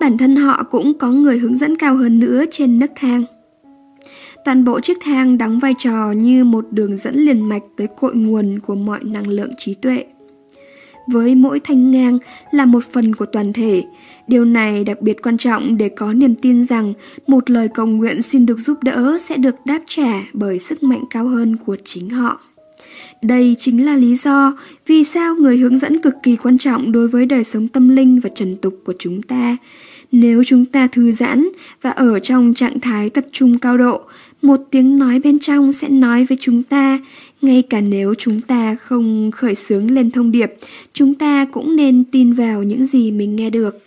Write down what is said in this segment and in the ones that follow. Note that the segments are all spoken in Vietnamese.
bản thân họ cũng có người hướng dẫn cao hơn nữa trên nấc thang. Toàn bộ chiếc thang đóng vai trò như một đường dẫn liền mạch tới cội nguồn của mọi năng lượng trí tuệ. Với mỗi thanh ngang là một phần của toàn thể, điều này đặc biệt quan trọng để có niềm tin rằng một lời cầu nguyện xin được giúp đỡ sẽ được đáp trả bởi sức mạnh cao hơn của chính họ. Đây chính là lý do vì sao người hướng dẫn cực kỳ quan trọng đối với đời sống tâm linh và trần tục của chúng ta. Nếu chúng ta thư giãn và ở trong trạng thái tập trung cao độ, một tiếng nói bên trong sẽ nói với chúng ta, ngay cả nếu chúng ta không khởi xướng lên thông điệp, chúng ta cũng nên tin vào những gì mình nghe được.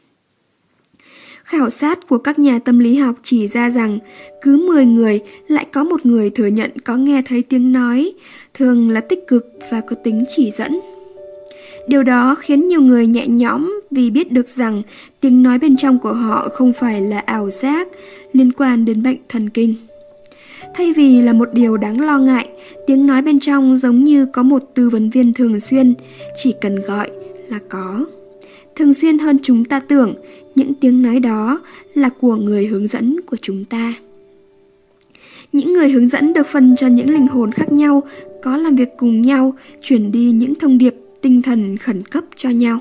Khảo sát của các nhà tâm lý học chỉ ra rằng cứ 10 người lại có một người thừa nhận có nghe thấy tiếng nói, thường là tích cực và có tính chỉ dẫn. Điều đó khiến nhiều người nhẹ nhõm vì biết được rằng tiếng nói bên trong của họ không phải là ảo giác liên quan đến bệnh thần kinh. Thay vì là một điều đáng lo ngại, tiếng nói bên trong giống như có một tư vấn viên thường xuyên, chỉ cần gọi là có. Thường xuyên hơn chúng ta tưởng, những tiếng nói đó là của người hướng dẫn của chúng ta. Những người hướng dẫn được phân cho những linh hồn khác nhau, có làm việc cùng nhau, chuyển đi những thông điệp tinh thần khẩn cấp cho nhau.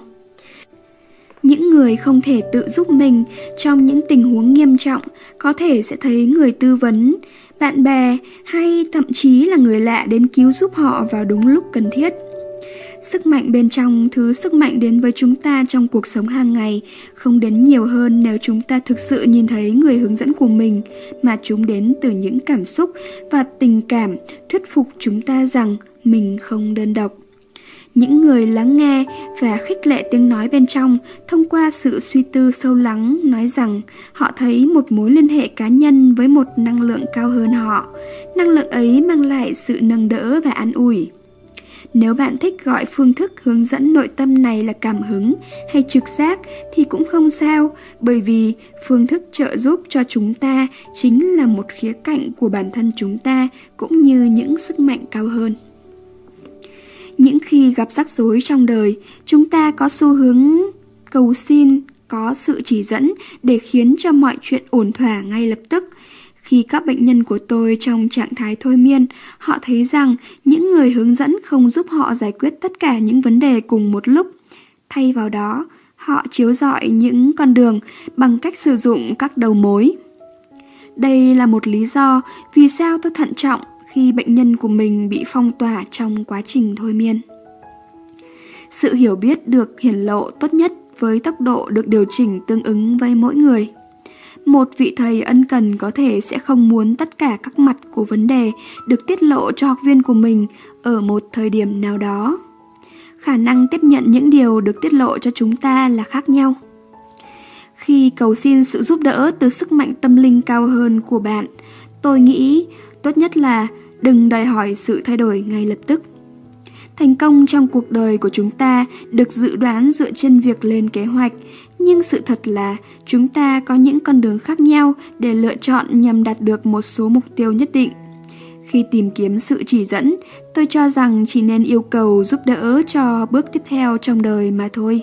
Những người không thể tự giúp mình trong những tình huống nghiêm trọng có thể sẽ thấy người tư vấn, bạn bè hay thậm chí là người lạ đến cứu giúp họ vào đúng lúc cần thiết. Sức mạnh bên trong, thứ sức mạnh đến với chúng ta trong cuộc sống hàng ngày, không đến nhiều hơn nếu chúng ta thực sự nhìn thấy người hướng dẫn của mình, mà chúng đến từ những cảm xúc và tình cảm thuyết phục chúng ta rằng mình không đơn độc. Những người lắng nghe và khích lệ tiếng nói bên trong thông qua sự suy tư sâu lắng nói rằng họ thấy một mối liên hệ cá nhân với một năng lượng cao hơn họ. Năng lượng ấy mang lại sự nâng đỡ và an ủi. Nếu bạn thích gọi phương thức hướng dẫn nội tâm này là cảm hứng hay trực giác thì cũng không sao, bởi vì phương thức trợ giúp cho chúng ta chính là một khía cạnh của bản thân chúng ta cũng như những sức mạnh cao hơn. Những khi gặp rắc rối trong đời, chúng ta có xu hướng cầu xin, có sự chỉ dẫn để khiến cho mọi chuyện ổn thỏa ngay lập tức. Khi các bệnh nhân của tôi trong trạng thái thôi miên, họ thấy rằng những người hướng dẫn không giúp họ giải quyết tất cả những vấn đề cùng một lúc. Thay vào đó, họ chiếu rọi những con đường bằng cách sử dụng các đầu mối. Đây là một lý do vì sao tôi thận trọng khi bệnh nhân của mình bị phong tỏa trong quá trình thôi miên. Sự hiểu biết được hiển lộ tốt nhất với tốc độ được điều chỉnh tương ứng với mỗi người. Một vị thầy ân cần có thể sẽ không muốn tất cả các mặt của vấn đề được tiết lộ cho học viên của mình ở một thời điểm nào đó. Khả năng tiếp nhận những điều được tiết lộ cho chúng ta là khác nhau. Khi cầu xin sự giúp đỡ từ sức mạnh tâm linh cao hơn của bạn, tôi nghĩ tốt nhất là đừng đòi hỏi sự thay đổi ngay lập tức. Thành công trong cuộc đời của chúng ta được dự đoán dựa trên việc lên kế hoạch, nhưng sự thật là chúng ta có những con đường khác nhau để lựa chọn nhằm đạt được một số mục tiêu nhất định. Khi tìm kiếm sự chỉ dẫn, tôi cho rằng chỉ nên yêu cầu giúp đỡ cho bước tiếp theo trong đời mà thôi.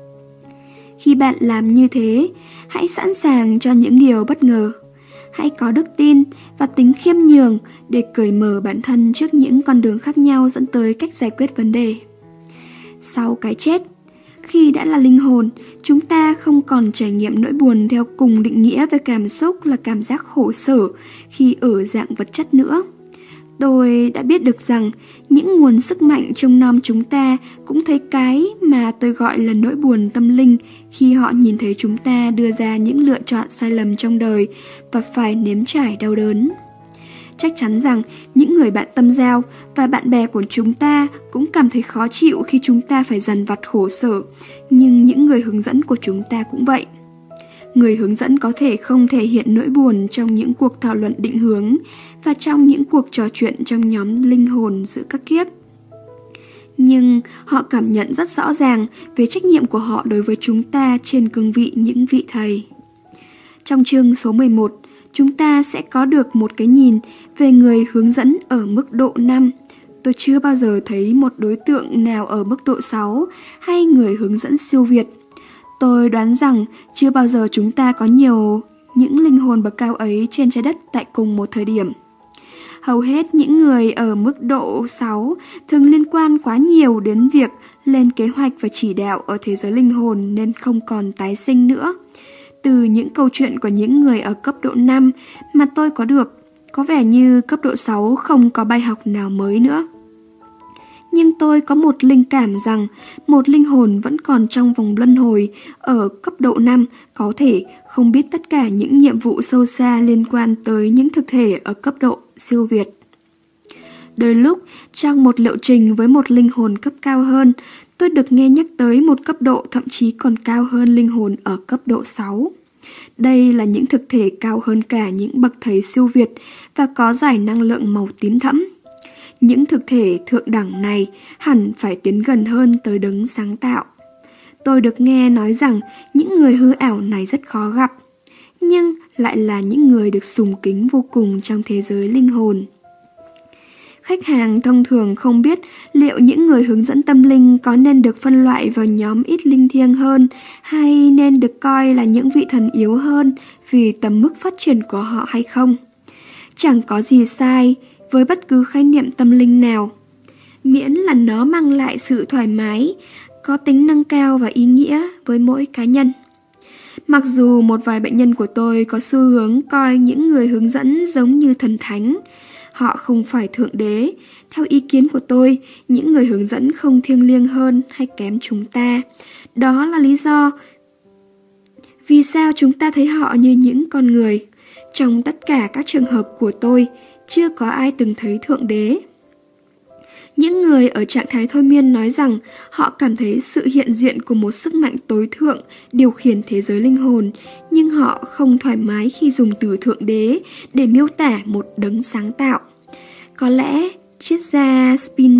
Khi bạn làm như thế, hãy sẵn sàng cho những điều bất ngờ. Hãy có đức tin và tính khiêm nhường để cởi mở bản thân trước những con đường khác nhau dẫn tới cách giải quyết vấn đề. Sau cái chết, khi đã là linh hồn, chúng ta không còn trải nghiệm nỗi buồn theo cùng định nghĩa về cảm xúc là cảm giác khổ sở khi ở dạng vật chất nữa. Tôi đã biết được rằng những nguồn sức mạnh trông nom chúng ta cũng thấy cái mà tôi gọi là nỗi buồn tâm linh khi họ nhìn thấy chúng ta đưa ra những lựa chọn sai lầm trong đời và phải nếm trải đau đớn. Chắc chắn rằng những người bạn tâm giao và bạn bè của chúng ta cũng cảm thấy khó chịu khi chúng ta phải dằn vặt khổ sở, nhưng những người hướng dẫn của chúng ta cũng vậy. Người hướng dẫn có thể không thể hiện nỗi buồn trong những cuộc thảo luận định hướng và trong những cuộc trò chuyện trong nhóm linh hồn giữa các kiếp. Nhưng họ cảm nhận rất rõ ràng về trách nhiệm của họ đối với chúng ta trên cương vị những vị thầy. Trong chương số 11, chúng ta sẽ có được một cái nhìn về người hướng dẫn ở mức độ 5. Tôi chưa bao giờ thấy một đối tượng nào ở mức độ 6 hay người hướng dẫn siêu việt. Tôi đoán rằng chưa bao giờ chúng ta có nhiều những linh hồn bậc cao ấy trên trái đất tại cùng một thời điểm. Hầu hết những người ở mức độ 6 thường liên quan quá nhiều đến việc lên kế hoạch và chỉ đạo ở thế giới linh hồn nên không còn tái sinh nữa. Từ những câu chuyện của những người ở cấp độ 5 mà tôi có được, có vẻ như cấp độ 6 không có bài học nào mới nữa. Nhưng tôi có một linh cảm rằng một linh hồn vẫn còn trong vòng luân hồi ở cấp độ 5 có thể không biết tất cả những nhiệm vụ sâu xa liên quan tới những thực thể ở cấp độ siêu việt. Đôi lúc, trong một liệu trình với một linh hồn cấp cao hơn, tôi được nghe nhắc tới một cấp độ thậm chí còn cao hơn linh hồn ở cấp độ 6. Đây là những thực thể cao hơn cả những bậc thầy siêu việt và có giải năng lượng màu tím thẫm. Những thực thể thượng đẳng này hẳn phải tiến gần hơn tới đấng sáng tạo. Tôi được nghe nói rằng những người hư ảo này rất khó gặp, nhưng lại là những người được sùng kính vô cùng trong thế giới linh hồn. Khách hàng thông thường không biết liệu những người hướng dẫn tâm linh có nên được phân loại vào nhóm ít linh thiêng hơn hay nên được coi là những vị thần yếu hơn vì tầm mức phát triển của họ hay không. Chẳng có gì sai với bất cứ khái niệm tâm linh nào, miễn là nó mang lại sự thoải mái, có tính nâng cao và ý nghĩa với mỗi cá nhân. Mặc dù một vài bệnh nhân của tôi có xu hướng coi những người hướng dẫn giống như thần thánh, họ không phải thượng đế. Theo ý kiến của tôi, những người hướng dẫn không thiêng liêng hơn hay kém chúng ta. Đó là lý do vì sao chúng ta thấy họ như những con người. Trong tất cả các trường hợp của tôi, chưa có ai từng thấy thượng đế. Những người ở trạng thái thôi miên nói rằng họ cảm thấy sự hiện diện của một sức mạnh tối thượng điều khiển thế giới linh hồn, nhưng họ không thoải mái khi dùng từ thượng đế để miêu tả một đấng sáng tạo. Có lẽ triết gia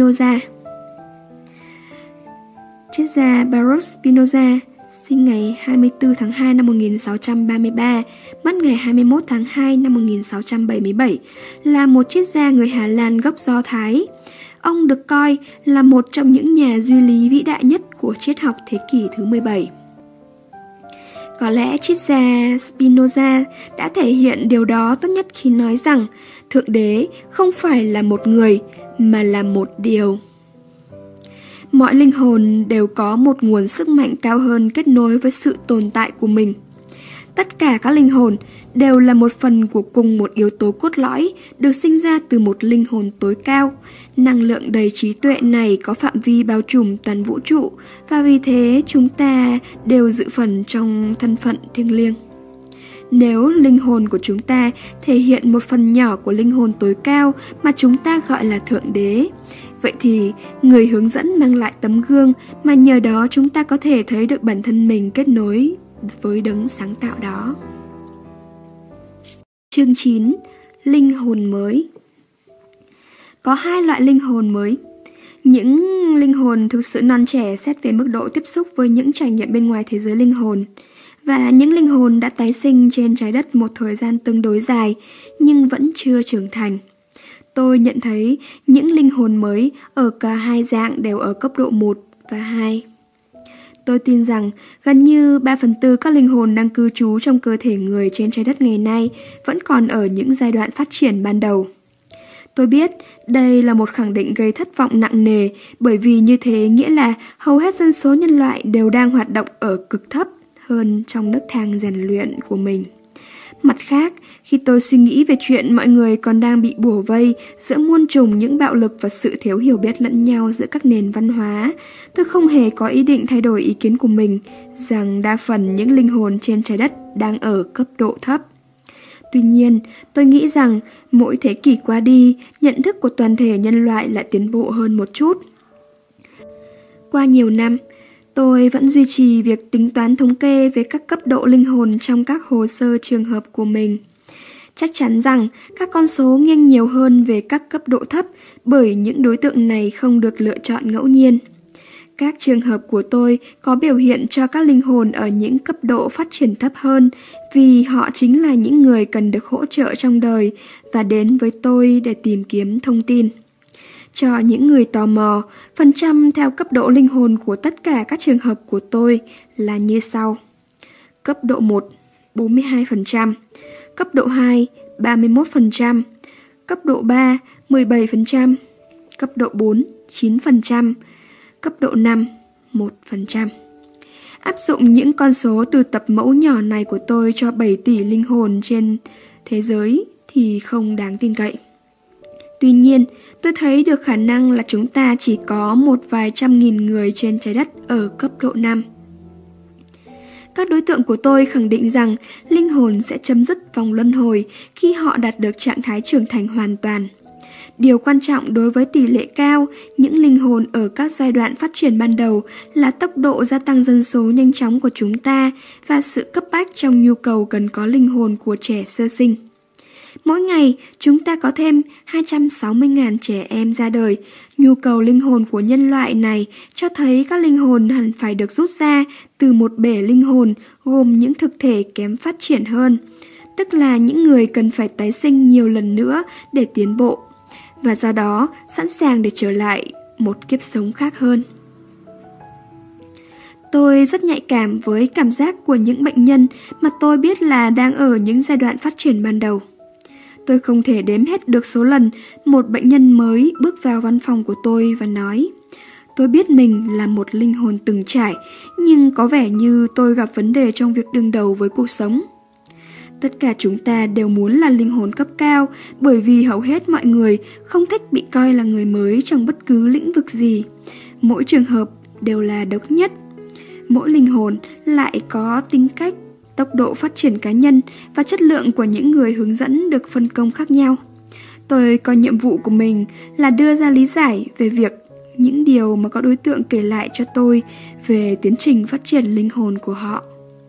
Baruch Spinoza, sinh ngày 24 tháng 2 năm 1633, mất ngày 21 tháng 2 năm 1677, là một triết gia người Hà Lan gốc Do Thái. Ông được coi là một trong những nhà duy lý vĩ đại nhất của triết học thế kỷ thứ 17. Có lẽ triết gia Spinoza đã thể hiện điều đó tốt nhất khi nói rằng Thượng Đế không phải là một người mà là một điều. Mọi linh hồn đều có một nguồn sức mạnh cao hơn kết nối với sự tồn tại của mình. Tất cả các linh hồn đều là một phần của cùng một yếu tố cốt lõi được sinh ra từ một linh hồn tối cao. Năng lượng đầy trí tuệ này có phạm vi bao trùm toàn vũ trụ và vì thế chúng ta đều dự phần trong thân phận thiêng liêng. Nếu linh hồn của chúng ta thể hiện một phần nhỏ của linh hồn tối cao mà chúng ta gọi là Thượng Đế, vậy thì người hướng dẫn mang lại tấm gương mà nhờ đó chúng ta có thể thấy được bản thân mình kết nối với đấng sáng tạo đó. Chương 9. Linh hồn mới. Có hai loại linh hồn mới. Những linh hồn thực sự non trẻ xét về mức độ tiếp xúc với những trải nghiệm bên ngoài thế giới linh hồn, và những linh hồn đã tái sinh trên trái đất một thời gian tương đối dài nhưng vẫn chưa trưởng thành. Tôi nhận thấy những linh hồn mới ở cả hai dạng đều ở cấp độ 1 và 2. Tôi tin rằng gần như 3/4 các linh hồn đang cư trú trong cơ thể người trên trái đất ngày nay vẫn còn ở những giai đoạn phát triển ban đầu. Tôi biết đây là một khẳng định gây thất vọng nặng nề, bởi vì như thế nghĩa là hầu hết dân số nhân loại đều đang hoạt động ở cực thấp hơn trong nấc thang rèn luyện của mình. Mặt khác, khi tôi suy nghĩ về chuyện mọi người còn đang bị bủa vây giữa muôn trùng những bạo lực và sự thiếu hiểu biết lẫn nhau giữa các nền văn hóa, tôi không hề có ý định thay đổi ý kiến của mình rằng đa phần những linh hồn trên trái đất đang ở cấp độ thấp. Tuy nhiên, tôi nghĩ rằng mỗi thế kỷ qua đi, nhận thức của toàn thể nhân loại lại tiến bộ hơn một chút. Qua nhiều năm, tôi vẫn duy trì việc tính toán thống kê về các cấp độ linh hồn trong các hồ sơ trường hợp của mình. Chắc chắn rằng các con số nghiêng nhiều hơn về các cấp độ thấp bởi những đối tượng này không được lựa chọn ngẫu nhiên. Các trường hợp của tôi có biểu hiện cho các linh hồn ở những cấp độ phát triển thấp hơn vì họ chính là những người cần được hỗ trợ trong đời và đến với tôi để tìm kiếm thông tin. Cho những người tò mò, phần trăm theo cấp độ linh hồn của tất cả các trường hợp của tôi là như sau. Cấp độ 1, 42%. Cấp độ 2, 31%. Cấp độ 3, 17%. Cấp độ 4, 9%. Cấp độ 5, 1%. Áp dụng những con số từ tập mẫu nhỏ này của tôi cho 7 tỷ linh hồn trên thế giới thì không đáng tin cậy. Tuy nhiên, tôi thấy được khả năng là chúng ta chỉ có một vài trăm nghìn người trên trái đất ở cấp độ 5. Các đối tượng của tôi khẳng định rằng linh hồn sẽ chấm dứt vòng luân hồi khi họ đạt được trạng thái trưởng thành hoàn toàn. Điều quan trọng đối với tỷ lệ cao, những linh hồn ở các giai đoạn phát triển ban đầu là tốc độ gia tăng dân số nhanh chóng của chúng ta và sự cấp bách trong nhu cầu cần có linh hồn của trẻ sơ sinh. Mỗi ngày, chúng ta có thêm 260.000 trẻ em ra đời. Nhu cầu linh hồn của nhân loại này cho thấy các linh hồn hẳn phải được rút ra từ một bể linh hồn gồm những thực thể kém phát triển hơn, tức là những người cần phải tái sinh nhiều lần nữa để tiến bộ, và do đó sẵn sàng để trở lại một kiếp sống khác hơn. Tôi rất nhạy cảm với cảm giác của những bệnh nhân mà tôi biết là đang ở những giai đoạn phát triển ban đầu. Tôi không thể đếm hết được số lần một bệnh nhân mới bước vào văn phòng của tôi và nói: tôi biết mình là một linh hồn từng trải, nhưng có vẻ như tôi gặp vấn đề trong việc đương đầu với cuộc sống. Tất cả chúng ta đều muốn là linh hồn cấp cao, bởi vì hầu hết mọi người không thích bị coi là người mới trong bất cứ lĩnh vực gì. Mỗi trường hợp đều là độc nhất. Mỗi linh hồn lại có tính cách, tốc độ phát triển cá nhân và chất lượng của những người hướng dẫn được phân công khác nhau. Tôi coi nhiệm vụ của mình là đưa ra lý giải về việc những điều mà các đối tượng kể lại cho tôi về tiến trình phát triển linh hồn của họ.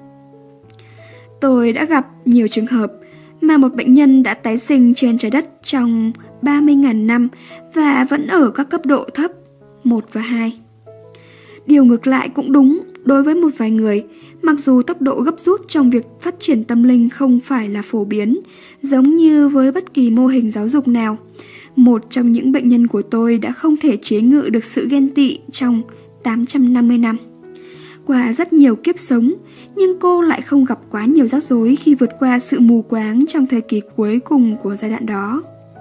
Tôi đã gặp nhiều trường hợp mà một bệnh nhân đã tái sinh trên trái đất trong 30.000 năm và vẫn ở các cấp độ thấp 1 và 2. Điều ngược lại cũng đúng đối với một vài người, mặc dù tốc độ gấp rút trong việc phát triển tâm linh không phải là phổ biến, giống như với bất kỳ mô hình giáo dục nào. Một trong những bệnh nhân của tôi đã không thể chế ngự được sự ghen tị trong 850 năm. Qua rất nhiều kiếp sống, nhưng cô lại không gặp quá nhiều rắc rối khi vượt qua sự mù quáng trong thời kỳ cuối cùng của giai đoạn đó.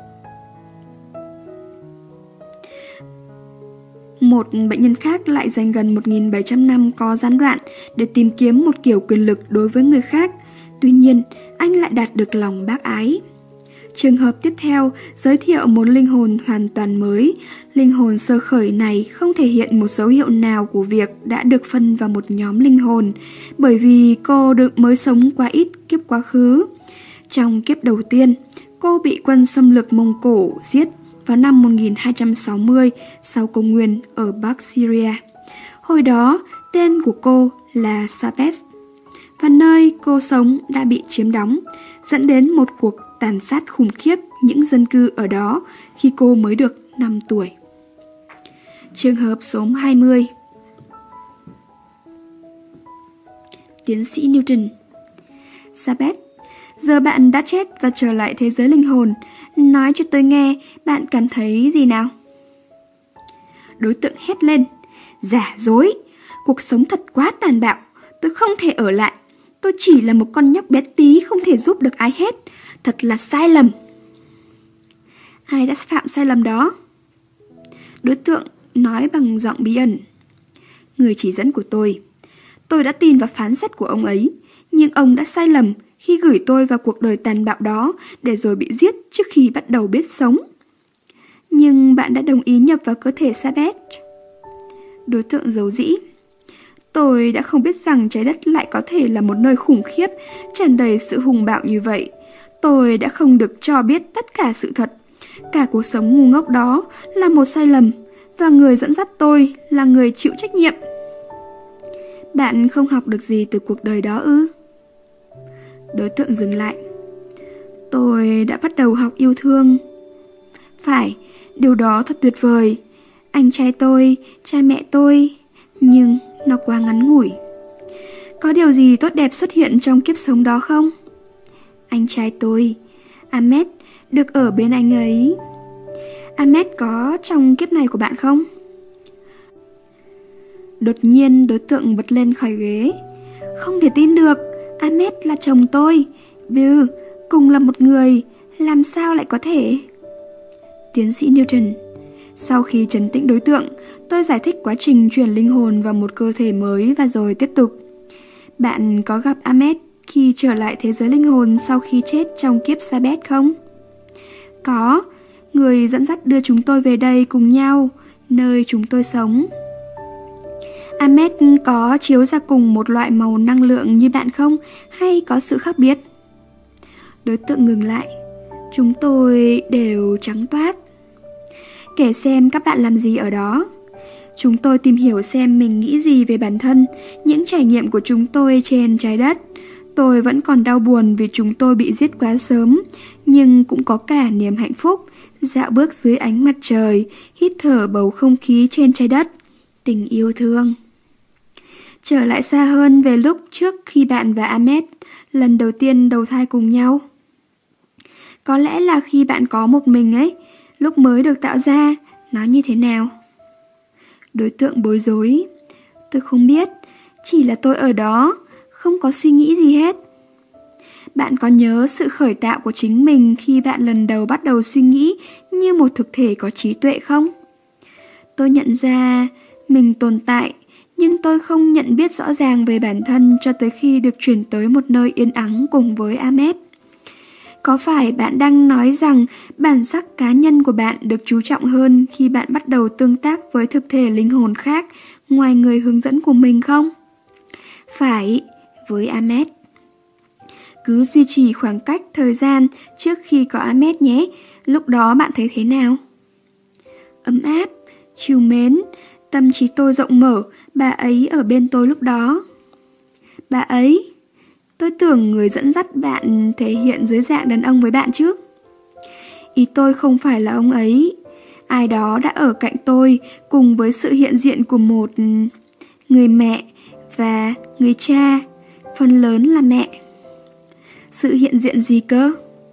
Một bệnh nhân khác lại dành gần 1.700 năm có gián đoạn để tìm kiếm một kiểu quyền lực đối với người khác. Tuy nhiên, anh lại đạt được lòng bác ái. Trường hợp tiếp theo giới thiệu một linh hồn hoàn toàn mới. Linh hồn sơ khởi này không thể hiện một dấu hiệu nào của việc đã được phân vào một nhóm linh hồn, bởi vì cô mới sống quá ít kiếp quá khứ. Trong kiếp đầu tiên, cô bị quân xâm lược Mông Cổ giết vào năm 1260 sau công nguyên ở Bắc Syria. Hồi đó, tên của cô là Sabes, và nơi cô sống đã bị chiếm đóng, dẫn đến một cuộc tàn sát khủng khiếp những dân cư ở đó khi cô mới được 5 tuổi. Trường hợp số 20. Tiến sĩ Newton: Sabes, giờ bạn đã chết và trở lại thế giới linh hồn. Nói cho tôi nghe, bạn cảm thấy gì nào? Đối tượng hét lên: giả dối! Cuộc sống thật quá tàn bạo. Tôi không thể ở lại. Tôi chỉ là một con nhóc bé tí không thể giúp được ai hết. Thật là sai lầm. Ai đã phạm sai lầm đó? Đối tượng nói bằng giọng bí ẩn: người chỉ dẫn của tôi. Tôi đã tin vào phán xét của ông ấy, nhưng ông đã sai lầm khi gửi tôi vào cuộc đời tàn bạo đó để rồi bị giết trước khi bắt đầu biết sống. Nhưng bạn đã đồng ý nhập vào cơ thể Sabet. Đối tượng giấu dĩ: tôi đã không biết rằng trái đất lại có thể là một nơi khủng khiếp, tràn đầy sự hùng bạo như vậy. Tôi đã không được cho biết tất cả sự thật. Cả cuộc sống ngu ngốc đó là một sai lầm, và người dẫn dắt tôi là người chịu trách nhiệm. Bạn không học được gì từ cuộc đời đó ư? Đối tượng dừng lại: tôi đã bắt đầu học yêu thương. Phải, điều đó thật tuyệt vời. Anh trai tôi, cha mẹ tôi, nhưng nó quá ngắn ngủi. Có điều gì tốt đẹp xuất hiện trong kiếp sống đó không? Anh trai tôi, Ahmed, được ở bên anh ấy. Ahmed có trong kiếp này của bạn không? Đột nhiên đối tượng bật lên khỏi ghế. Không thể tin được, Ahmed là chồng tôi. Bill, cùng là một người, làm sao lại có thể? Tiến sĩ Newton. Sau khi trấn tĩnh đối tượng, tôi giải thích quá trình chuyển linh hồn vào một cơ thể mới và rồi tiếp tục. Bạn có gặp Ahmed khi trở lại thế giới linh hồn sau khi chết trong kiếp Sabbath không? Có, người dẫn dắt đưa chúng tôi về đây cùng nhau, nơi chúng tôi sống. Ahmed có chiếu ra cùng một loại màu năng lượng như bạn không, hay có sự khác biệt? Đối tượng ngừng lại. Chúng tôi đều trắng toát. Kể xem các bạn làm gì ở đó. Chúng tôi tìm hiểu xem mình nghĩ gì về bản thân, những trải nghiệm của chúng tôi trên trái đất. Tôi vẫn còn đau buồn vì chúng tôi bị giết quá sớm, nhưng cũng có cả niềm hạnh phúc, dạo bước dưới ánh mặt trời, hít thở bầu không khí trên trái đất, tình yêu thương. Trở lại xa hơn về lúc trước khi bạn và Ahmed lần đầu tiên đầu thai cùng nhau. Có lẽ là khi bạn có một mình ấy, lúc mới được tạo ra, nó như thế nào? Đối tượng bối rối. Tôi không biết, chỉ là tôi ở đó, không có suy nghĩ gì hết. Bạn có nhớ sự khởi tạo của chính mình khi bạn lần đầu bắt đầu suy nghĩ như một thực thể có trí tuệ không? Tôi nhận ra mình tồn tại, nhưng tôi không nhận biết rõ ràng về bản thân cho tới khi được chuyển tới một nơi yên ắng cùng với Ahmed. Có phải bạn đang nói rằng bản sắc cá nhân của bạn được chú trọng hơn khi bạn bắt đầu tương tác với thực thể linh hồn khác ngoài người hướng dẫn của mình không? Phải, với Ahmed. Cứ duy trì khoảng cách thời gian trước khi có Ahmed nhé, lúc đó bạn thấy thế nào? Ấm áp, trìu mến, tâm trí tôi rộng mở, bà ấy ở bên tôi lúc đó. Bà ấy? Tôi tưởng người dẫn dắt bạn thể hiện dưới dạng đàn ông với bạn chứ. Ý tôi không phải là ông ấy. Ai đó đã ở cạnh tôi cùng với sự hiện diện của một người mẹ và người cha, phần lớn là mẹ. Sự hiện diện gì cơ?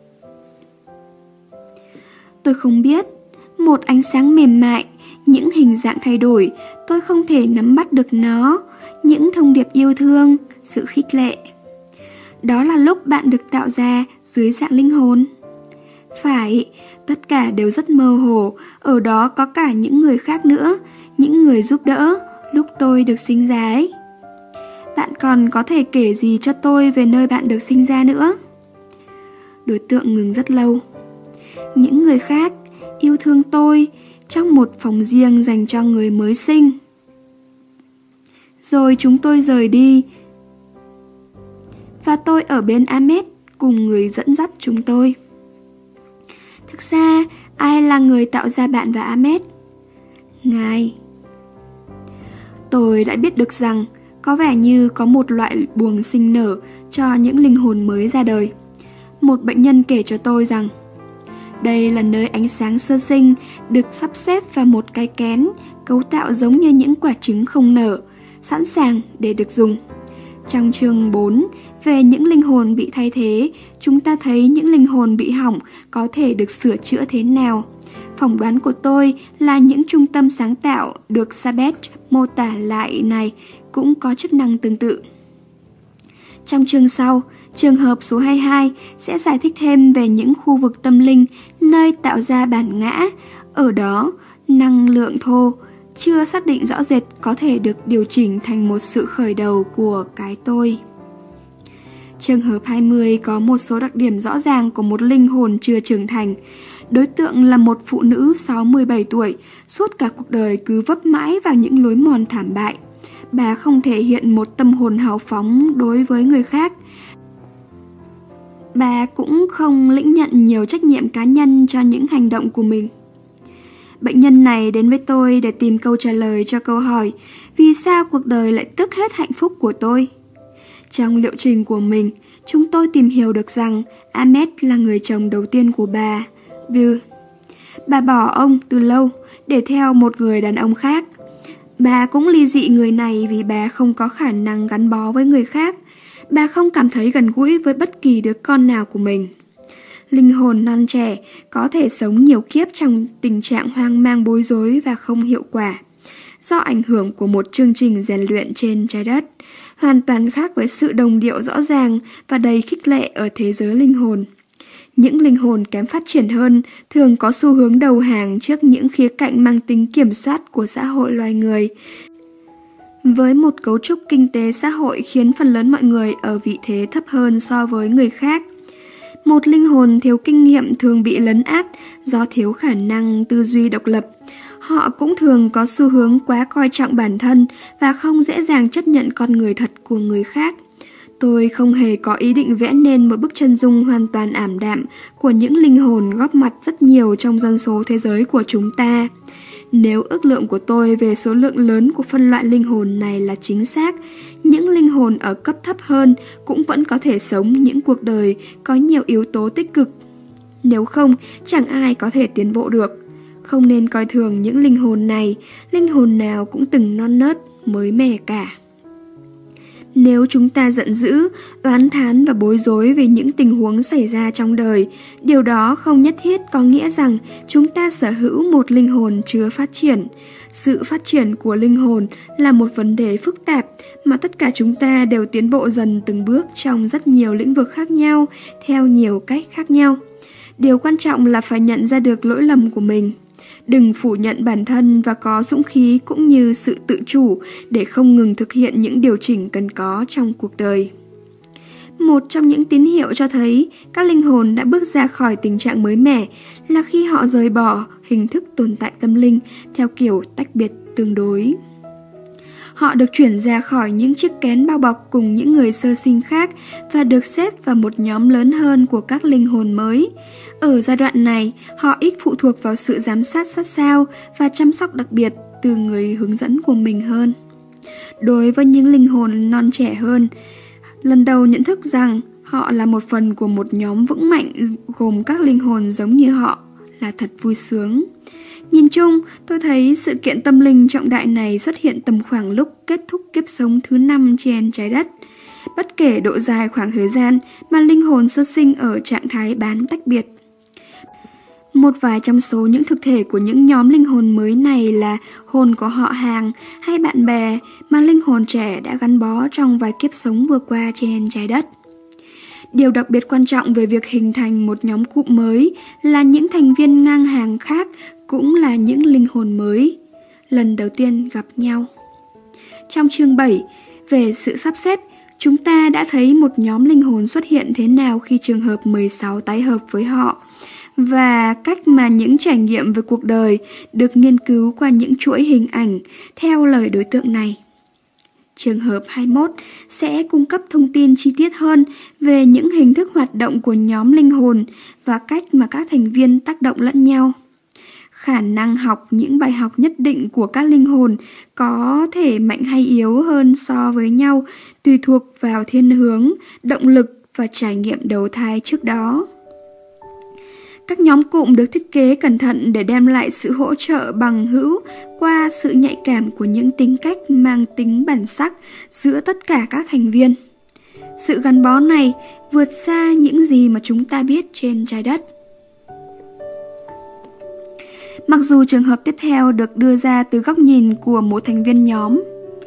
Tôi không biết. Một ánh sáng mềm mại, những hình dạng thay đổi, tôi không thể nắm bắt được nó, những thông điệp yêu thương, sự khích lệ. Đó là lúc bạn được tạo ra dưới dạng linh hồn. Phải, tất cả đều rất mơ hồ, ở đó có cả những người khác nữa, những người giúp đỡ lúc tôi được sinh ra ấy. Bạn còn có thể kể gì cho tôi về nơi bạn được sinh ra nữa? Đối tượng ngừng rất lâu. Những người khác yêu thương tôi trong một phòng riêng dành cho người mới sinh. Rồi chúng tôi rời đi, và tôi ở bên Ahmed cùng người dẫn dắt chúng tôi. Thực ra, ai là người tạo ra bạn và Ahmed? Ngài. Tôi đã biết được rằng có vẻ như có một loại buồng sinh nở cho những linh hồn mới ra đời. Một bệnh nhân kể cho tôi rằng đây là nơi ánh sáng sơ sinh được sắp xếp vào một cái kén cấu tạo giống như những quả trứng không nở, sẵn sàng để được dùng. Trong chương 4 về những linh hồn bị thay thế, chúng ta thấy những linh hồn bị hỏng có thể được sửa chữa thế nào. Phỏng đoán của tôi là những trung tâm sáng tạo được Sabbath mô tả lại này cũng có chức năng tương tự. Trong chương sau, trường hợp số 22 sẽ giải thích thêm về những khu vực tâm linh nơi tạo ra bản ngã. Ở đó, năng lượng thô chưa xác định rõ rệt có thể được điều chỉnh thành một sự khởi đầu của cái tôi. Trường hợp 20 có một số đặc điểm rõ ràng của một linh hồn chưa trưởng thành. Đối tượng là một phụ nữ 67 tuổi, suốt cả cuộc đời cứ vấp mãi vào những lối mòn thảm bại. Bà không thể hiện một tâm hồn hào phóng đối với người khác. Bà cũng không lĩnh nhận nhiều trách nhiệm cá nhân cho những hành động của mình. Bệnh nhân này đến với tôi để tìm câu trả lời cho câu hỏi vì sao cuộc đời lại tước hết hạnh phúc của tôi. Trong liệu trình của mình, chúng tôi tìm hiểu được rằng Ahmed là người chồng đầu tiên của bà, Bill. Bà bỏ ông từ lâu để theo một người đàn ông khác. Bà cũng ly dị người này vì bà không có khả năng gắn bó với người khác. Bà không cảm thấy gần gũi với bất kỳ đứa con nào của mình. Linh hồn non trẻ có thể sống nhiều kiếp trong tình trạng hoang mang bối rối và không hiệu quả, do ảnh hưởng của một chương trình rèn luyện trên trái đất, hoàn toàn khác với sự đồng điệu rõ ràng và đầy khích lệ ở thế giới linh hồn. Những linh hồn kém phát triển hơn thường có xu hướng đầu hàng trước những khía cạnh mang tính kiểm soát của xã hội loài người, với một cấu trúc kinh tế xã hội khiến phần lớn mọi người ở vị thế thấp hơn so với người khác. Một linh hồn thiếu kinh nghiệm thường bị lấn át do thiếu khả năng tư duy độc lập. Họ cũng thường có xu hướng quá coi trọng bản thân và không dễ dàng chấp nhận con người thật của người khác. Tôi không hề có ý định vẽ nên một bức chân dung hoàn toàn ảm đạm của những linh hồn góp mặt rất nhiều trong dân số thế giới của chúng ta. Nếu ước lượng của tôi về số lượng lớn của phân loại linh hồn này là chính xác, những linh hồn ở cấp thấp hơn cũng vẫn có thể sống những cuộc đời có nhiều yếu tố tích cực. Nếu không, chẳng ai có thể tiến bộ được. Không nên coi thường những linh hồn này, linh hồn nào cũng từng non nớt, mới mẻ cả. Nếu chúng ta giận dữ, oán thán và bối rối về những tình huống xảy ra trong đời, điều đó không nhất thiết có nghĩa rằng chúng ta sở hữu một linh hồn chưa phát triển. Sự phát triển của linh hồn là một vấn đề phức tạp mà tất cả chúng ta đều tiến bộ dần từng bước trong rất nhiều lĩnh vực khác nhau, theo nhiều cách khác nhau. Điều quan trọng là phải nhận ra được lỗi lầm của mình. Đừng phủ nhận bản thân và có dũng khí cũng như sự tự chủ để không ngừng thực hiện những điều chỉnh cần có trong cuộc đời. Một trong những tín hiệu cho thấy các linh hồn đã bước ra khỏi tình trạng mới mẻ là khi họ rời bỏ hình thức tồn tại tâm linh theo kiểu tách biệt tương đối. Họ được chuyển ra khỏi những chiếc kén bao bọc cùng những người sơ sinh khác và được xếp vào một nhóm lớn hơn của các linh hồn mới. Ở giai đoạn này, họ ít phụ thuộc vào sự giám sát sát sao và chăm sóc đặc biệt từ người hướng dẫn của mình hơn. Đối với những linh hồn non trẻ hơn, lần đầu nhận thức rằng họ là một phần của một nhóm vững mạnh gồm các linh hồn giống như họ là thật vui sướng. Nhìn chung, tôi thấy sự kiện tâm linh trọng đại này xuất hiện tầm khoảng lúc kết thúc kiếp sống thứ 5 trên trái đất. Bất kể độ dài khoảng thời gian mà linh hồn sơ sinh ở trạng thái bán tách biệt. Một vài trong số những thực thể của những nhóm linh hồn mới này là hồn của họ hàng hay bạn bè mà linh hồn trẻ đã gắn bó trong vài kiếp sống vừa qua trên trái đất. Điều đặc biệt quan trọng về việc hình thành một nhóm cụm mới là những thành viên ngang hàng khác cũng là những linh hồn mới, lần đầu tiên gặp nhau. Trong chương 7, về sự sắp xếp, chúng ta đã thấy một nhóm linh hồn xuất hiện thế nào khi trường hợp 16 tái hợp với họ, và cách mà những trải nghiệm về cuộc đời được nghiên cứu qua những chuỗi hình ảnh theo lời đối tượng này. Trường hợp 21 sẽ cung cấp thông tin chi tiết hơn về những hình thức hoạt động của nhóm linh hồn và cách mà các thành viên tác động lẫn nhau. Khả năng học những bài học nhất định của các linh hồn có thể mạnh hay yếu hơn so với nhau tùy thuộc vào thiên hướng, động lực và trải nghiệm đầu thai trước đó. Các nhóm cụm được thiết kế cẩn thận để đem lại sự hỗ trợ bằng hữu qua sự nhạy cảm của những tính cách mang tính bản sắc giữa tất cả các thành viên. Sự gắn bó này vượt xa những gì mà chúng ta biết trên trái đất. Mặc dù trường hợp tiếp theo được đưa ra từ góc nhìn của một thành viên nhóm,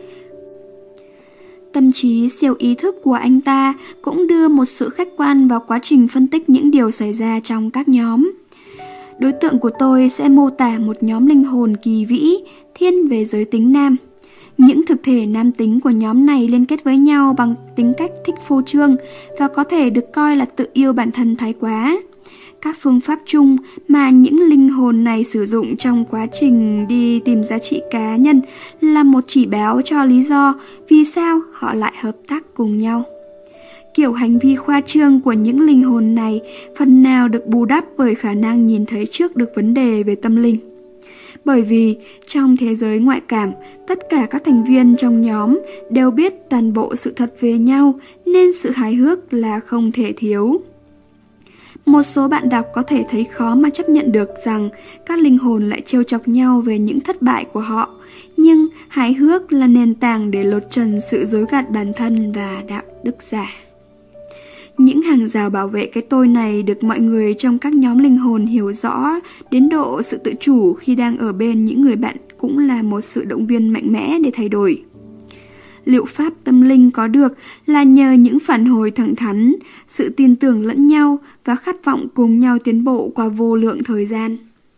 tâm trí siêu ý thức của anh ta cũng đưa một sự khách quan vào quá trình phân tích những điều xảy ra trong các nhóm. Đối tượng của tôi sẽ mô tả một nhóm linh hồn kỳ vĩ, thiên về giới tính nam. Những thực thể nam tính của nhóm này liên kết với nhau bằng tính cách thích phô trương và có thể được coi là tự yêu bản thân thái quá. Các phương pháp chung mà những linh hồn này sử dụng trong quá trình đi tìm giá trị cá nhân là một chỉ báo cho lý do vì sao họ lại hợp tác cùng nhau. Kiểu hành vi khoa trương của những linh hồn này phần nào được bù đắp bởi khả năng nhìn thấy trước được vấn đề về tâm linh. Bởi vì trong thế giới ngoại cảm, tất cả các thành viên trong nhóm đều biết toàn bộ sự thật về nhau nên sự hài hước là không thể thiếu. Một số bạn đọc có thể thấy khó mà chấp nhận được rằng các linh hồn lại trêu chọc nhau về những thất bại của họ, nhưng hài hước là nền tảng để lột trần sự dối gạt bản thân và đạo đức giả. Những hàng rào bảo vệ cái tôi này được mọi người trong các nhóm linh hồn hiểu rõ đến độ sự tự chủ khi đang ở bên những người bạn cũng là một sự động viên mạnh mẽ để thay đổi. Liệu pháp tâm linh có được là nhờ những phản hồi thẳng thắn, sự tin tưởng lẫn nhau và khát vọng cùng nhau tiến bộ qua vô lượng thời gian.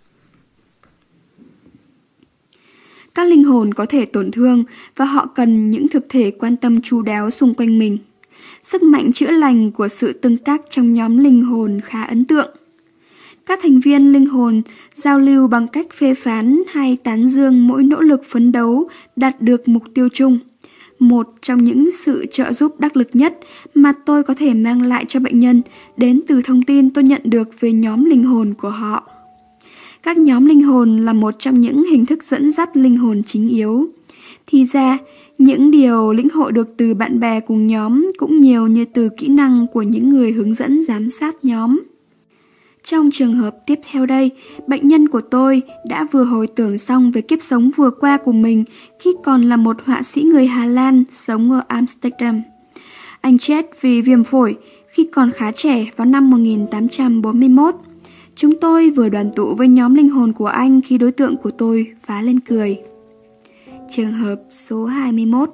Các linh hồn có thể tổn thương và họ cần những thực thể quan tâm chu đáo xung quanh mình. Sức mạnh chữa lành của sự tương tác trong nhóm linh hồn khá ấn tượng. Các thành viên linh hồn giao lưu bằng cách phê phán hay tán dương mỗi nỗ lực phấn đấu đạt được mục tiêu chung. Một trong những sự trợ giúp đắc lực nhất mà tôi có thể mang lại cho bệnh nhân đến từ thông tin tôi nhận được về nhóm linh hồn của họ. Các nhóm linh hồn là một trong những hình thức dẫn dắt linh hồn chính yếu. Thì ra, những điều lĩnh hội được từ bạn bè cùng nhóm cũng nhiều như từ kỹ năng của những người hướng dẫn giám sát nhóm. Trong trường hợp tiếp theo đây, bệnh nhân của tôi đã vừa hồi tưởng xong về kiếp sống vừa qua của mình khi còn là một họa sĩ người Hà Lan sống ở Amsterdam. Anh chết vì viêm phổi khi còn khá trẻ vào năm 1841. Chúng tôi vừa đoàn tụ với nhóm linh hồn của anh khi đối tượng của tôi phá lên cười. Trường hợp số 21.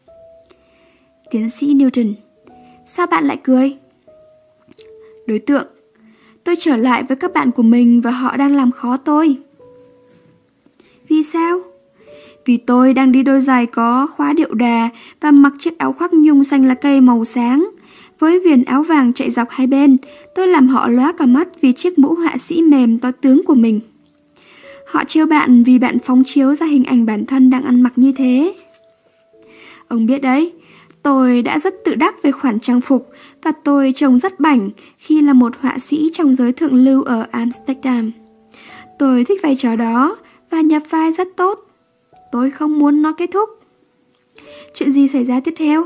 Tiến sĩ Newton: Sao bạn lại cười? Đối tượng: Tôi trở lại với các bạn của mình và họ đang làm khó tôi. Vì sao? Vì tôi đang đi đôi giày có khóa điệu đà và mặc chiếc áo khoác nhung xanh lá cây màu sáng. Với viền áo vàng chạy dọc hai bên, tôi làm họ lóa cả mắt vì chiếc mũ họa sĩ mềm to tướng của mình. Họ trêu bạn vì bạn phóng chiếu ra hình ảnh bản thân đang ăn mặc như thế. Ông biết đấy, tôi đã rất tự đắc về khoản trang phục và tôi trông rất bảnh khi là một họa sĩ trong giới thượng lưu ở Amsterdam. Tôi thích vai trò đó và nhập vai rất tốt. Tôi không muốn nó kết thúc. Chuyện gì xảy ra tiếp theo?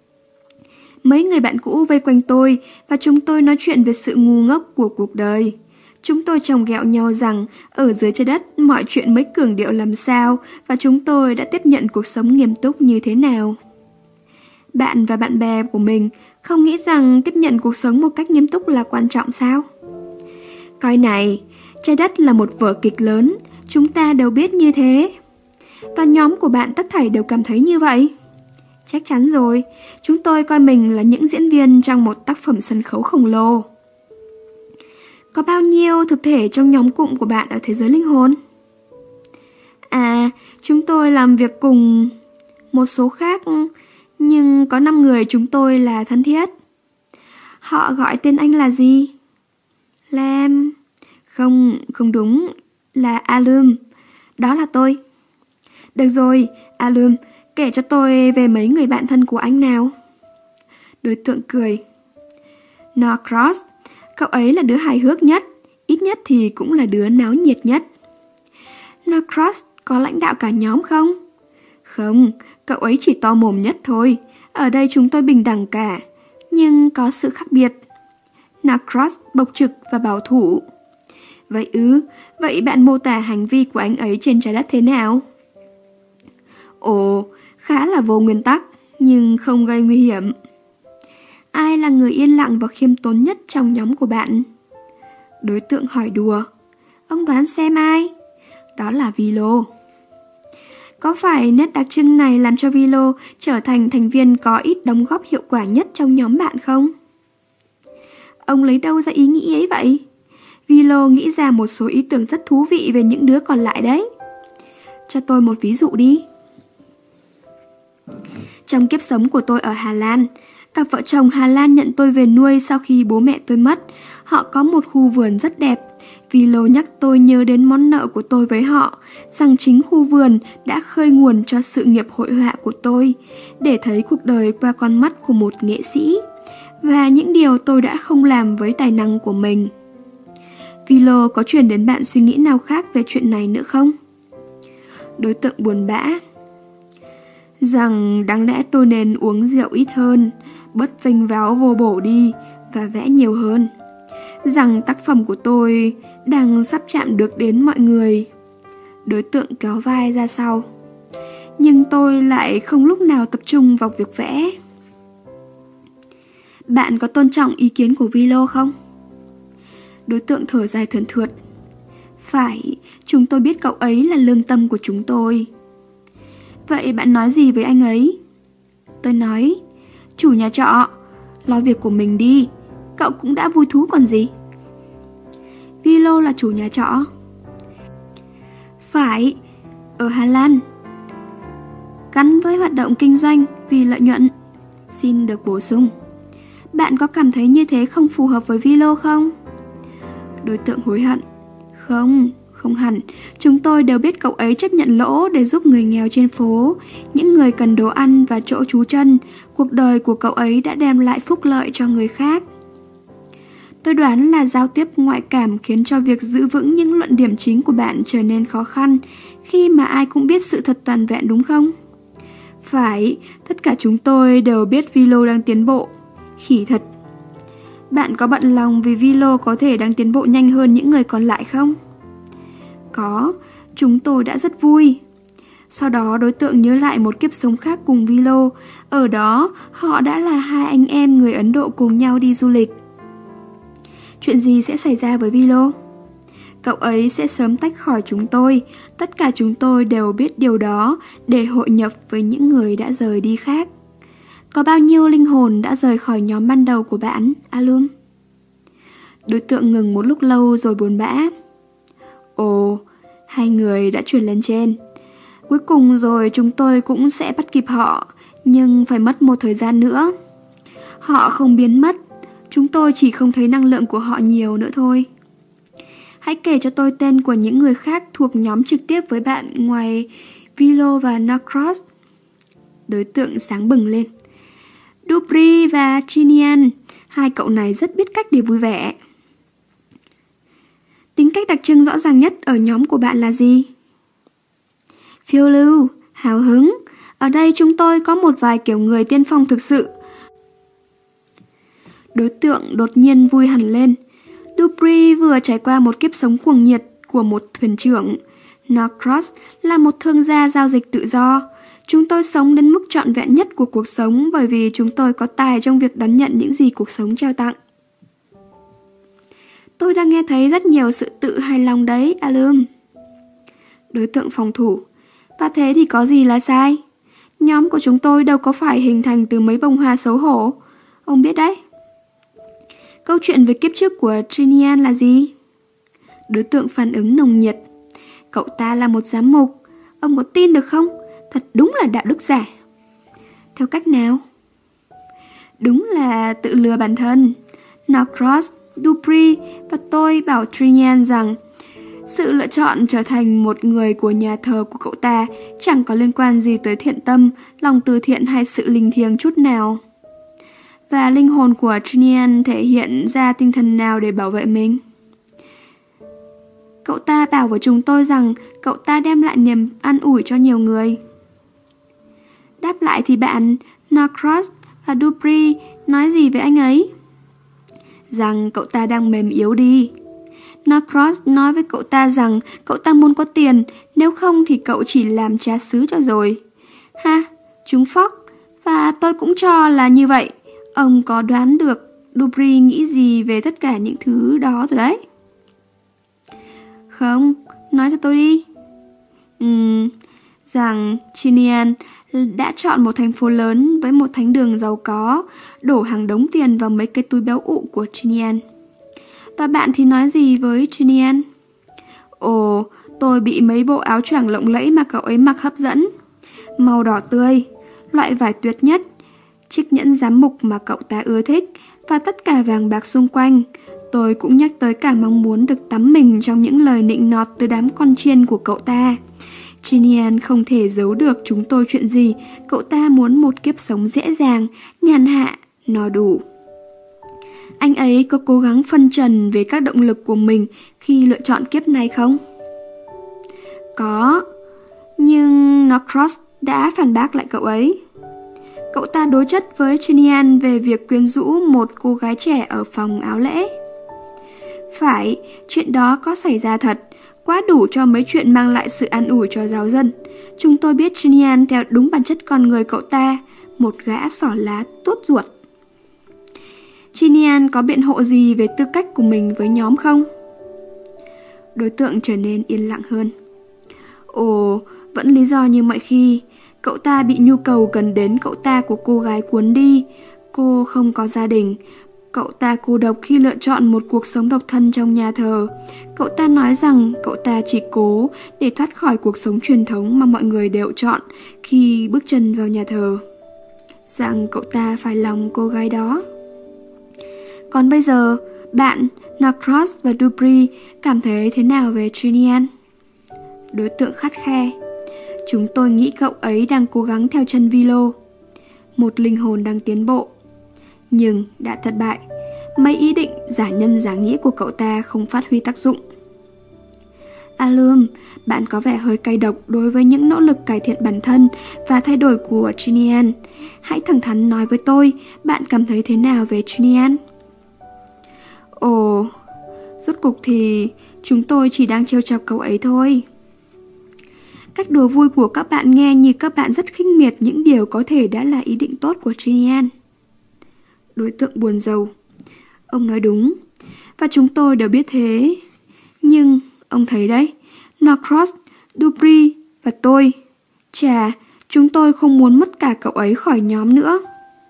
Mấy người bạn cũ vây quanh tôi và chúng tôi nói chuyện về sự ngu ngốc của cuộc đời. Chúng tôi chồng ghẹo nhau rằng ở dưới trái đất mọi chuyện mới cường điệu làm sao và chúng tôi đã tiếp nhận cuộc sống nghiêm túc như thế nào. Bạn và bạn bè của mình không nghĩ rằng tiếp nhận cuộc sống một cách nghiêm túc là quan trọng sao? Coi này, trái đất là một vở kịch lớn, chúng ta đều biết như thế. Và nhóm của bạn tất thảy đều cảm thấy như vậy. Chắc chắn rồi, chúng tôi coi mình là những diễn viên trong một tác phẩm sân khấu khổng lồ. Có bao nhiêu thực thể trong nhóm cụm của bạn ở thế giới linh hồn? À, chúng tôi làm việc cùng một số khác, nhưng có 5 người chúng tôi là thân thiết. Họ gọi tên anh là gì? Lam. Không đúng, là Alum. Đó là tôi. Được rồi, Alum, kể cho tôi về mấy người bạn thân của anh nào. Đối tượng cười. Norcross, cậu ấy là đứa hài hước nhất, ít nhất thì cũng là đứa náo nhiệt nhất. Norcross có lãnh đạo cả nhóm không? Không, cậu ấy chỉ to mồm nhất thôi. Ở đây chúng tôi bình đẳng cả, nhưng có sự khác biệt. Norcross bộc trực và bảo thủ. Vậy bạn mô tả hành vi của anh ấy trên trái đất thế nào? Ồ, khá là vô nguyên tắc, nhưng không gây nguy hiểm. Ai là người yên lặng và khiêm tốn nhất trong nhóm của bạn? Đối tượng hỏi đùa. Ông đoán xem ai? Đó là Vilo. Có phải nét đặc trưng này làm cho Vilo trở thành thành viên có ít đóng góp hiệu quả nhất trong nhóm bạn không? Ông lấy đâu ra ý nghĩ ấy vậy? Vilo nghĩ ra một số ý tưởng rất thú vị về những đứa còn lại đấy. Cho tôi một ví dụ đi. Trong kiếp sống của tôi ở Hà Lan, cặp vợ chồng Hà Lan nhận tôi về nuôi sau khi bố mẹ tôi mất. Họ có một khu vườn rất đẹp. Vilo nhắc tôi nhớ đến món nợ của tôi với họ, rằng chính khu vườn đã khơi nguồn cho sự nghiệp hội họa của tôi, để thấy cuộc đời qua con mắt của một nghệ sĩ, và những điều tôi đã không làm với tài năng của mình. Vilo có truyền đến bạn suy nghĩ nào khác về chuyện này nữa không? Đối tượng buồn bã. Rằng đáng lẽ tôi nên uống rượu ít hơn, bớt vênh váo vô bổ đi và vẽ nhiều hơn. Rằng tác phẩm của tôi đang sắp chạm được đến mọi người. Đối tượng kéo vai ra sau. Nhưng tôi lại không lúc nào tập trung vào việc vẽ. Bạn có tôn trọng ý kiến của Vilo không? Đối tượng thở dài thườn thượt. Phải, chúng tôi biết cậu ấy là lương tâm của chúng tôi. Vậy bạn nói gì với anh ấy? Tôi nói, chủ nhà trọ, lo việc của mình đi, cậu cũng đã vui thú còn gì. Vilo là chủ nhà trọ. Phải, ở Hà Lan, gắn với hoạt động kinh doanh vì lợi nhuận. Xin được bổ sung. Bạn có cảm thấy như thế không phù hợp với Vilo không? Đối tượng hối hận. Không hẳn. Chúng tôi đều biết cậu ấy chấp nhận lỗ để giúp người nghèo trên phố, những người cần đồ ăn và chỗ trú chân. Cuộc đời của cậu ấy đã đem lại phúc lợi cho người khác. Tôi đoán là giao tiếp ngoại cảm khiến cho việc giữ vững những luận điểm chính của bạn trở nên khó khăn khi mà ai cũng biết sự thật toàn vẹn, đúng không? Phải, tất cả chúng tôi đều biết Vilo đang tiến bộ. Khỉ thật. Bạn có bận lòng vì Vilo có thể đang tiến bộ nhanh hơn những người còn lại không? Có, chúng tôi đã rất vui. Sau đó đối tượng nhớ lại một kiếp sống khác cùng Vilo. Ở đó, họ đã là hai anh em người Ấn Độ cùng nhau đi du lịch. Chuyện gì sẽ xảy ra với Vilo? Cậu ấy sẽ sớm tách khỏi chúng tôi. Tất cả chúng tôi đều biết điều đó để hội nhập với những người đã rời đi khác. Có bao nhiêu linh hồn đã rời khỏi nhóm ban đầu của bạn, Alum? Đối tượng ngừng một lúc lâu rồi buồn bã. Ồ, hai người đã chuyển lên trên. Cuối cùng rồi chúng tôi cũng sẽ bắt kịp họ, nhưng phải mất một thời gian nữa. Họ không biến mất, chúng tôi chỉ không thấy năng lượng của họ nhiều nữa thôi. Hãy kể cho tôi tên của những người khác thuộc nhóm trực tiếp với bạn ngoài Vilo và Norcross. Đối tượng sáng bừng lên. Dupri và Chinian, hai cậu này rất biết cách để vui vẻ. Tính cách đặc trưng rõ ràng nhất ở nhóm của bạn là gì? Phiêu lưu, hào hứng. Ở đây chúng tôi có một vài kiểu người tiên phong thực sự. Đối tượng đột nhiên vui hẳn lên. Dupri vừa trải qua một kiếp sống cuồng nhiệt của một thuyền trưởng. Norcross là một thương gia giao dịch tự do. Chúng tôi sống đến mức trọn vẹn nhất của cuộc sống bởi vì chúng tôi có tài trong việc đón nhận những gì cuộc sống trao tặng. Tôi đang nghe thấy rất nhiều sự tự hài lòng đấy, Alum. Đối tượng phòng thủ. Và thế thì có gì là sai? Nhóm của chúng tôi đâu có phải hình thành từ mấy bông hoa xấu hổ. Ông biết đấy. Câu chuyện về kiếp trước của Trinian là gì? Đối tượng phản ứng nồng nhiệt. Cậu ta là một giám mục. Ông có tin được không? Thật đúng là đạo đức giả. Theo cách nào? Đúng là tự lừa bản thân. Norcross, Dupri và tôi bảo Trinian rằng sự lựa chọn trở thành một người của nhà thờ của cậu ta chẳng có liên quan gì tới thiện tâm, lòng từ thiện hay sự linh thiêng chút nào. Và linh hồn của Trinian thể hiện ra tinh thần nào để bảo vệ mình? Cậu ta bảo với chúng tôi rằng cậu ta đem lại niềm an ủi cho nhiều người. Đáp lại thì bạn, Norcross và Dupri nói gì với anh ấy? Rằng cậu ta đang mềm yếu đi. Norcross nói với cậu ta rằng cậu ta muốn có tiền, nếu không thì cậu chỉ làm trá xứ cho rồi. Ha, chúng phóc, và tôi cũng cho là như vậy. Ông có đoán được Dupri nghĩ gì về tất cả những thứ đó rồi đấy? Không, nói cho tôi đi. Rằng Chinian đã chọn một thành phố lớn với một thánh đường giàu có, đổ hàng đống tiền vào mấy cái túi béo ụ của Chinian. Và bạn thì nói gì với Chinian? Ồ, tôi bị mấy bộ áo choàng lộng lẫy mà cậu ấy mặc hấp dẫn. Màu đỏ tươi, loại vải tuyệt nhất, chiếc nhẫn giám mục mà cậu ta ưa thích, và tất cả vàng bạc xung quanh. Tôi cũng nhắc tới cả mong muốn được tắm mình trong những lời nịnh nọt từ đám con chiên của cậu ta. Chinian không thể giấu được chúng tôi chuyện gì. Cậu ta muốn một kiếp sống dễ dàng, nhàn hạ, no đủ. Anh ấy có cố gắng phân trần về các động lực của mình khi lựa chọn kiếp này không? Có, nhưng Norcross đã phản bác lại cậu ấy. Cậu ta đối chất với Chinian về việc quyến rũ một cô gái trẻ ở phòng áo lễ. Phải, chuyện đó có xảy ra thật, quá đủ cho mấy chuyện mang lại sự an ủi cho giáo dân. Chúng tôi biết Chinian theo đúng bản chất con người cậu ta, một gã xỏ lá tốt ruột. Chinian có biện hộ gì về tư cách của mình với nhóm không? Đối tượng trở nên yên lặng hơn. Ồ, vẫn lý do như mọi khi. Cậu ta bị nhu cầu cần đến cậu ta của cô gái cuốn đi. Cô không có gia đình. Cậu ta cô độc khi lựa chọn một cuộc sống độc thân trong nhà thờ. Cậu ta nói rằng cậu ta chỉ cố để thoát khỏi cuộc sống truyền thống mà mọi người đều chọn khi bước chân vào nhà thờ. Rằng cậu ta phải lòng cô gái đó. Còn bây giờ, bạn, Norcross và Dupree cảm thấy thế nào về Chinian? Đối tượng khắt khe. Chúng tôi nghĩ cậu ấy đang cố gắng theo chân Vilo, một linh hồn đang tiến bộ. Nhưng đã thất bại. Mấy ý định giả nhân giả nghĩa của cậu ta không phát huy tác dụng. Alum, bạn có vẻ hơi cay độc đối với những nỗ lực cải thiện bản thân và thay đổi của Chinian. Hãy thẳng thắn nói với tôi, bạn cảm thấy thế nào về Chinian? Ồ, rốt cuộc thì chúng tôi chỉ đang trêu chọc cậu ấy thôi. Cách đùa vui của các bạn nghe như các bạn rất khinh miệt những điều có thể đã là ý định tốt của Chinian. Đối tượng buồn rầu. Ông nói đúng, và chúng tôi đều biết thế. Nhưng, ông thấy đấy, Norcross, Dupree và tôi. Chà, chúng tôi không muốn mất cả cậu ấy khỏi nhóm nữa.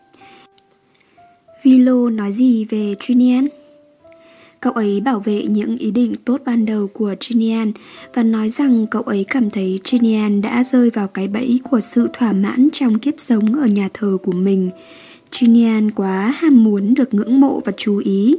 Vilo nói gì về Chinian? Cậu ấy bảo vệ những ý định tốt ban đầu của Chinian và nói rằng cậu ấy cảm thấy Chinian đã rơi vào cái bẫy của sự thỏa mãn trong kiếp sống ở nhà thờ của mình. Chinian quá ham muốn được ngưỡng mộ và chú ý.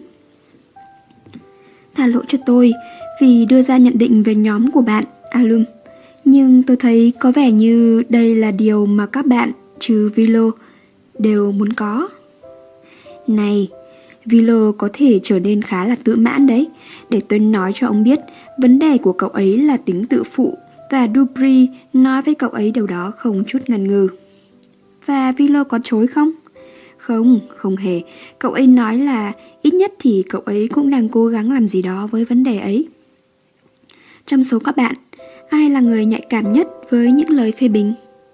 Tha lỗi cho tôi vì đưa ra nhận định về nhóm của bạn, Alum. Nhưng tôi thấy có vẻ như đây là điều mà các bạn, trừ Vilo, đều muốn có. Này, Vilo có thể trở nên khá là tự mãn đấy. Để tôi nói cho ông biết, vấn đề của cậu ấy là tính tự phụ, và Dupree nói với cậu ấy điều đó không chút ngần ngừ. Và Vilo có chối không? Không hề. Cậu ấy nói là ít nhất thì cậu ấy cũng đang cố gắng làm gì đó với vấn đề ấy. Trong số các bạn, ai là người nhạy cảm nhất với những lời phê bình?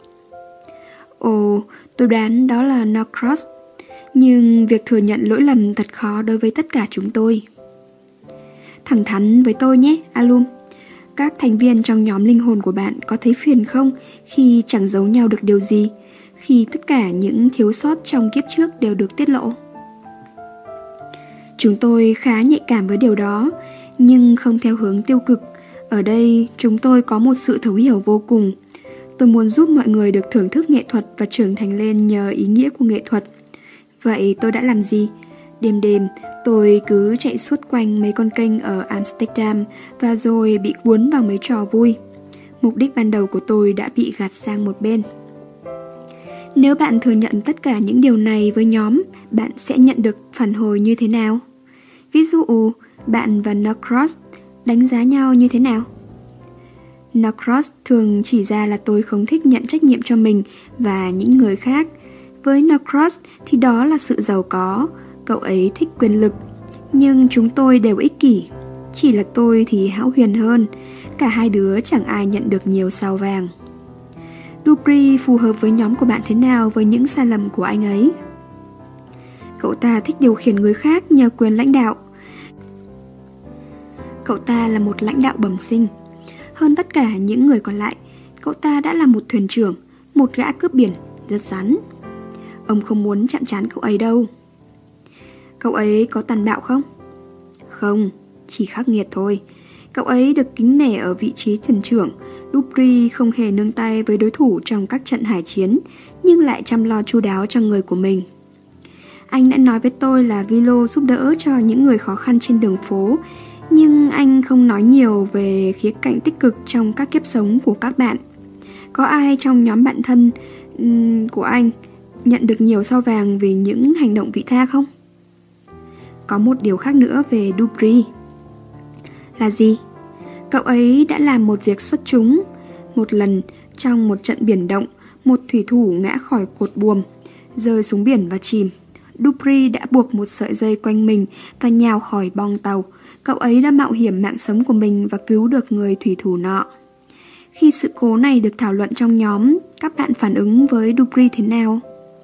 Ồ, tôi đoán đó là Norcross. Nhưng việc thừa nhận lỗi lầm thật khó đối với tất cả chúng tôi. Thẳng thắn với tôi nhé, Alum. Các thành viên trong nhóm linh hồn của bạn có thấy phiền không khi chẳng giấu nhau được điều gì, khi tất cả những thiếu sót trong kiếp trước đều được tiết lộ? Chúng tôi khá nhạy cảm với điều đó, nhưng không theo hướng tiêu cực. Ở đây chúng tôi có một sự thấu hiểu vô cùng. Tôi muốn giúp mọi người được thưởng thức nghệ thuật và trưởng thành lên nhờ ý nghĩa của nghệ thuật. Vậy tôi đã làm gì? Đêm đêm, tôi cứ chạy suốt quanh mấy con kênh ở Amsterdam và rồi bị cuốn vào mấy trò vui. Mục đích ban đầu của tôi đã bị gạt sang một bên. Nếu bạn thừa nhận tất cả những điều này với nhóm, bạn sẽ nhận được phản hồi như thế nào? Ví dụ, bạn và Norcross đánh giá nhau như thế nào? Norcross thường chỉ ra là tôi không thích nhận trách nhiệm cho mình và những người khác. Với Norcross thì đó là sự giàu có, cậu ấy thích quyền lực. Nhưng chúng tôi đều ích kỷ. Chỉ là tôi thì hão huyền hơn. Cả hai đứa chẳng ai nhận được nhiều sao vàng. Dupree phù hợp với nhóm của bạn thế nào với những sai lầm của anh ấy? Cậu ta thích điều khiển người khác nhờ quyền lãnh đạo. Cậu ta là một lãnh đạo bẩm sinh. Hơn tất cả những người còn lại, cậu ta đã là một thuyền trưởng, một gã cướp biển, rất rắn. Ông không muốn chạm trán cậu ấy đâu. Cậu ấy có tàn bạo không? Không, chỉ khắc nghiệt thôi. Cậu ấy được kính nể ở vị trí thuyền trưởng. Dupree không hề nương tay với đối thủ trong các trận hải chiến, nhưng lại chăm lo chu đáo cho người của mình. Anh đã nói với tôi là Vilo giúp đỡ cho những người khó khăn trên đường phố, nhưng anh không nói nhiều về khía cạnh tích cực trong các kiếp sống của các bạn. Có ai trong nhóm bạn thân của anh nhận được nhiều sao vàng vì những hành động vị tha không? Có một điều khác nữa về Dupree. Là gì? Cậu ấy đã làm một việc xuất chúng. Một lần, trong một trận biển động, một thủy thủ ngã khỏi cột buồm, rơi xuống biển và chìm. Dupree đã buộc một sợi dây quanh mình và nhào khỏi bong tàu. Cậu ấy đã mạo hiểm mạng sống của mình và cứu được người thủy thủ nọ. Khi sự cố này được thảo luận trong nhóm, các bạn phản ứng với Dupree thế nào?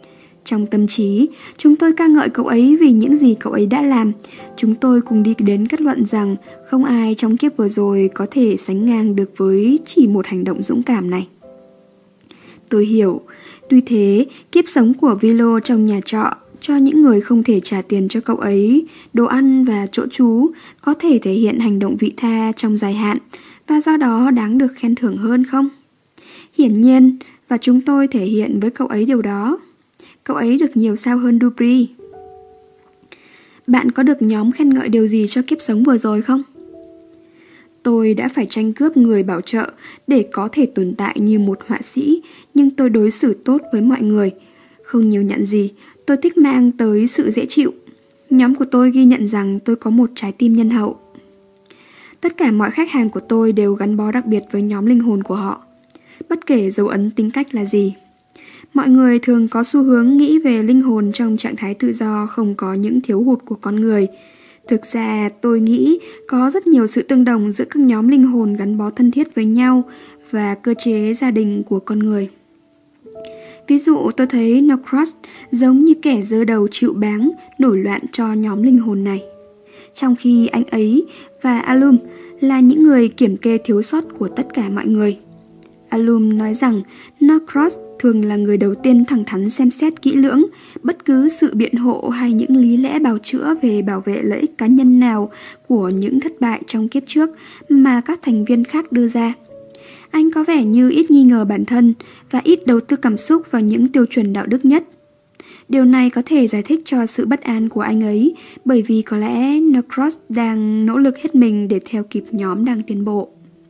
Trong tâm trí, chúng tôi ca ngợi cậu ấy vì những gì cậu ấy đã làm. Chúng tôi cùng đi đến kết luận rằng không ai trong kiếp vừa rồi có thể sánh ngang được với chỉ một hành động dũng cảm này. Tôi hiểu, tuy thế, kiếp sống của Vilo trong nhà trọ cho những người không thể trả tiền cho cậu ấy, đồ ăn và chỗ trú có thể thể hiện hành động vị tha trong dài hạn và do đó đáng được khen thưởng hơn không? Hiển nhiên, và chúng tôi thể hiện với cậu ấy điều đó. Cậu ấy được nhiều sao hơn Dupree. Bạn có được nhóm khen ngợi điều gì cho kiếp sống vừa rồi không? Tôi đã phải tranh cướp người bảo trợ để có thể tồn tại như một họa sĩ, nhưng tôi đối xử tốt với mọi người. Không nhiều nhận gì, tôi thích mang tới sự dễ chịu. Nhóm của tôi ghi nhận rằng tôi có một trái tim nhân hậu. Tất cả mọi khách hàng của tôi đều gắn bó đặc biệt với nhóm linh hồn của họ, bất kể dấu ấn tính cách là gì. Mọi người thường có xu hướng nghĩ về linh hồn trong trạng thái tự do không có những thiếu hụt của con người. Thực ra tôi nghĩ có rất nhiều sự tương đồng giữa các nhóm linh hồn gắn bó thân thiết với nhau và cơ chế gia đình của con người. Ví dụ tôi thấy Norcross giống như kẻ giơ đầu chịu báng nổi loạn cho nhóm linh hồn này. Trong khi anh ấy và Alum là những người kiểm kê thiếu sót của tất cả mọi người. Alum nói rằng Norcross thường là người đầu tiên thẳng thắn xem xét kỹ lưỡng bất cứ sự biện hộ hay những lý lẽ bào chữa về bảo vệ lợi ích cá nhân nào của những thất bại trong kiếp trước mà các thành viên khác đưa ra. Anh có vẻ như ít nghi ngờ bản thân và ít đầu tư cảm xúc vào những tiêu chuẩn đạo đức nhất. Điều này có thể giải thích cho sự bất an của anh ấy, bởi vì có lẽ Norcross đang nỗ lực hết mình để theo kịp nhóm đang tiến bộ.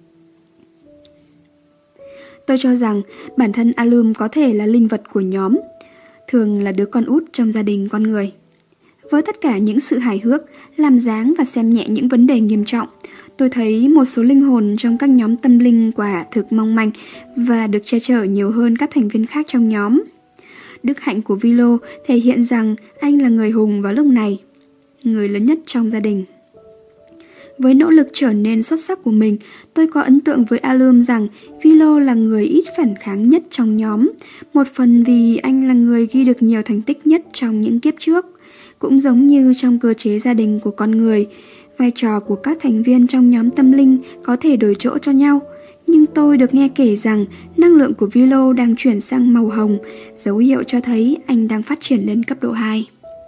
Tôi cho rằng bản thân Alum có thể là linh vật của nhóm, thường là đứa con út trong gia đình con người. Với tất cả những sự hài hước, làm dáng và xem nhẹ những vấn đề nghiêm trọng, tôi thấy một số linh hồn trong các nhóm tâm linh quả thực mong manh và được che chở nhiều hơn các thành viên khác trong nhóm. Đức hạnh của Vilo thể hiện rằng anh là người hùng vào lúc này, người lớn nhất trong gia đình. Với nỗ lực trở nên xuất sắc của mình, tôi có ấn tượng với Alum rằng Vilo là người ít phản kháng nhất trong nhóm, một phần vì anh là người ghi được nhiều thành tích nhất trong những kiếp trước. Cũng giống như trong cơ chế gia đình của con người, vai trò của các thành viên trong nhóm tâm linh có thể đổi chỗ cho nhau. Nhưng tôi được nghe kể rằng năng lượng của Vilo đang chuyển sang màu hồng, dấu hiệu cho thấy anh đang phát triển lên cấp độ 2.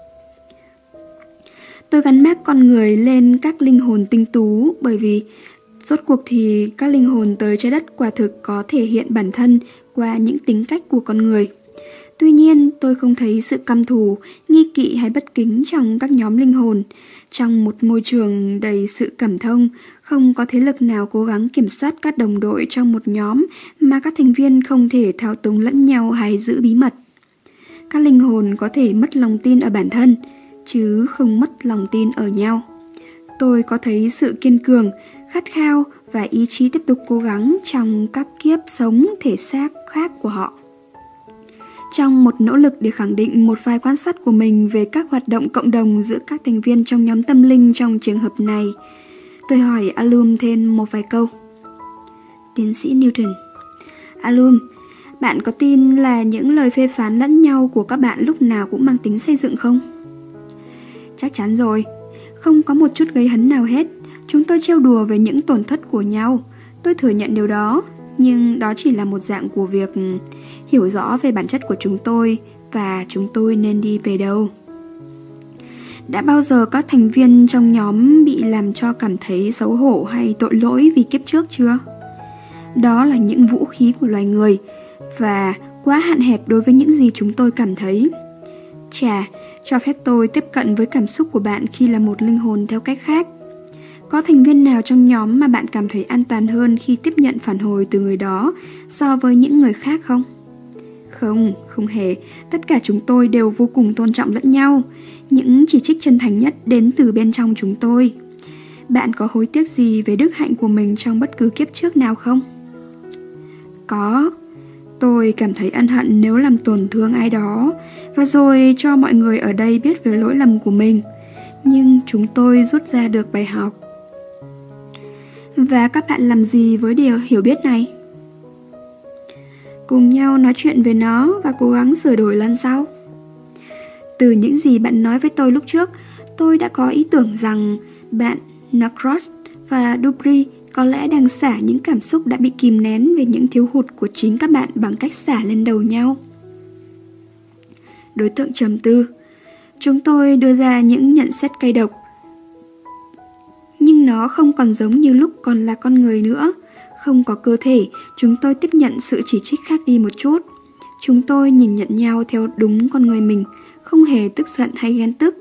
Tôi gắn mác con người lên các linh hồn tinh tú bởi vì rốt cuộc thì các linh hồn tới trái đất quả thực có thể hiện bản thân qua những tính cách của con người. Tuy nhiên, tôi không thấy sự căm thù, nghi kỵ hay bất kính trong các nhóm linh hồn. Trong một môi trường đầy sự cảm thông, không có thế lực nào cố gắng kiểm soát các đồng đội trong một nhóm mà các thành viên không thể thao túng lẫn nhau hay giữ bí mật. Các linh hồn có thể mất lòng tin ở bản thân, chứ không mất lòng tin ở nhau. Tôi có thấy sự kiên cường, khát khao và ý chí tiếp tục cố gắng trong các kiếp sống thể xác khác của họ. Trong một nỗ lực để khẳng định một vài quan sát của mình về các hoạt động cộng đồng giữa các thành viên trong nhóm tâm linh trong trường hợp này, tôi hỏi Alum thêm một vài câu. Tiến sĩ Newton: Alum, bạn có tin là những lời phê phán lẫn nhau của các bạn lúc nào cũng mang tính xây dựng không? Chắc chắn rồi, không có một chút gây hấn nào hết. Chúng tôi trêu đùa về những tổn thất của nhau. Tôi thừa nhận điều đó, nhưng đó chỉ là một dạng của việc hiểu rõ về bản chất của chúng tôi và chúng tôi nên đi về đâu. Đã bao giờ các thành viên trong nhóm bị làm cho cảm thấy xấu hổ hay tội lỗi vì kiếp trước chưa? Đó là những vũ khí của loài người và quá hạn hẹp đối với những gì chúng tôi cảm thấy. Chà, cho phép tôi tiếp cận với cảm xúc của bạn khi là một linh hồn theo cách khác. Có thành viên nào trong nhóm mà bạn cảm thấy an toàn hơn khi tiếp nhận phản hồi từ người đó so với những người khác không? Không hề. Tất cả chúng tôi đều vô cùng tôn trọng lẫn nhau. Những chỉ trích chân thành nhất đến từ bên trong chúng tôi. Bạn có hối tiếc gì về đức hạnh của mình trong bất cứ kiếp trước nào không? Có. Tôi cảm thấy ân hận nếu làm tổn thương ai đó và rồi cho mọi người ở đây biết về lỗi lầm của mình. Nhưng chúng tôi rút ra được bài học. Và các bạn làm gì với điều hiểu biết này? Cùng nhau nói chuyện về nó và cố gắng sửa đổi lần sau. Từ những gì bạn nói với tôi lúc trước, tôi đã có ý tưởng rằng bạn, Norcross và Dubry có lẽ đang xả những cảm xúc đã bị kìm nén về những thiếu hụt của chính các bạn bằng cách xả lên đầu nhau. Đối tượng trầm tư. Chúng tôi đưa ra những nhận xét cay độc, nhưng nó không còn giống như lúc còn là con người nữa. Không có cơ thể, chúng tôi tiếp nhận sự chỉ trích khác đi một chút. Chúng tôi nhìn nhận nhau theo đúng con người mình, không hề tức giận hay ghen tức.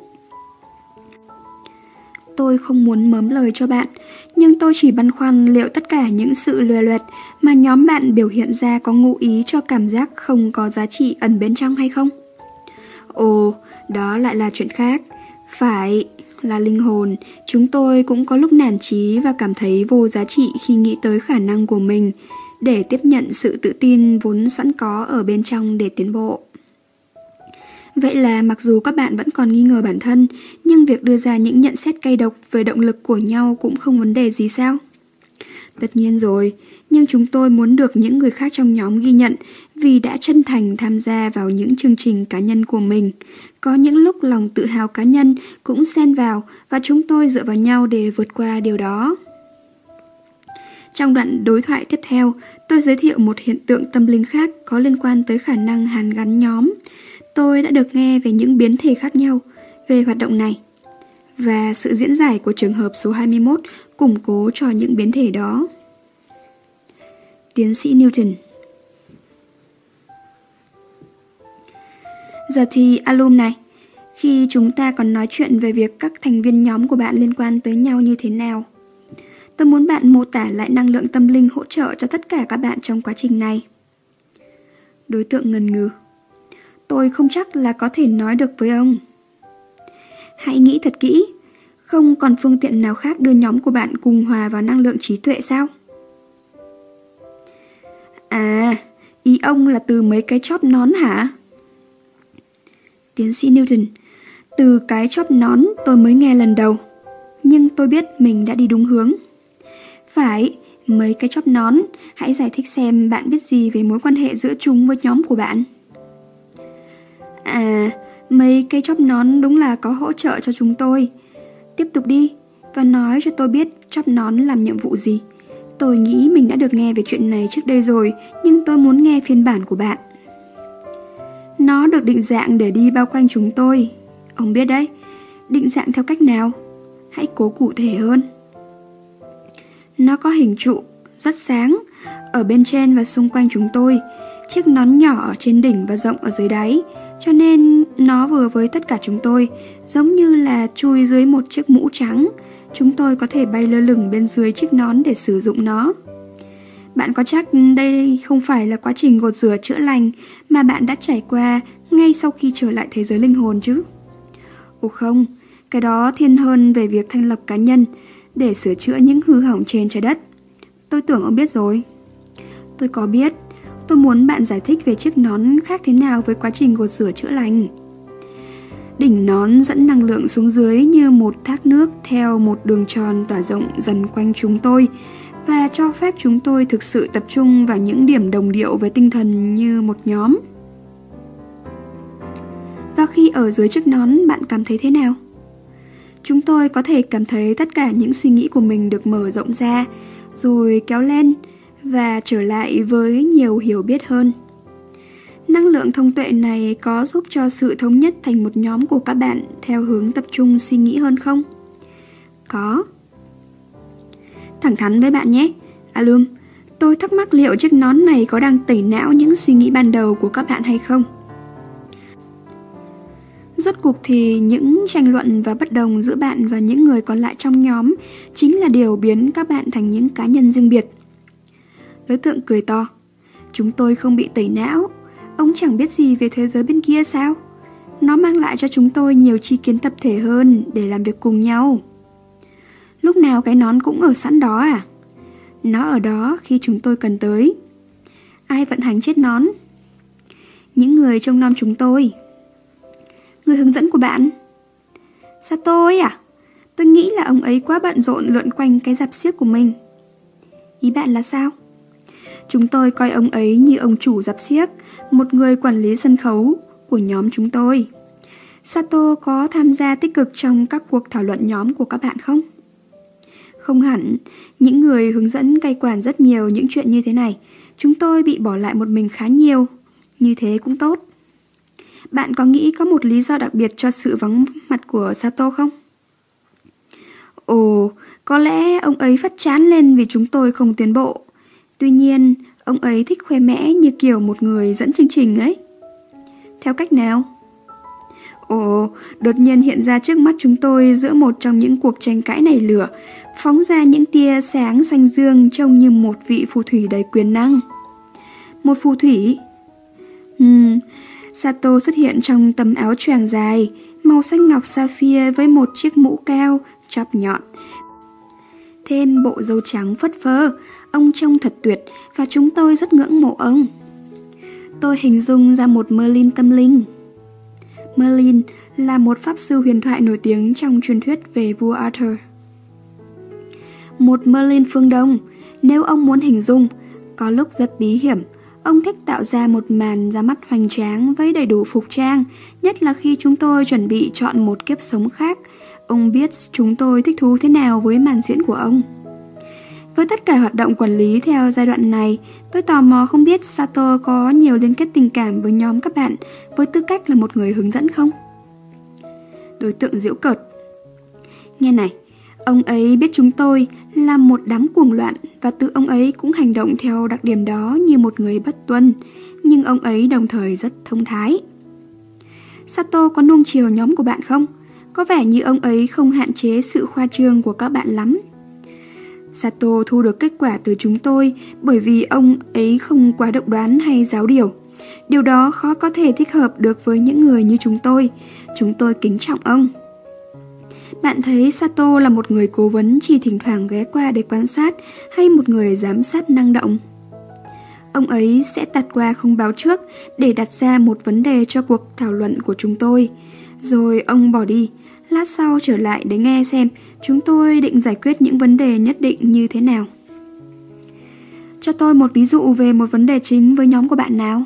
Tôi không muốn mớm lời cho bạn, nhưng tôi chỉ băn khoăn liệu tất cả những sự lòe loẹt mà nhóm bạn biểu hiện ra có ngụ ý cho cảm giác không có giá trị ẩn bên trong hay không? Ồ, đó lại là chuyện khác. Phải là linh hồn, chúng tôi cũng có lúc nản chí và cảm thấy vô giá trị khi nghĩ tới khả năng của mình để tiếp nhận sự tự tin vốn sẵn có ở bên trong để tiến bộ. Vậy là mặc dù các bạn vẫn còn nghi ngờ bản thân, nhưng việc đưa ra những nhận xét cay độc về động lực của nhau cũng không vấn đề gì sao? Tất nhiên rồi, nhưng chúng tôi muốn được những người khác trong nhóm ghi nhận vì đã chân thành tham gia vào những chương trình cá nhân của mình. Có những lúc lòng tự hào cá nhân cũng xen vào và chúng tôi dựa vào nhau để vượt qua điều đó. Trong đoạn đối thoại tiếp theo, tôi giới thiệu một hiện tượng tâm linh khác có liên quan tới khả năng hàn gắn nhóm. Tôi đã được nghe về những biến thể khác nhau về hoạt động này, và sự diễn giải của trường hợp số 21 củng cố cho những biến thể đó. Tiến sĩ Newton. Giờ thì alum này, khi chúng ta còn nói chuyện về việc các thành viên nhóm của bạn liên quan tới nhau như thế nào, tôi muốn bạn mô tả lại năng lượng tâm linh hỗ trợ cho tất cả các bạn trong quá trình này. Đối tượng ngần ngừ. Tôi không chắc là có thể nói được với ông. Hãy nghĩ thật kỹ, không còn phương tiện nào khác đưa nhóm của bạn cùng hòa vào năng lượng trí tuệ sao? À, ý ông là từ mấy cái chóp nón hả? Tiến sĩ Newton. Từ cái chóp nón tôi mới nghe lần đầu, nhưng tôi biết mình đã đi đúng hướng. Phải, mấy cái chóp nón, hãy giải thích xem bạn biết gì về mối quan hệ giữa chúng với nhóm của bạn. À, mấy cái chóp nón đúng là có hỗ trợ cho chúng tôi. Tiếp tục đi, và nói cho tôi biết chóp nón làm nhiệm vụ gì. Tôi nghĩ mình đã được nghe về chuyện này trước đây rồi, nhưng tôi muốn nghe phiên bản của bạn. Nó được định dạng để đi bao quanh chúng tôi. Ông biết đấy, định dạng theo cách nào? Hãy cố cụ thể hơn. Nó có hình trụ, rất sáng, ở bên trên và xung quanh chúng tôi. Chiếc nón nhỏ ở trên đỉnh và rộng ở dưới đáy, cho nên nó vừa với tất cả chúng tôi, giống như là chui dưới một chiếc mũ trắng. Chúng tôi có thể bay lơ lửng bên dưới chiếc nón để sử dụng nó. Bạn có chắc đây không phải là quá trình gột rửa chữa lành mà bạn đã trải qua ngay sau khi trở lại thế giới linh hồn chứ? Ồ không, cái đó thiên hơn về việc thanh lọc cá nhân để sửa chữa những hư hỏng trên trái đất. Tôi tưởng ông biết rồi. Tôi có biết. Tôi muốn bạn giải thích về chiếc nón khác thế nào với quá trình gột rửa chữa lành. Đỉnh nón dẫn năng lượng xuống dưới như một thác nước theo một đường tròn tỏa rộng dần quanh chúng tôi và cho phép chúng tôi thực sự tập trung vào những điểm đồng điệu với tinh thần như một nhóm. Và khi ở dưới chiếc nón, bạn cảm thấy thế nào? Chúng tôi có thể cảm thấy tất cả những suy nghĩ của mình được mở rộng ra, rồi kéo lên và trở lại với nhiều hiểu biết hơn. Năng lượng thông tuệ này có giúp cho sự thống nhất thành một nhóm của các bạn theo hướng tập trung suy nghĩ hơn không? Có. Thẳng thắn với bạn nhé, alum, tôi thắc mắc liệu chiếc nón này có đang tẩy não những suy nghĩ ban đầu của các bạn hay không? Rốt cuộc thì những tranh luận và bất đồng giữa bạn và những người còn lại trong nhóm chính là điều biến các bạn thành những cá nhân riêng biệt. Đối tượng cười to. Chúng tôi không bị tẩy não. Ông chẳng biết gì về thế giới bên kia sao? Nó mang lại cho chúng tôi nhiều tri kiến tập thể hơn để làm việc cùng nhau. Lúc nào cái nón cũng ở sẵn đó à? Nó ở đó khi chúng tôi cần tới. Ai vận hành chiếc nón? Những người trông nom chúng tôi. Người hướng dẫn của bạn? Sato ấy à? Tôi nghĩ là ông ấy quá bận rộn lượn quanh cái rạp xiếc của mình. Ý bạn là sao? Chúng tôi coi ông ấy như ông chủ rạp xiếc, một người quản lý sân khấu của nhóm chúng tôi. Sato có tham gia tích cực trong các cuộc thảo luận nhóm của các bạn không? Không hẳn, những người hướng dẫn cai quản rất nhiều những chuyện như thế này. Chúng tôi bị bỏ lại một mình khá nhiều. Như thế cũng tốt. Bạn có nghĩ có một lý do đặc biệt cho sự vắng mặt của Sato không? Ồ, có lẽ ông ấy phát chán lên vì chúng tôi không tiến bộ. Tuy nhiên, ông ấy thích khoe mẽ như kiểu một người dẫn chương trình ấy. Theo cách nào? Ồ, đột nhiên hiện ra trước mắt chúng tôi giữa một trong những cuộc tranh cãi nảy lửa, phóng ra những tia sáng xanh dương trông như một vị phù thủy đầy quyền năng. Một phù thủy? Sato xuất hiện trong tấm áo choàng dài, màu xanh ngọc sapphire với một chiếc mũ cao, chóp nhọn. Thêm bộ râu trắng phất phơ, ông trông thật tuyệt và chúng tôi rất ngưỡng mộ ông. Tôi hình dung ra một Merlin tâm linh. Merlin là một pháp sư huyền thoại nổi tiếng trong truyền thuyết về vua Arthur. Một Merlin phương Đông, nếu ông muốn hình dung, có lúc rất bí hiểm. Ông thích tạo ra một màn ra mắt hoành tráng với đầy đủ phục trang, nhất là khi chúng tôi chuẩn bị chọn một kiếp sống khác. Ông biết chúng tôi thích thú thế nào với màn diễn của ông. Với tất cả hoạt động quản lý theo giai đoạn này, tôi tò mò không biết Sato có nhiều liên kết tình cảm với nhóm các bạn với tư cách là một người hướng dẫn không? Đối tượng giễu cợt. Nghe này, ông ấy biết chúng tôi là một đám cuồng loạn và tự ông ấy cũng hành động theo đặc điểm đó như một người bất tuân, nhưng ông ấy đồng thời rất thông thái. Sato có nuông chiều nhóm của bạn không? Có vẻ như ông ấy không hạn chế sự khoa trương của các bạn lắm. Sato thu được kết quả từ chúng tôi bởi vì ông ấy không quá độc đoán hay giáo điều. Điều đó khó có thể thích hợp được với những người như chúng tôi. Chúng tôi kính trọng ông. Bạn thấy Sato là một người cố vấn chỉ thỉnh thoảng ghé qua để quan sát hay một người giám sát năng động? Ông ấy sẽ tạt qua không báo trước để đặt ra một vấn đề cho cuộc thảo luận của chúng tôi. Rồi ông bỏ đi, lát sau trở lại để nghe xem chúng tôi định giải quyết những vấn đề nhất định như thế nào. Cho tôi một ví dụ về một vấn đề chính với nhóm của bạn nào.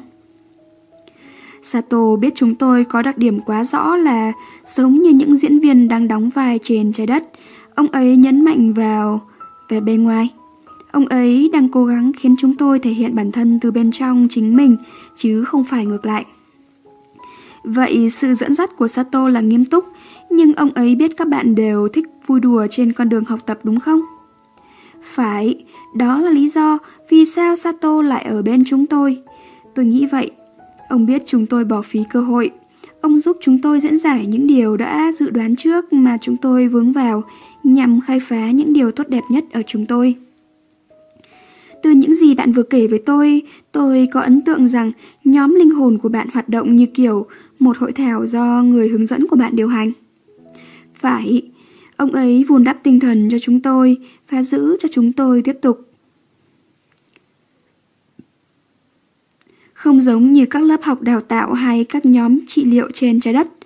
Sato biết chúng tôi có đặc điểm quá rõ là giống như những diễn viên đang đóng vai trên trái đất. Ông ấy nhấn mạnh vào vẻ bề ngoài. Ông ấy đang cố gắng khiến chúng tôi thể hiện bản thân từ bên trong chính mình, chứ không phải ngược lại. Vậy sự dẫn dắt của Sato là nghiêm túc, nhưng ông ấy biết các bạn đều thích vui đùa trên con đường học tập đúng không? Phải, đó là lý do vì sao Sato lại ở bên chúng tôi. Tôi nghĩ vậy. Ông biết chúng tôi bỏ phí cơ hội. Ông giúp chúng tôi diễn giải những điều đã dự đoán trước mà chúng tôi vướng vào nhằm khai phá những điều tốt đẹp nhất ở chúng tôi. Từ những gì bạn vừa kể với tôi có ấn tượng rằng nhóm linh hồn của bạn hoạt động như kiểu một hội thảo do người hướng dẫn của bạn điều hành. Phải, ông ấy vun đắp tinh thần cho chúng tôi và giữ cho chúng tôi tiếp tục. Không giống như các lớp học đào tạo hay các nhóm trị liệu trên trái đất.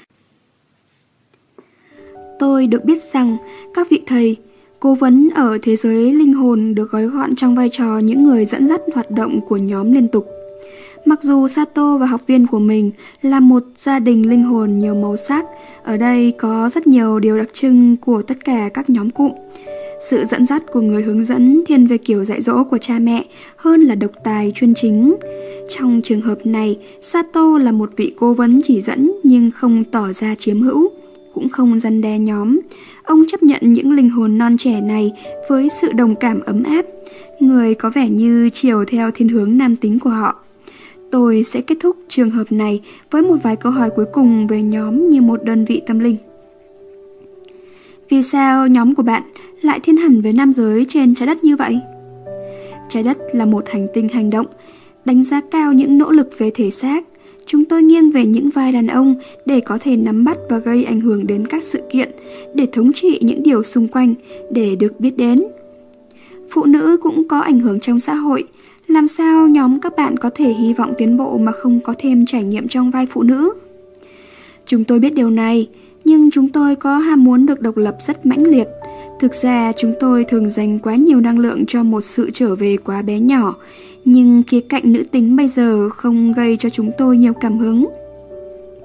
Tôi được biết rằng các vị thầy, cố vấn ở thế giới linh hồn được gói gọn trong vai trò những người dẫn dắt hoạt động của nhóm liên tục. Mặc dù Sato và học viên của mình là một gia đình linh hồn nhiều màu sắc, ở đây có rất nhiều điều đặc trưng của tất cả các nhóm cụm. Sự dẫn dắt của người hướng dẫn thiên về kiểu dạy dỗ của cha mẹ hơn là độc tài chuyên chính. Trong trường hợp này, Sato là một vị cố vấn chỉ dẫn nhưng không tỏ ra chiếm hữu, cũng không răn đe nhóm. Ông chấp nhận những linh hồn non trẻ này với sự đồng cảm ấm áp, người có vẻ như chiều theo thiên hướng nam tính của họ. Tôi sẽ kết thúc trường hợp này với một vài câu hỏi cuối cùng về nhóm như một đơn vị tâm linh. Vì sao nhóm của bạn lại thiên hẳn với nam giới trên trái đất như vậy? Trái đất là một hành tinh hành động, đánh giá cao những nỗ lực về thể xác. Chúng tôi nghiêng về những vai đàn ông để có thể nắm bắt và gây ảnh hưởng đến các sự kiện, để thống trị những điều xung quanh, để được biết đến. Phụ nữ cũng có ảnh hưởng trong xã hội. Làm sao nhóm các bạn có thể hy vọng tiến bộ mà không có thêm trải nghiệm trong vai phụ nữ? Chúng tôi biết điều này, nhưng chúng tôi có ham muốn được độc lập rất mãnh liệt. Thực ra chúng tôi thường dành quá nhiều năng lượng cho một sự trở về quá bé nhỏ, nhưng khía cạnh nữ tính bây giờ không gây cho chúng tôi nhiều cảm hứng.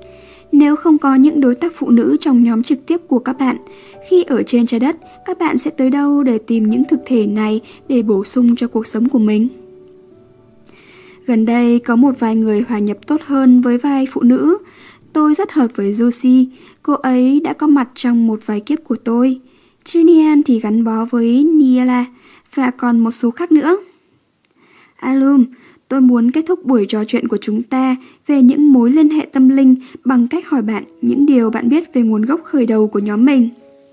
Nếu không có những đối tác phụ nữ trong nhóm trực tiếp của các bạn, khi ở trên trái đất, các bạn sẽ tới đâu để tìm những thực thể này để bổ sung cho cuộc sống của mình? Gần đây có một vài người hòa nhập tốt hơn với vai phụ nữ. Tôi rất hợp với Josie, cô ấy đã có mặt trong một vài kiếp của tôi. Julian thì gắn bó với Niela và còn một số khác nữa. Alum, tôi muốn kết thúc buổi trò chuyện của chúng ta về những mối liên hệ tâm linh bằng cách hỏi bạn những điều bạn biết về nguồn gốc khởi đầu của nhóm mình.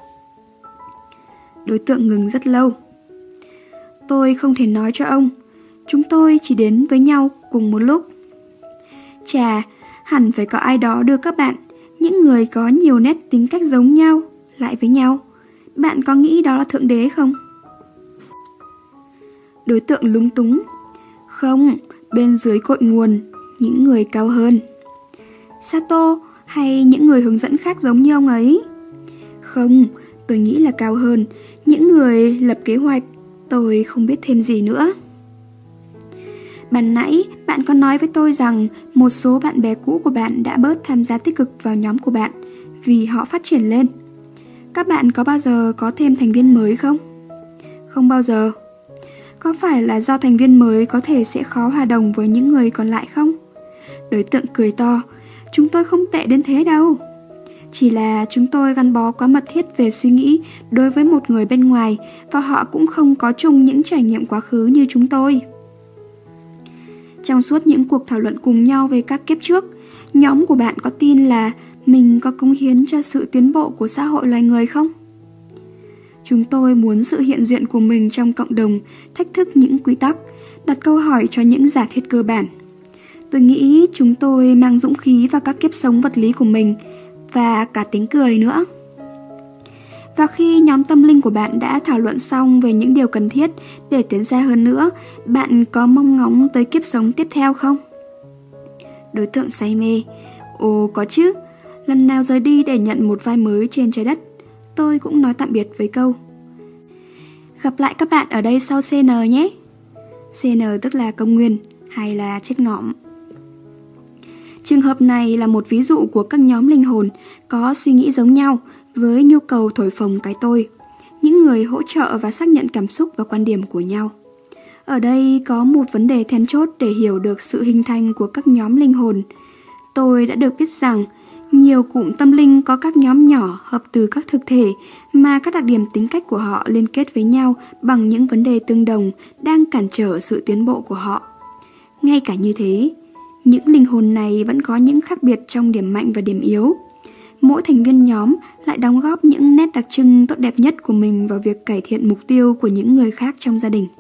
Đối tượng ngừng rất lâu. Tôi không thể nói cho ông. Chúng tôi chỉ đến với nhau cùng một lúc. Chà, hẳn phải có ai đó đưa các bạn, những người có nhiều nét tính cách giống nhau, lại với nhau. Bạn có nghĩ đó là Thượng Đế không? Đối tượng lúng túng. Không, bên dưới cội nguồn, những người cao hơn. Sato hay những người hướng dẫn khác giống như ông ấy? Không, tôi nghĩ là cao hơn, những người lập kế hoạch. Tôi không biết thêm gì nữa. Ban nãy, bạn có nói với tôi rằng một số bạn bè cũ của bạn đã bớt tham gia tích cực vào nhóm của bạn vì họ phát triển lên. Các bạn có bao giờ có thêm thành viên mới không? Không bao giờ. Có phải là do thành viên mới có thể sẽ khó hòa đồng với những người còn lại không? Đối tượng cười to. Chúng tôi không tệ đến thế đâu. Chỉ là chúng tôi gắn bó quá mật thiết về suy nghĩ đối với một người bên ngoài và họ cũng không có chung những trải nghiệm quá khứ như chúng tôi. Trong suốt những cuộc thảo luận cùng nhau về các kiếp trước, nhóm của bạn có tin là mình có cống hiến cho sự tiến bộ của xã hội loài người không? Chúng tôi muốn sự hiện diện của mình trong cộng đồng, thách thức những quy tắc, đặt câu hỏi cho những giả thiết cơ bản. Tôi nghĩ chúng tôi mang dũng khí vào các kiếp sống vật lý của mình và cả tiếng cười nữa. Và khi nhóm tâm linh của bạn đã thảo luận xong về những điều cần thiết để tiến xa hơn nữa, bạn có mong ngóng tới kiếp sống tiếp theo không? Đối tượng say mê. Ồ, có chứ. Lần nào rời đi để nhận một vai mới trên trái đất, tôi cũng nói tạm biệt với câu: gặp lại các bạn ở đây sau CN nhé. CN tức là công nguyên hay là chết ngõm. Trường hợp này là một ví dụ của các nhóm linh hồn có suy nghĩ giống nhau với nhu cầu thổi phồng cái tôi, những người hỗ trợ và xác nhận cảm xúc và quan điểm của nhau. Ở đây có một vấn đề then chốt để hiểu được sự hình thành của các nhóm linh hồn. Tôi đã được biết rằng nhiều cụm tâm linh có các nhóm nhỏ hợp từ các thực thể mà các đặc điểm tính cách của họ liên kết với nhau bằng những vấn đề tương đồng đang cản trở sự tiến bộ của họ. Ngay cả như thế, những linh hồn này vẫn có những khác biệt trong điểm mạnh và điểm yếu. Mỗi thành viên nhóm lại đóng góp những nét đặc trưng tốt đẹp nhất của mình vào việc cải thiện mục tiêu của những người khác trong gia đình.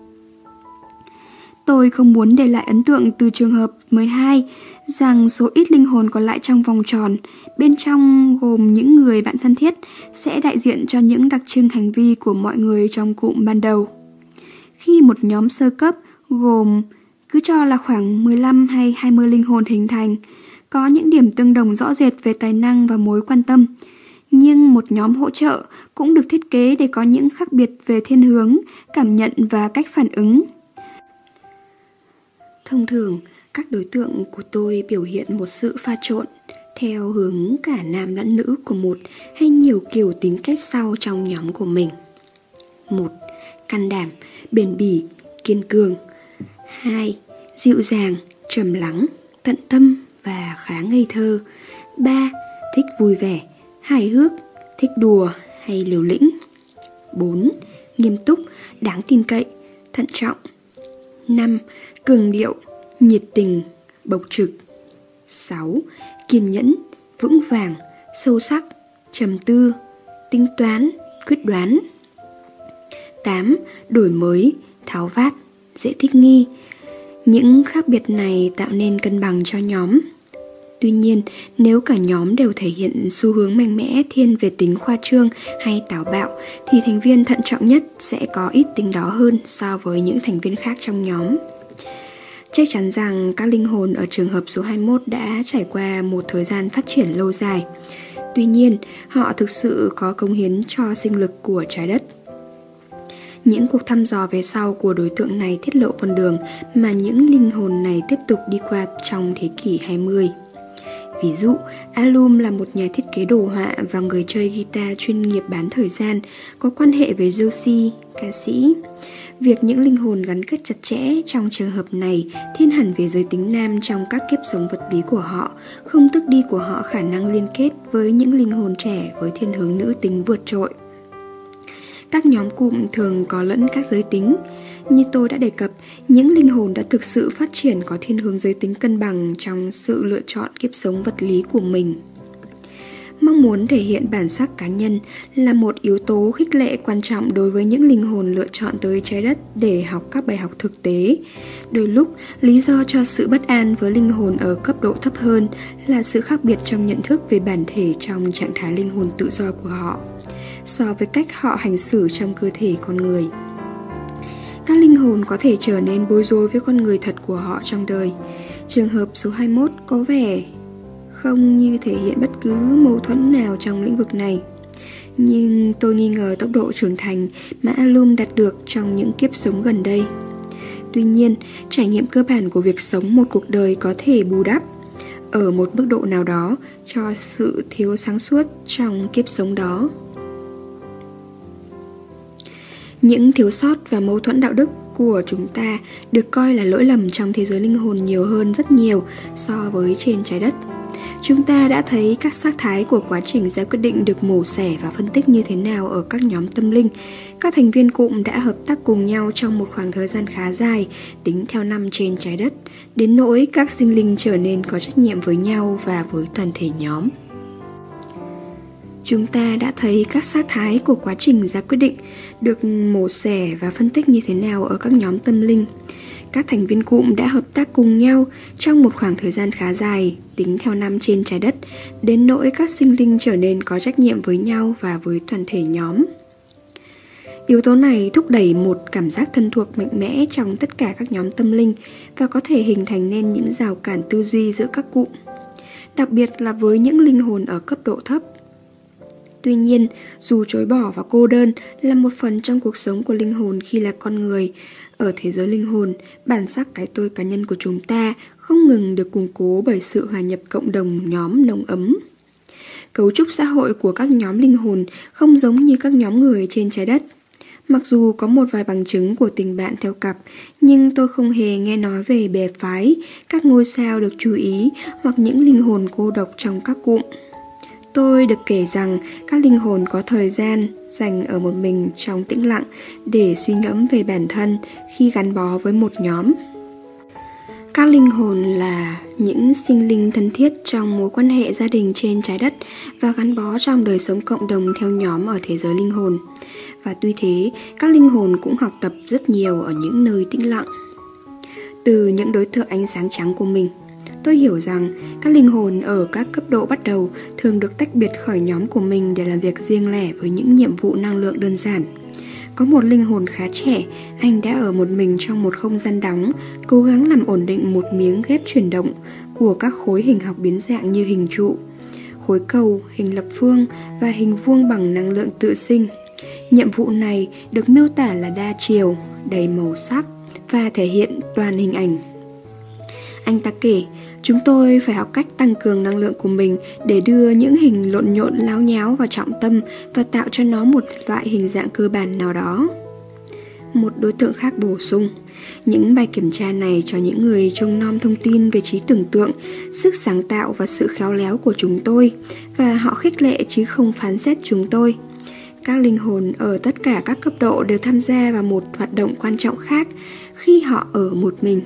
Tôi không muốn để lại ấn tượng từ trường hợp 12 rằng số ít linh hồn còn lại trong vòng tròn, bên trong gồm những người bạn thân thiết, sẽ đại diện cho những đặc trưng hành vi của mọi người trong cụm ban đầu. Khi một nhóm sơ cấp gồm cứ cho là khoảng 15 hay 20 linh hồn hình thành, có những điểm tương đồng rõ rệt về tài năng và mối quan tâm. Nhưng một nhóm hỗ trợ cũng được thiết kế để có những khác biệt về thiên hướng, cảm nhận và cách phản ứng. Thông thường, các đối tượng của tôi biểu hiện một sự pha trộn theo hướng cả nam lẫn nữ của một hay nhiều kiểu tính cách sau trong nhóm của mình. 1. Can đảm, bền bỉ, kiên cường. 2. Dịu dàng, trầm lắng, tận tâm và khá ngây thơ. 3. Thích vui vẻ, hài hước, thích đùa hay liều lĩnh. 4. Nghiêm túc, đáng tin cậy, thận trọng. 5. Cường điệu, nhiệt tình, bộc trực. 6. Kiên nhẫn, vững vàng, sâu sắc, trầm tư, tính toán, quyết đoán. 8. Đổi mới, tháo vát, dễ thích nghi. Những khác biệt này tạo nên cân bằng cho nhóm. Tuy nhiên, nếu cả nhóm đều thể hiện xu hướng mạnh mẽ thiên về tính khoa trương hay táo bạo, thì thành viên thận trọng nhất sẽ có ít tính đó hơn so với những thành viên khác trong nhóm. Chắc chắn rằng các linh hồn ở trường hợp số 21 đã trải qua một thời gian phát triển lâu dài. Tuy nhiên, họ thực sự có cống hiến cho sinh lực của trái đất. Những cuộc thăm dò về sau của đối tượng này tiết lộ con đường mà những linh hồn này tiếp tục đi qua trong thế kỷ 20. Ví dụ, Alum là một nhà thiết kế đồ họa và người chơi guitar chuyên nghiệp bán thời gian, có quan hệ với Joshi, ca sĩ. Việc những linh hồn gắn kết chặt chẽ trong trường hợp này thiên hẳn về giới tính nam trong các kiếp sống vật lý của họ, không tước đi của họ khả năng liên kết với những linh hồn trẻ với thiên hướng nữ tính vượt trội. Các nhóm cụm thường có lẫn các giới tính. Như tôi đã đề cập, những linh hồn đã thực sự phát triển có thiên hướng giới tính cân bằng trong sự lựa chọn kiếp sống vật lý của mình. Mong muốn thể hiện bản sắc cá nhân là một yếu tố khích lệ quan trọng đối với những linh hồn lựa chọn tới trái đất để học các bài học thực tế. Đôi lúc, lý do cho sự bất an với linh hồn ở cấp độ thấp hơn là sự khác biệt trong nhận thức về bản thể trong trạng thái linh hồn tự do của họ, so với cách họ hành xử trong cơ thể con người. Các linh hồn có thể trở nên bối rối với con người thật của họ trong đời. Trường hợp số 21 có vẻ không như thể hiện bất cứ mâu thuẫn nào trong lĩnh vực này. Nhưng tôi nghi ngờ tốc độ trưởng thành mà Alum đạt được trong những kiếp sống gần đây. Tuy nhiên, trải nghiệm cơ bản của việc sống một cuộc đời có thể bù đắp, ở một mức độ nào đó, cho sự thiếu sáng suốt trong kiếp sống đó. Những thiếu sót và mâu thuẫn đạo đức của chúng ta được coi là lỗi lầm trong thế giới linh hồn nhiều hơn rất nhiều so với trên trái đất. Chúng ta đã thấy các sắc thái của quá trình ra quyết định được mổ xẻ và phân tích như thế nào ở các nhóm tâm linh. Các thành viên cụm đã hợp tác cùng nhau trong một khoảng thời gian khá dài, tính theo năm trên trái đất, đến nỗi các sinh linh trở nên có trách nhiệm với nhau và với toàn thể nhóm. Chúng ta đã thấy các sắc thái của quá trình ra quyết định được mổ xẻ và phân tích như thế nào ở các nhóm tâm linh. Các thành viên cụm đã hợp tác cùng nhau trong một khoảng thời gian khá dài, tính theo năm trên trái đất, đến nỗi các sinh linh trở nên có trách nhiệm với nhau và với toàn thể nhóm. Yếu tố này thúc đẩy một cảm giác thân thuộc mạnh mẽ trong tất cả các nhóm tâm linh và có thể hình thành nên những rào cản tư duy giữa các cụm, đặc biệt là với những linh hồn ở cấp độ thấp. Tuy nhiên, dù chối bỏ và cô đơn là một phần trong cuộc sống của linh hồn khi là con người, ở thế giới linh hồn, bản sắc cái tôi cá nhân của chúng ta không ngừng được củng cố bởi sự hòa nhập cộng đồng nhóm nồng ấm. Cấu trúc xã hội của các nhóm linh hồn không giống như các nhóm người trên trái đất. Mặc dù có một vài bằng chứng của tình bạn theo cặp, nhưng tôi không hề nghe nói về bè phái, các ngôi sao được chú ý hoặc những linh hồn cô độc trong các cụm. Tôi được kể rằng các linh hồn có thời gian dành ở một mình trong tĩnh lặng để suy ngẫm về bản thân khi gắn bó với một nhóm. Các linh hồn là những sinh linh thân thiết trong mối quan hệ gia đình trên trái đất và gắn bó trong đời sống cộng đồng theo nhóm ở thế giới linh hồn. Và tuy thế, các linh hồn cũng học tập rất nhiều ở những nơi tĩnh lặng. Từ những đối tượng ánh sáng trắng của mình, tôi hiểu rằng các linh hồn ở các cấp độ bắt đầu thường được tách biệt khỏi nhóm của mình để làm việc riêng lẻ với những nhiệm vụ năng lượng đơn giản. Có một linh hồn khá trẻ, anh đã ở một mình trong một không gian đóng, cố gắng làm ổn định một miếng ghép chuyển động của các khối hình học biến dạng như hình trụ, khối cầu, hình lập phương và hình vuông bằng năng lượng tự sinh. Nhiệm vụ này được miêu tả là đa chiều, đầy màu sắc và thể hiện toàn hình ảnh. Anh ta kể, chúng tôi phải học cách tăng cường năng lượng của mình để đưa những hình lộn nhộn láo nháo vào trọng tâm và tạo cho nó một loại hình dạng cơ bản nào đó. Một đối tượng khác bổ sung, những bài kiểm tra này cho những người trông nom thông tin về trí tưởng tượng, sức sáng tạo và sự khéo léo của chúng tôi, và họ khích lệ chứ không phán xét chúng tôi. Các linh hồn ở tất cả các cấp độ đều tham gia vào một hoạt động quan trọng khác khi họ ở một mình.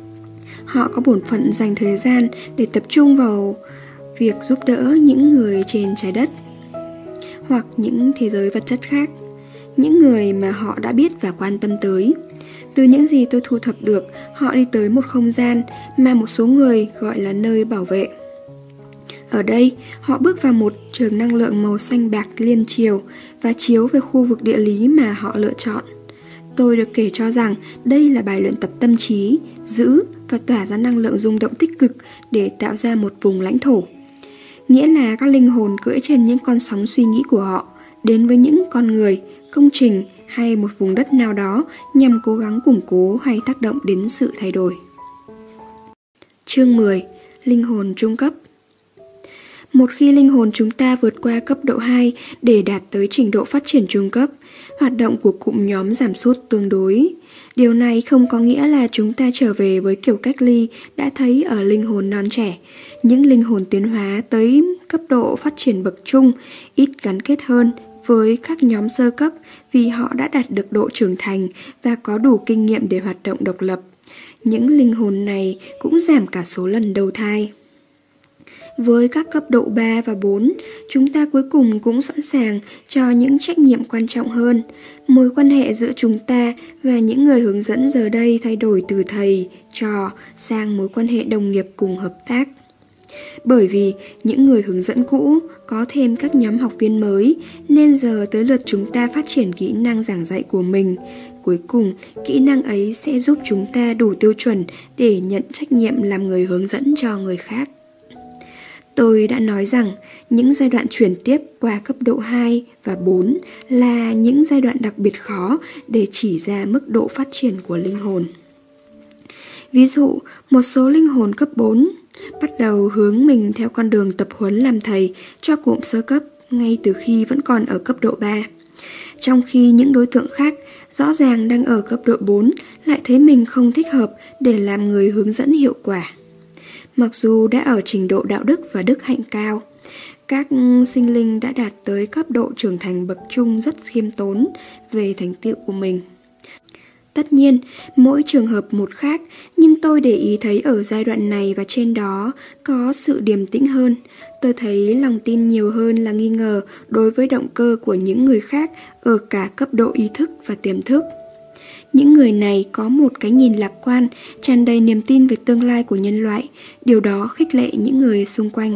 Họ có bổn phận dành thời gian để tập trung vào việc giúp đỡ những người trên trái đất hoặc những thế giới vật chất khác, những người mà họ đã biết và quan tâm tới. Từ những gì tôi thu thập được, họ đi tới một không gian mà một số người gọi là nơi bảo vệ. Ở đây, họ bước vào một trường năng lượng màu xanh bạc liên chiều và chiếu về khu vực địa lý mà họ lựa chọn. Tôi được kể cho rằng đây là bài luyện tập tâm trí, giữ và tỏa ra năng lượng rung động tích cực để tạo ra một vùng lãnh thổ. Nghĩa là các linh hồn cưỡi trên những con sóng suy nghĩ của họ, đến với những con người, công trình hay một vùng đất nào đó nhằm cố gắng củng cố hay tác động đến sự thay đổi. Chương 10. Linh hồn trung cấp. Một khi linh hồn chúng ta vượt qua cấp độ 2 để đạt tới trình độ phát triển trung cấp, hoạt động của cụm nhóm giảm sút tương đối. Điều này không có nghĩa là chúng ta trở về với kiểu cách ly đã thấy ở linh hồn non trẻ. Những linh hồn tiến hóa tới cấp độ phát triển bậc trung ít gắn kết hơn với các nhóm sơ cấp vì họ đã đạt được độ trưởng thành và có đủ kinh nghiệm để hoạt động độc lập. Những linh hồn này cũng giảm cả số lần đầu thai. Với các cấp độ 3 và 4, chúng ta cuối cùng cũng sẵn sàng cho những trách nhiệm quan trọng hơn. Mối quan hệ giữa chúng ta và những người hướng dẫn giờ đây thay đổi từ thầy, trò sang mối quan hệ đồng nghiệp cùng hợp tác. Bởi vì những người hướng dẫn cũ có thêm các nhóm học viên mới, nên giờ tới lượt chúng ta phát triển kỹ năng giảng dạy của mình. Cuối cùng, kỹ năng ấy sẽ giúp chúng ta đủ tiêu chuẩn để nhận trách nhiệm làm người hướng dẫn cho người khác. Tôi đã nói rằng những giai đoạn chuyển tiếp qua cấp độ 2 và 4 là những giai đoạn đặc biệt khó để chỉ ra mức độ phát triển của linh hồn. Ví dụ, một số linh hồn cấp 4 bắt đầu hướng mình theo con đường tập huấn làm thầy cho cụm sơ cấp ngay từ khi vẫn còn ở cấp độ 3. Trong khi những đối tượng khác rõ ràng đang ở cấp độ 4 lại thấy mình không thích hợp để làm người hướng dẫn hiệu quả. Mặc dù đã ở trình độ đạo đức và đức hạnh cao, các sinh linh đã đạt tới cấp độ trưởng thành bậc trung rất khiêm tốn về thành tựu của mình. Tất nhiên, mỗi trường hợp một khác, nhưng tôi để ý thấy ở giai đoạn này và trên đó có sự điềm tĩnh hơn. Tôi thấy lòng tin nhiều hơn là nghi ngờ đối với động cơ của những người khác ở cả cấp độ ý thức và tiềm thức. Những người này có một cái nhìn lạc quan, tràn đầy niềm tin về tương lai của nhân loại, điều đó khích lệ những người xung quanh.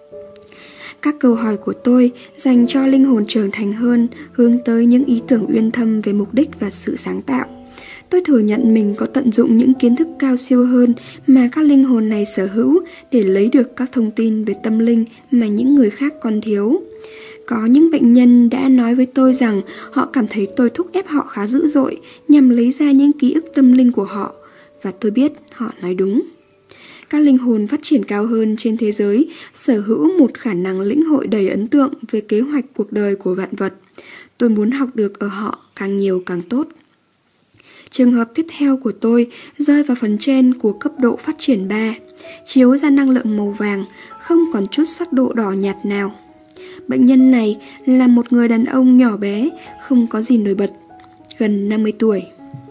Các câu hỏi của tôi dành cho linh hồn trưởng thành hơn, hướng tới những ý tưởng uyên thâm về mục đích và sự sáng tạo. Tôi thừa nhận mình có tận dụng những kiến thức cao siêu hơn mà các linh hồn này sở hữu để lấy được các thông tin về tâm linh mà những người khác còn thiếu. Có những bệnh nhân đã nói với tôi rằng họ cảm thấy tôi thúc ép họ khá dữ dội nhằm lấy ra những ký ức tâm linh của họ, và tôi biết họ nói đúng. Các linh hồn phát triển cao hơn trên thế giới sở hữu một khả năng lĩnh hội đầy ấn tượng về kế hoạch cuộc đời của vạn vật. Tôi muốn học được ở họ càng nhiều càng tốt. Trường hợp tiếp theo của tôi rơi vào phần trên của cấp độ phát triển 3, chiếu ra năng lượng màu vàng, không còn chút sắc độ đỏ nhạt nào. Bệnh nhân này là một người đàn ông nhỏ bé, không có gì nổi bật, gần 50 tuổi.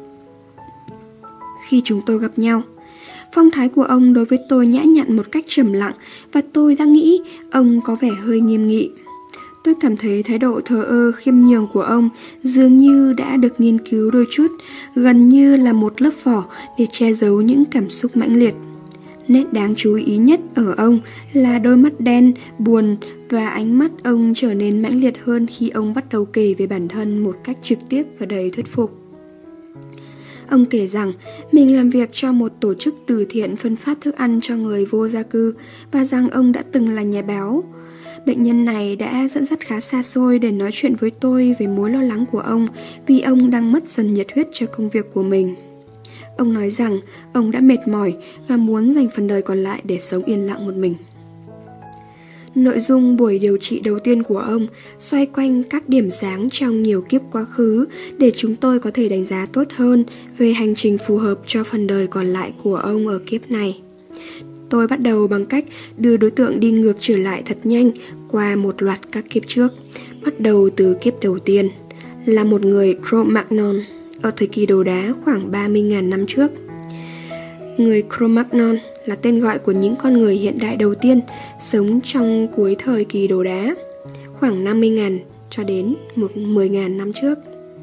Khi chúng tôi gặp nhau, phong thái của ông đối với tôi nhã nhặn một cách trầm lặng và tôi đã nghĩ ông có vẻ hơi nghiêm nghị. Tôi cảm thấy thái độ thờ ơ khiêm nhường của ông dường như đã được nghiên cứu đôi chút, gần như là một lớp vỏ để che giấu những cảm xúc mãnh liệt. Nét đáng chú ý nhất ở ông là đôi mắt đen, buồn và ánh mắt ông trở nên mãnh liệt hơn khi ông bắt đầu kể về bản thân một cách trực tiếp và đầy thuyết phục. Ông kể rằng mình làm việc cho một tổ chức từ thiện phân phát thức ăn cho người vô gia cư và rằng ông đã từng là nhà báo. Bệnh nhân này đã dẫn dắt khá xa xôi để nói chuyện với tôi về mối lo lắng của ông vì ông đang mất dần nhiệt huyết cho công việc của mình. Ông nói rằng ông đã mệt mỏi và muốn dành phần đời còn lại để sống yên lặng một mình. Nội dung buổi điều trị đầu tiên của ông xoay quanh các điểm sáng trong nhiều kiếp quá khứ để chúng tôi có thể đánh giá tốt hơn về hành trình phù hợp cho phần đời còn lại của ông ở kiếp này. Tôi bắt đầu bằng cách đưa đối tượng đi ngược trở lại thật nhanh qua một loạt các kiếp trước, bắt đầu từ kiếp đầu tiên, là một người Cro-Magnon ở thời kỳ đồ đá khoảng 30.000 năm trước. Người Cro-Magnon là tên gọi của những con người hiện đại đầu tiên sống trong cuối thời kỳ đồ đá, khoảng 50.000 cho đến 10.000 năm trước.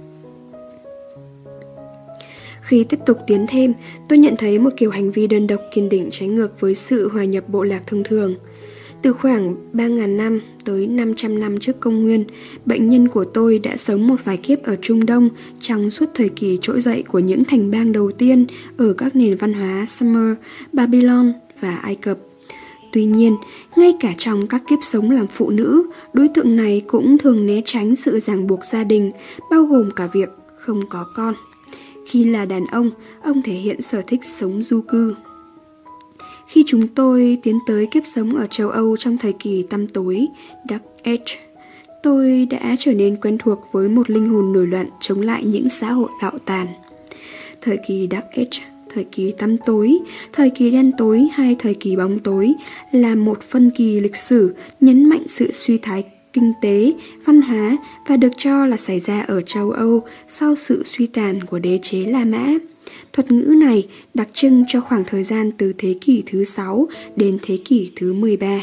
Khi tiếp tục tiến thêm, tôi nhận thấy một kiểu hành vi đơn độc kiên định trái ngược với sự hòa nhập bộ lạc thông thường. Từ khoảng 3.000 năm tới 500 năm trước công nguyên, bệnh nhân của tôi đã sống một vài kiếp ở Trung Đông trong suốt thời kỳ trỗi dậy của những thành bang đầu tiên ở các nền văn hóa Sumer, Babylon và Ai Cập. Tuy nhiên, ngay cả trong các kiếp sống làm phụ nữ, đối tượng này cũng thường né tránh sự ràng buộc gia đình, bao gồm cả việc không có con. Khi là đàn ông thể hiện sở thích sống du cư. Khi chúng tôi tiến tới kiếp sống ở châu Âu trong thời kỳ tăm tối, Dark Age, tôi đã trở nên quen thuộc với một linh hồn nổi loạn chống lại những xã hội bạo tàn. Thời kỳ Dark Age, thời kỳ tăm tối, thời kỳ đen tối hay thời kỳ bóng tối là một phân kỳ lịch sử nhấn mạnh sự suy thoái kinh tế, văn hóa và được cho là xảy ra ở châu Âu sau sự suy tàn của đế chế La Mã. Thuật ngữ này đặc trưng cho khoảng thời gian từ thế kỷ thứ 6 đến thế kỷ thứ 13.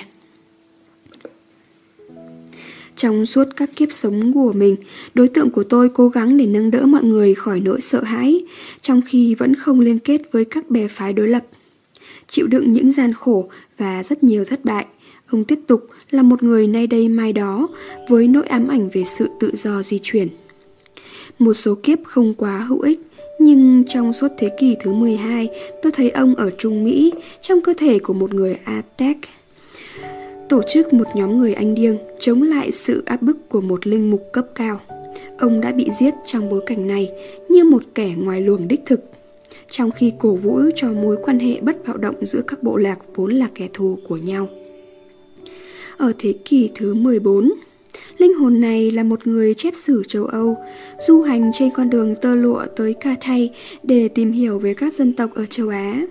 Trong suốt các kiếp sống của mình, đối tượng của tôi cố gắng để nâng đỡ mọi người khỏi nỗi sợ hãi, trong khi vẫn không liên kết với các bè phái đối lập. Chịu đựng những gian khổ và rất nhiều thất bại, ông tiếp tục là một người nay đây mai đó với nỗi ám ảnh về sự tự do di chuyển. Một số kiếp không quá hữu ích, nhưng trong suốt thế kỷ thứ 12, tôi thấy ông ở Trung Mỹ trong cơ thể của một người Aztec, tổ chức một nhóm người Anh điên chống lại sự áp bức của một linh mục cấp cao. Ông đã bị giết trong bối cảnh này như một kẻ ngoài luồng đích thực, trong khi cổ vũ cho mối quan hệ bất bạo động giữa các bộ lạc vốn là kẻ thù của nhau. Ở thế kỷ thứ 14, linh hồn này là một người chép sử châu Âu, du hành trên con đường tơ lụa tới Cathay để tìm hiểu về các dân tộc ở châu Á.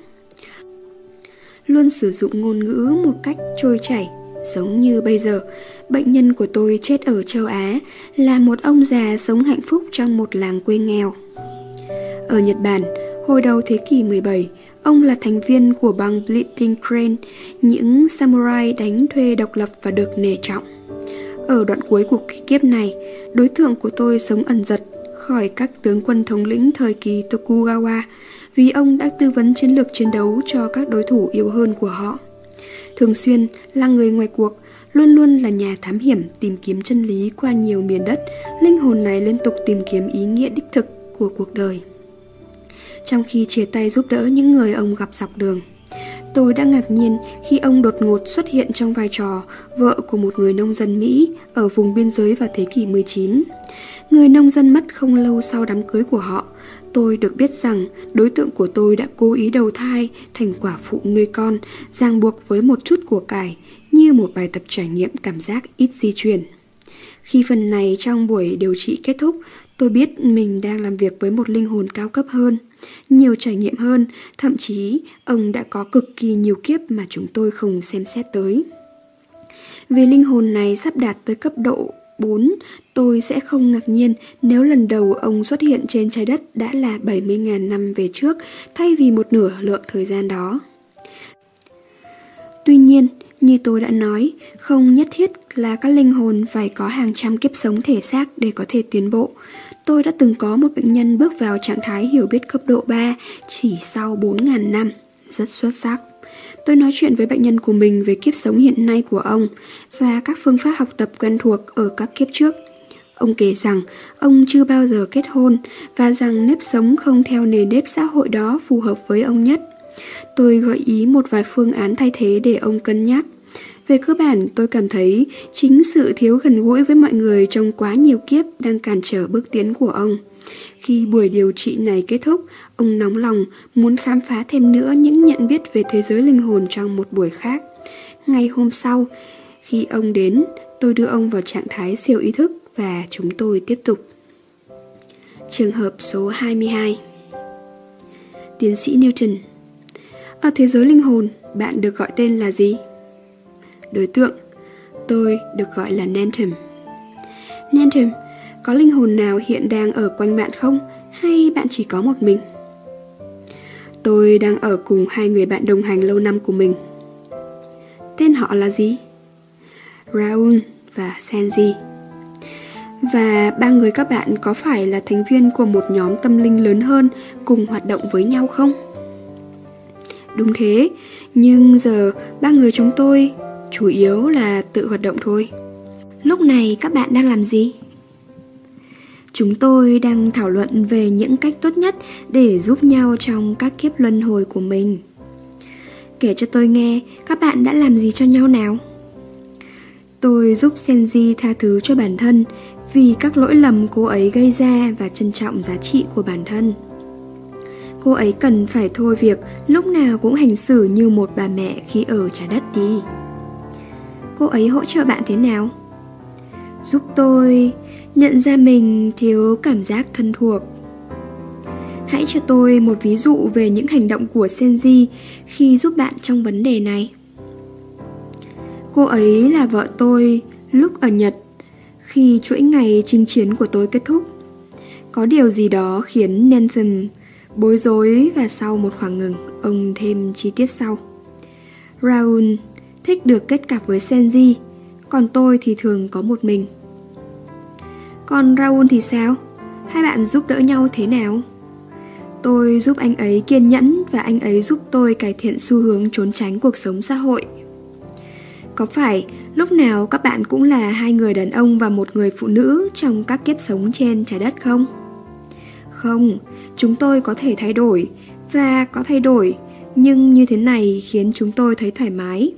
Luôn sử dụng ngôn ngữ một cách trôi chảy, giống như bây giờ, bệnh nhân của tôi chết ở châu Á là một ông già sống hạnh phúc trong một làng quê nghèo. Ở Nhật Bản, hồi đầu thế kỷ 17, ông là thành viên của băng Bleeding Crane, những samurai đánh thuê độc lập và được nể trọng. Ở đoạn cuối của kiếp này, đối tượng của tôi sống ẩn dật khỏi các tướng quân thống lĩnh thời kỳ Tokugawa vì ông đã tư vấn chiến lược chiến đấu cho các đối thủ yếu hơn của họ. Thường xuyên là người ngoài cuộc, luôn luôn là nhà thám hiểm tìm kiếm chân lý qua nhiều miền đất, linh hồn này liên tục tìm kiếm ý nghĩa đích thực của cuộc đời. Trong khi chia tay giúp đỡ những người ông gặp dọc đường, tôi đã ngạc nhiên khi ông đột ngột xuất hiện trong vai trò vợ của một người nông dân Mỹ ở vùng biên giới vào thế kỷ 19. Người nông dân mất không lâu sau đám cưới của họ. Tôi được biết rằng đối tượng của tôi đã cố ý đầu thai thành quả phụ nuôi con, ràng buộc với một chút của cải như một bài tập trải nghiệm cảm giác ít di chuyển. Khi phần này trong buổi điều trị kết thúc, tôi biết mình đang làm việc với một linh hồn cao cấp hơn, nhiều trải nghiệm hơn, thậm chí ông đã có cực kỳ nhiều kiếp mà chúng tôi không xem xét tới. Vì linh hồn này sắp đạt tới cấp độ 4, tôi sẽ không ngạc nhiên nếu lần đầu ông xuất hiện trên trái đất đã là 70.000 năm về trước thay vì một nửa lượng thời gian đó. Tuy nhiên, như tôi đã nói, không nhất thiết là các linh hồn phải có hàng trăm kiếp sống thể xác để có thể tiến bộ. Tôi đã từng có một bệnh nhân bước vào trạng thái hiểu biết cấp độ 3 chỉ sau 4.000 năm, rất xuất sắc. Tôi nói chuyện với bệnh nhân của mình về kiếp sống hiện nay của ông và các phương pháp học tập quen thuộc ở các kiếp trước. Ông kể rằng ông chưa bao giờ kết hôn và rằng nếp sống không theo nền nếp xã hội đó phù hợp với ông nhất. Tôi gợi ý một vài phương án thay thế để ông cân nhắc. Về cơ bản, tôi cảm thấy chính sự thiếu gần gũi với mọi người trong quá nhiều kiếp đang cản trở bước tiến của ông. Khi buổi điều trị này kết thúc, ông nóng lòng muốn khám phá thêm nữa những nhận biết về thế giới linh hồn trong một buổi khác. Ngày hôm sau, khi ông đến, tôi đưa ông vào trạng thái siêu ý thức và chúng tôi tiếp tục. Trường hợp số 22. Tiến sĩ Newton: ở thế giới linh hồn, bạn được gọi tên là gì? Đối tượng: tôi được gọi là Nantum. Nantum, có linh hồn nào hiện đang ở quanh bạn không? Hay bạn chỉ có một mình? Tôi đang ở cùng hai người bạn đồng hành lâu năm của mình. Tên họ là gì? Raoul và Senji. Và ba người các bạn có phải là thành viên của một nhóm tâm linh lớn hơn cùng hoạt động với nhau không? Đúng thế, nhưng giờ ba người chúng tôi chủ yếu là tự hoạt động thôi. Lúc này các bạn đang làm gì? Chúng tôi đang thảo luận về những cách tốt nhất để giúp nhau trong các kiếp luân hồi của mình. Kể cho tôi nghe, các bạn đã làm gì cho nhau nào? Tôi giúp Senji tha thứ cho bản thân vì các lỗi lầm cô ấy gây ra và trân trọng giá trị của bản thân. Cô ấy cần phải thôi việc lúc nào cũng hành xử như một bà mẹ khi ở trái đất đi. Cô ấy hỗ trợ bạn thế nào? Giúp tôi nhận ra mình thiếu cảm giác thân thuộc. Hãy cho tôi một ví dụ về những hành động của Senji khi giúp bạn trong vấn đề này. Cô ấy là vợ tôi lúc ở Nhật, khi chuỗi ngày chinh chiến của tôi kết thúc. Có điều gì đó khiến Nathan bối rối và sau một khoảng ngừng, ông thêm chi tiết sau. Raoul thích được kết cặp với Senji, còn tôi thì thường có một mình. Còn Raoul thì sao? Hai bạn giúp đỡ nhau thế nào? Tôi giúp anh ấy kiên nhẫn và anh ấy giúp tôi cải thiện xu hướng trốn tránh cuộc sống xã hội. Có phải lúc nào các bạn cũng là hai người đàn ông và một người phụ nữ trong các kiếp sống trên trái đất không? Không, chúng tôi có thể thay đổi và có thay đổi, nhưng như thế này khiến chúng tôi thấy thoải mái.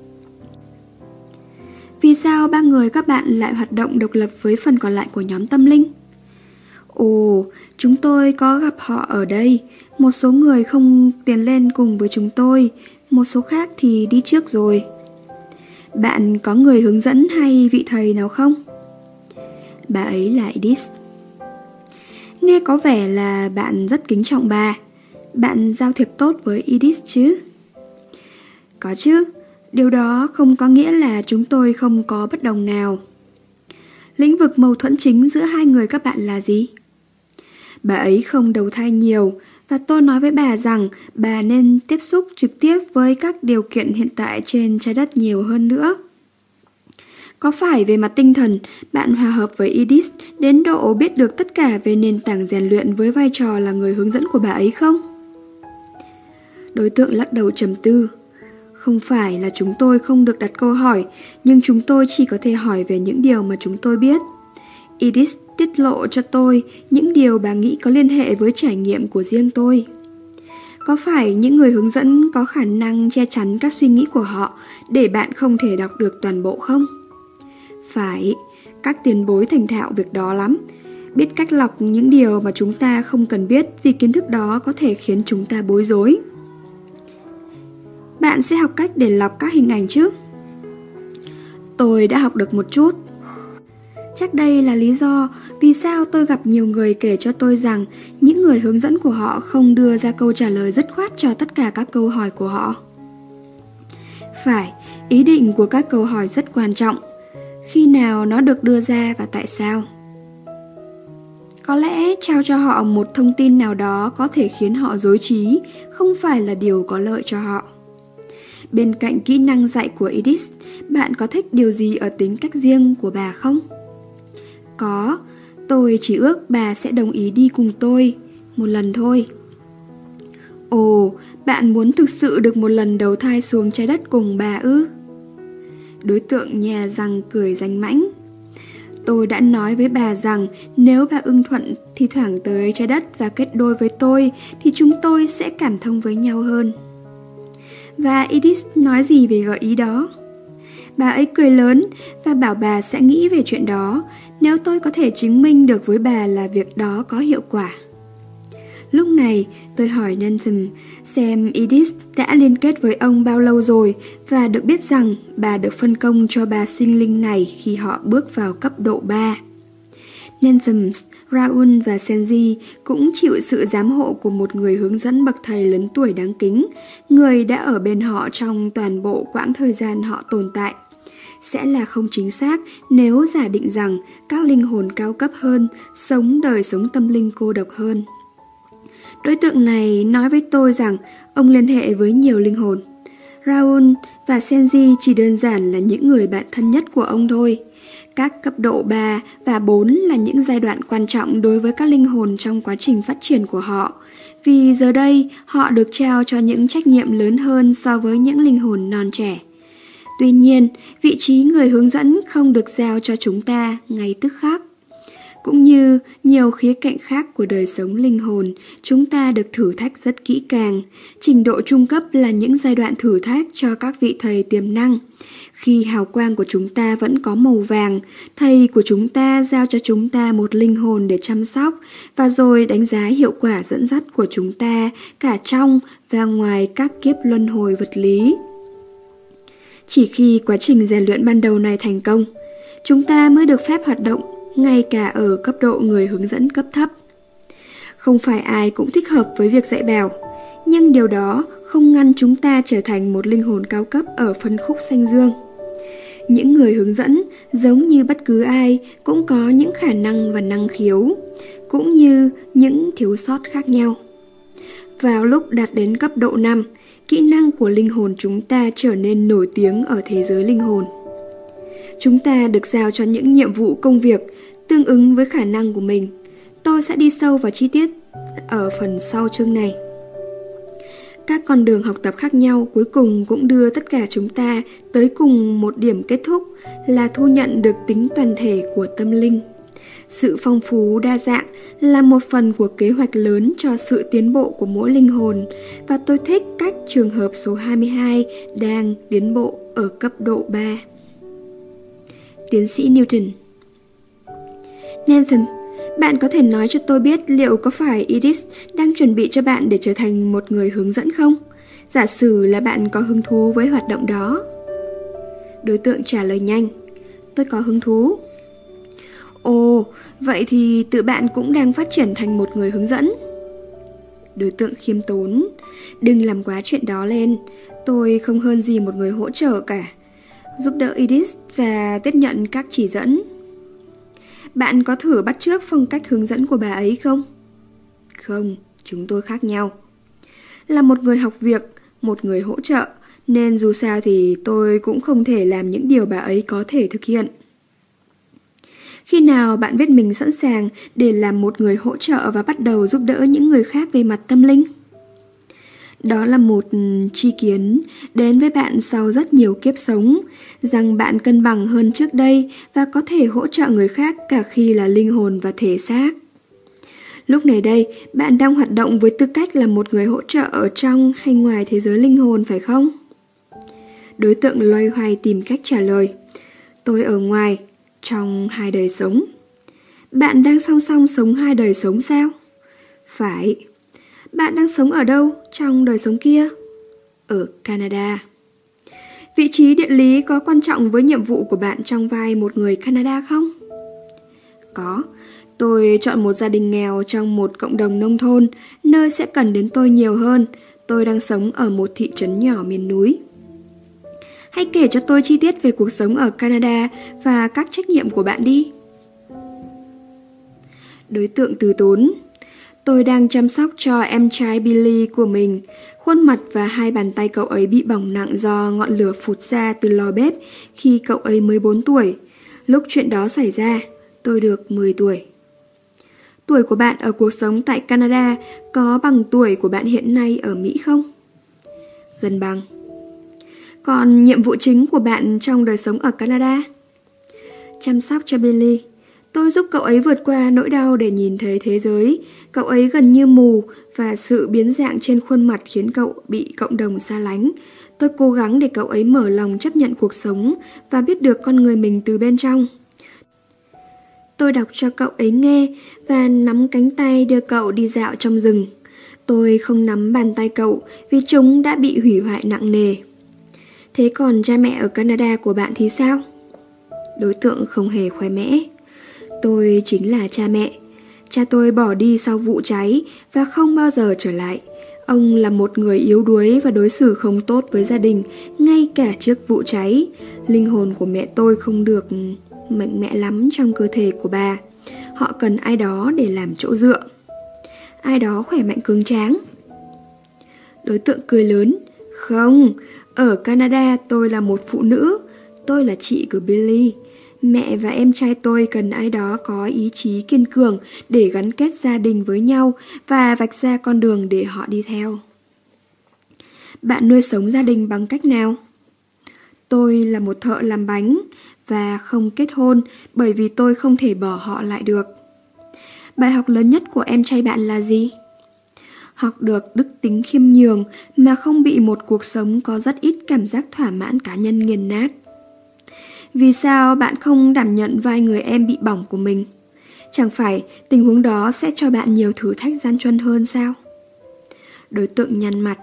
Vì sao ba người các bạn lại hoạt động độc lập với phần còn lại của nhóm tâm linh? Ồ, chúng tôi có gặp họ ở đây. Một số người không tiến lên cùng với chúng tôi, một số khác thì đi trước rồi. Bạn có người hướng dẫn hay vị thầy nào không? Bà ấy là Edith. Nghe có vẻ là bạn rất kính trọng bà. Bạn giao thiệp tốt với Edith chứ? Có chứ, điều đó không có nghĩa là chúng tôi không có bất đồng nào. Lĩnh vực mâu thuẫn chính giữa hai người các bạn là gì? Bà ấy không đầu thai nhiều và tôi nói với bà rằng bà nên tiếp xúc trực tiếp với các điều kiện hiện tại trên trái đất nhiều hơn nữa. Có phải về mặt tinh thần bạn hòa hợp với Edith đến độ biết được tất cả về nền tảng rèn luyện với vai trò là người hướng dẫn của bà ấy không? Đối tượng lắc đầu trầm tư. Không phải là chúng tôi không được đặt câu hỏi, nhưng chúng tôi chỉ có thể hỏi về những điều mà chúng tôi biết. Edith tiết lộ cho tôi những điều bà nghĩ có liên hệ với trải nghiệm của riêng tôi. Có phải những người hướng dẫn có khả năng che chắn các suy nghĩ của họ để bạn không thể đọc được toàn bộ không? Phải, các tiền bối thành thạo việc đó lắm. Biết cách lọc những điều mà chúng ta không cần biết vì kiến thức đó có thể khiến chúng ta bối rối. Bạn sẽ học cách để lọc các hình ảnh chứ? Tôi đã học được một chút. Chắc đây là lý do vì sao tôi gặp nhiều người kể cho tôi rằng những người hướng dẫn của họ không đưa ra câu trả lời dứt khoát cho tất cả các câu hỏi của họ. Phải, ý định của các câu hỏi rất quan trọng. Khi nào nó được đưa ra và tại sao? Có lẽ trao cho họ một thông tin nào đó có thể khiến họ rối trí, không phải là điều có lợi cho họ. Bên cạnh kỹ năng dạy của Edith, bạn có thích điều gì ở tính cách riêng của bà không? Có, tôi chỉ ước bà sẽ đồng ý đi cùng tôi, một lần thôi. Ồ, bạn muốn thực sự được một lần đầu thai xuống trái đất cùng bà ư? Đối tượng nhè răng cười danh mãnh. Tôi đã nói với bà rằng nếu bà ưng thuận thi thoảng tới trái đất và kết đôi với tôi thì chúng tôi sẽ cảm thông với nhau hơn. Và Edith nói gì về gợi ý đó? Bà ấy cười lớn và bảo bà sẽ nghĩ về chuyện đó nếu tôi có thể chứng minh được với bà là việc đó có hiệu quả. Lúc này tôi hỏi Nathan xem Edith đã liên kết với ông bao lâu rồi và được biết rằng bà được phân công cho bà sinh linh này khi họ bước vào cấp độ 3. Nathan, Raoul và Senji cũng chịu sự giám hộ của một người hướng dẫn bậc thầy lớn tuổi đáng kính, người đã ở bên họ trong toàn bộ quãng thời gian họ tồn tại. Sẽ là không chính xác nếu giả định rằng các linh hồn cao cấp hơn sống đời sống tâm linh cô độc hơn. Đối tượng này nói với tôi rằng ông liên hệ với nhiều linh hồn. Raoul và Senji chỉ đơn giản là những người bạn thân nhất của ông thôi. Các cấp độ 3 và 4 là những giai đoạn quan trọng đối với các linh hồn trong quá trình phát triển của họ, vì giờ đây họ được trao cho những trách nhiệm lớn hơn so với những linh hồn non trẻ. Tuy nhiên, vị trí người hướng dẫn không được giao cho chúng ta ngay tức khắc. Cũng như nhiều khía cạnh khác của đời sống linh hồn, chúng ta được thử thách rất kỹ càng. Trình độ trung cấp là những giai đoạn thử thách cho các vị thầy tiềm năng. Khi hào quang của chúng ta vẫn có màu vàng, thầy của chúng ta giao cho chúng ta một linh hồn để chăm sóc và rồi đánh giá hiệu quả dẫn dắt của chúng ta cả trong và ngoài các kiếp luân hồi vật lý. Chỉ khi quá trình rèn luyện ban đầu này thành công, chúng ta mới được phép hoạt động ngay cả ở cấp độ người hướng dẫn cấp thấp. Không phải ai cũng thích hợp với việc dạy bảo, nhưng điều đó không ngăn chúng ta trở thành một linh hồn cao cấp ở phân khúc xanh dương. Những người hướng dẫn, giống như bất cứ ai, cũng có những khả năng và năng khiếu, cũng như những thiếu sót khác nhau. Vào lúc đạt đến cấp độ 5, kỹ năng của linh hồn chúng ta trở nên nổi tiếng ở thế giới linh hồn. Chúng ta được giao cho những nhiệm vụ công việc tương ứng với khả năng của mình. Tôi sẽ đi sâu vào chi tiết ở phần sau chương này. Các con đường học tập khác nhau cuối cùng cũng đưa tất cả chúng ta tới cùng một điểm kết thúc là thu nhận được tính toàn thể của tâm linh. Sự phong phú đa dạng là một phần của kế hoạch lớn cho sự tiến bộ của mỗi linh hồn, và tôi thích cách trường hợp số 22 đang tiến bộ ở cấp độ 3. Tiến sĩ Newton. Nathan, bạn có thể nói cho tôi biết liệu có phải Edith đang chuẩn bị cho bạn để trở thành một người hướng dẫn không? Giả sử là bạn có hứng thú với hoạt động đó. Đối tượng trả lời nhanh. Tôi có hứng thú. Ồ, vậy thì tự bạn cũng đang phát triển thành một người hướng dẫn. Đối tượng khiêm tốn. Đừng làm quá chuyện đó lên. Tôi không hơn gì một người hỗ trợ cả. Giúp đỡ Edith và tiếp nhận các chỉ dẫn. Bạn có thử bắt chước phong cách hướng dẫn của bà ấy không? Không, chúng tôi khác nhau. Là một người học việc, một người hỗ trợ, nên dù sao thì tôi cũng không thể làm những điều bà ấy có thể thực hiện. Khi nào bạn biết mình sẵn sàng để làm một người hỗ trợ và bắt đầu giúp đỡ những người khác về mặt tâm linh? Đó là một tri kiến đến với bạn sau rất nhiều kiếp sống, rằng bạn cân bằng hơn trước đây và có thể hỗ trợ người khác cả khi là linh hồn và thể xác. Lúc này đây, bạn đang hoạt động với tư cách là một người hỗ trợ ở trong hay ngoài thế giới linh hồn, phải không? Đối tượng loay hoay tìm cách trả lời. Tôi ở ngoài, trong hai đời sống. Bạn đang song song sống hai đời sống sao? Phải. Bạn đang sống ở đâu trong đời sống kia? Ở Canada. Vị trí địa lý có quan trọng với nhiệm vụ của bạn trong vai một người Canada không? Có. Tôi chọn một gia đình nghèo trong một cộng đồng nông thôn, nơi sẽ cần đến tôi nhiều hơn. Tôi đang sống ở một thị trấn nhỏ miền núi. Hãy kể cho tôi chi tiết về cuộc sống ở Canada và các trách nhiệm của bạn đi. Đối tượng từ tốn. Tôi đang chăm sóc cho em trai Billy của mình. Khuôn mặt và hai bàn tay cậu ấy bị bỏng nặng do ngọn lửa phụt ra từ lò bếp khi cậu ấy mới 4 tuổi. Lúc chuyện đó xảy ra, tôi được 10 tuổi. Tuổi của bạn ở cuộc sống tại Canada có bằng tuổi của bạn hiện nay ở Mỹ không? Gần bằng. Còn nhiệm vụ chính của bạn trong đời sống ở Canada? Chăm sóc cho Billy. Tôi giúp cậu ấy vượt qua nỗi đau để nhìn thấy thế giới. Cậu ấy gần như mù và sự biến dạng trên khuôn mặt khiến cậu bị cộng đồng xa lánh. Tôi cố gắng để cậu ấy mở lòng chấp nhận cuộc sống và biết được con người mình từ bên trong. Tôi đọc cho cậu ấy nghe và nắm cánh tay đưa cậu đi dạo trong rừng. Tôi không nắm bàn tay cậu vì chúng đã bị hủy hoại nặng nề. Thế còn cha mẹ ở Canada của bạn thì sao? Đối tượng không hề khoe mẽ. Tôi chính là cha mẹ. Cha tôi bỏ đi sau vụ cháy và không bao giờ trở lại. Ông là một người yếu đuối và đối xử không tốt với gia đình ngay cả trước vụ cháy. Linh hồn của mẹ tôi không được mạnh mẽ lắm trong cơ thể của bà. Họ cần ai đó để làm chỗ dựa. Ai đó khỏe mạnh cứng tráng. Đối tượng cười lớn. Không, ở Canada tôi là một phụ nữ. Tôi là chị của Billy. Mẹ và em trai tôi cần ai đó có ý chí kiên cường để gắn kết gia đình với nhau và vạch ra con đường để họ đi theo. Bạn nuôi sống gia đình bằng cách nào? Tôi là một thợ làm bánh và không kết hôn bởi vì tôi không thể bỏ họ lại được. bài học lớn nhất của em trai bạn là gì? Học được đức tính khiêm nhường mà không bị một cuộc sống có rất ít cảm giác thỏa mãn cá nhân nghiền nát. Vì sao bạn không đảm nhận vai người em bị bỏng của mình? Chẳng phải tình huống đó sẽ cho bạn nhiều thử thách gian truân hơn sao? Đối tượng nhăn mặt.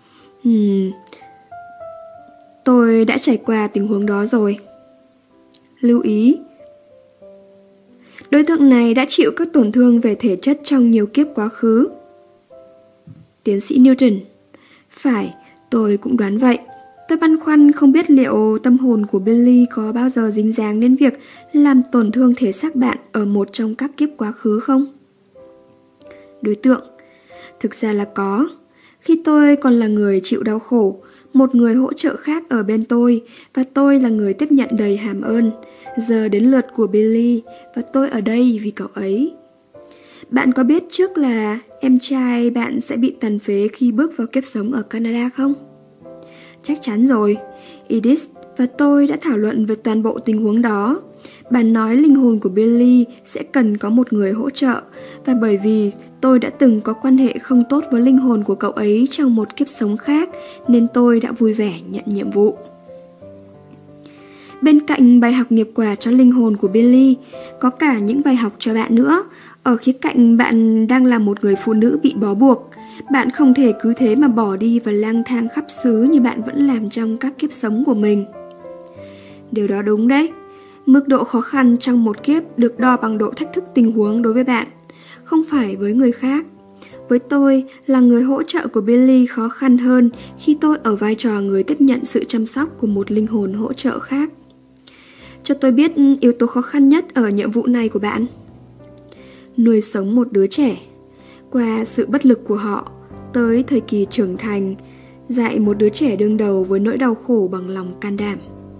Tôi đã trải qua tình huống đó rồi. Lưu ý, đối tượng này đã chịu các tổn thương về thể chất trong nhiều kiếp quá khứ. Tiến sĩ Newton. Phải, tôi cũng đoán vậy. Tôi băn khoăn không biết liệu tâm hồn của Billy có bao giờ dính dáng đến việc làm tổn thương thể xác bạn ở một trong các kiếp quá khứ không? Đối tượng. Thực ra là có. Khi tôi còn là người chịu đau khổ, một người hỗ trợ khác ở bên tôi và tôi là người tiếp nhận đầy hàm ơn. Giờ đến lượt của Billy và tôi ở đây vì cậu ấy. Bạn có biết trước là em trai bạn sẽ bị tàn phế khi bước vào kiếp sống ở Canada không? Chắc chắn rồi. Edith và tôi đã thảo luận về toàn bộ tình huống đó. Bạn nói linh hồn của Billy sẽ cần có một người hỗ trợ, và bởi vì tôi đã từng có quan hệ không tốt với linh hồn của cậu ấy trong một kiếp sống khác, nên tôi đã vui vẻ nhận nhiệm vụ. Bên cạnh bài học nghiệp quả cho linh hồn của Billy, có cả những bài học cho bạn nữa. Ở khía cạnh bạn đang là một người phụ nữ bị bó buộc. Bạn không thể cứ thế mà bỏ đi và lang thang khắp xứ như bạn vẫn làm trong các kiếp sống của mình. Điều đó đúng đấy. Mức độ khó khăn trong một kiếp được đo bằng độ thách thức tình huống đối với bạn, không phải với người khác. Với tôi, là người hỗ trợ của Billy khó khăn hơn khi tôi ở vai trò người tiếp nhận sự chăm sóc của một linh hồn hỗ trợ khác. Cho tôi biết yếu tố khó khăn nhất ở nhiệm vụ này của bạn. Nuôi sống một đứa trẻ, qua sự bất lực của họ, tới thời kỳ trưởng thành, dạy một đứa trẻ đương đầu với nỗi đau khổ bằng lòng can đảm.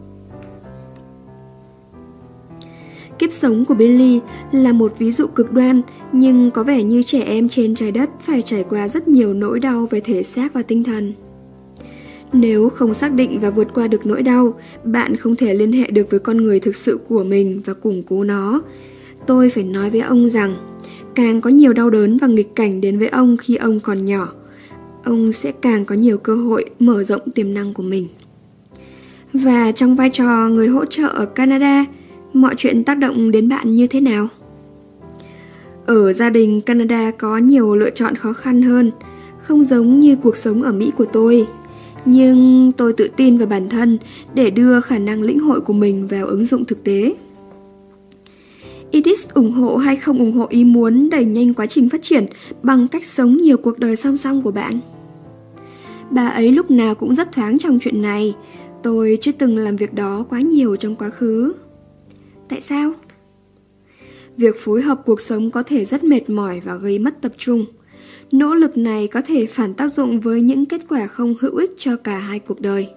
Kiếp sống của Billy là một ví dụ cực đoan, nhưng có vẻ như trẻ em trên trái đất phải trải qua rất nhiều nỗi đau về thể xác và tinh thần. Nếu không xác định và vượt qua được nỗi đau, bạn không thể liên hệ được với con người thực sự của mình và củng cố nó. Tôi phải nói với ông rằng, càng có nhiều đau đớn và nghịch cảnh đến với ông khi ông còn nhỏ, ông sẽ càng có nhiều cơ hội mở rộng tiềm năng của mình. Và trong vai trò người hỗ trợ ở Canada, mọi chuyện tác động đến bạn như thế nào? Ở gia đình Canada có nhiều lựa chọn khó khăn hơn, không giống như cuộc sống ở Mỹ của tôi. Nhưng tôi tự tin vào bản thân để đưa khả năng lĩnh hội của mình vào ứng dụng thực tế. Edith ủng hộ hay không ủng hộ ý muốn đẩy nhanh quá trình phát triển bằng cách sống nhiều cuộc đời song song của bạn? Bà ấy lúc nào cũng rất thoáng trong chuyện này. Tôi chưa từng làm việc đó quá nhiều trong quá khứ. Tại sao? Việc phối hợp cuộc sống có thể rất mệt mỏi và gây mất tập trung. Nỗ lực này có thể phản tác dụng với những kết quả không hữu ích cho cả hai cuộc đời.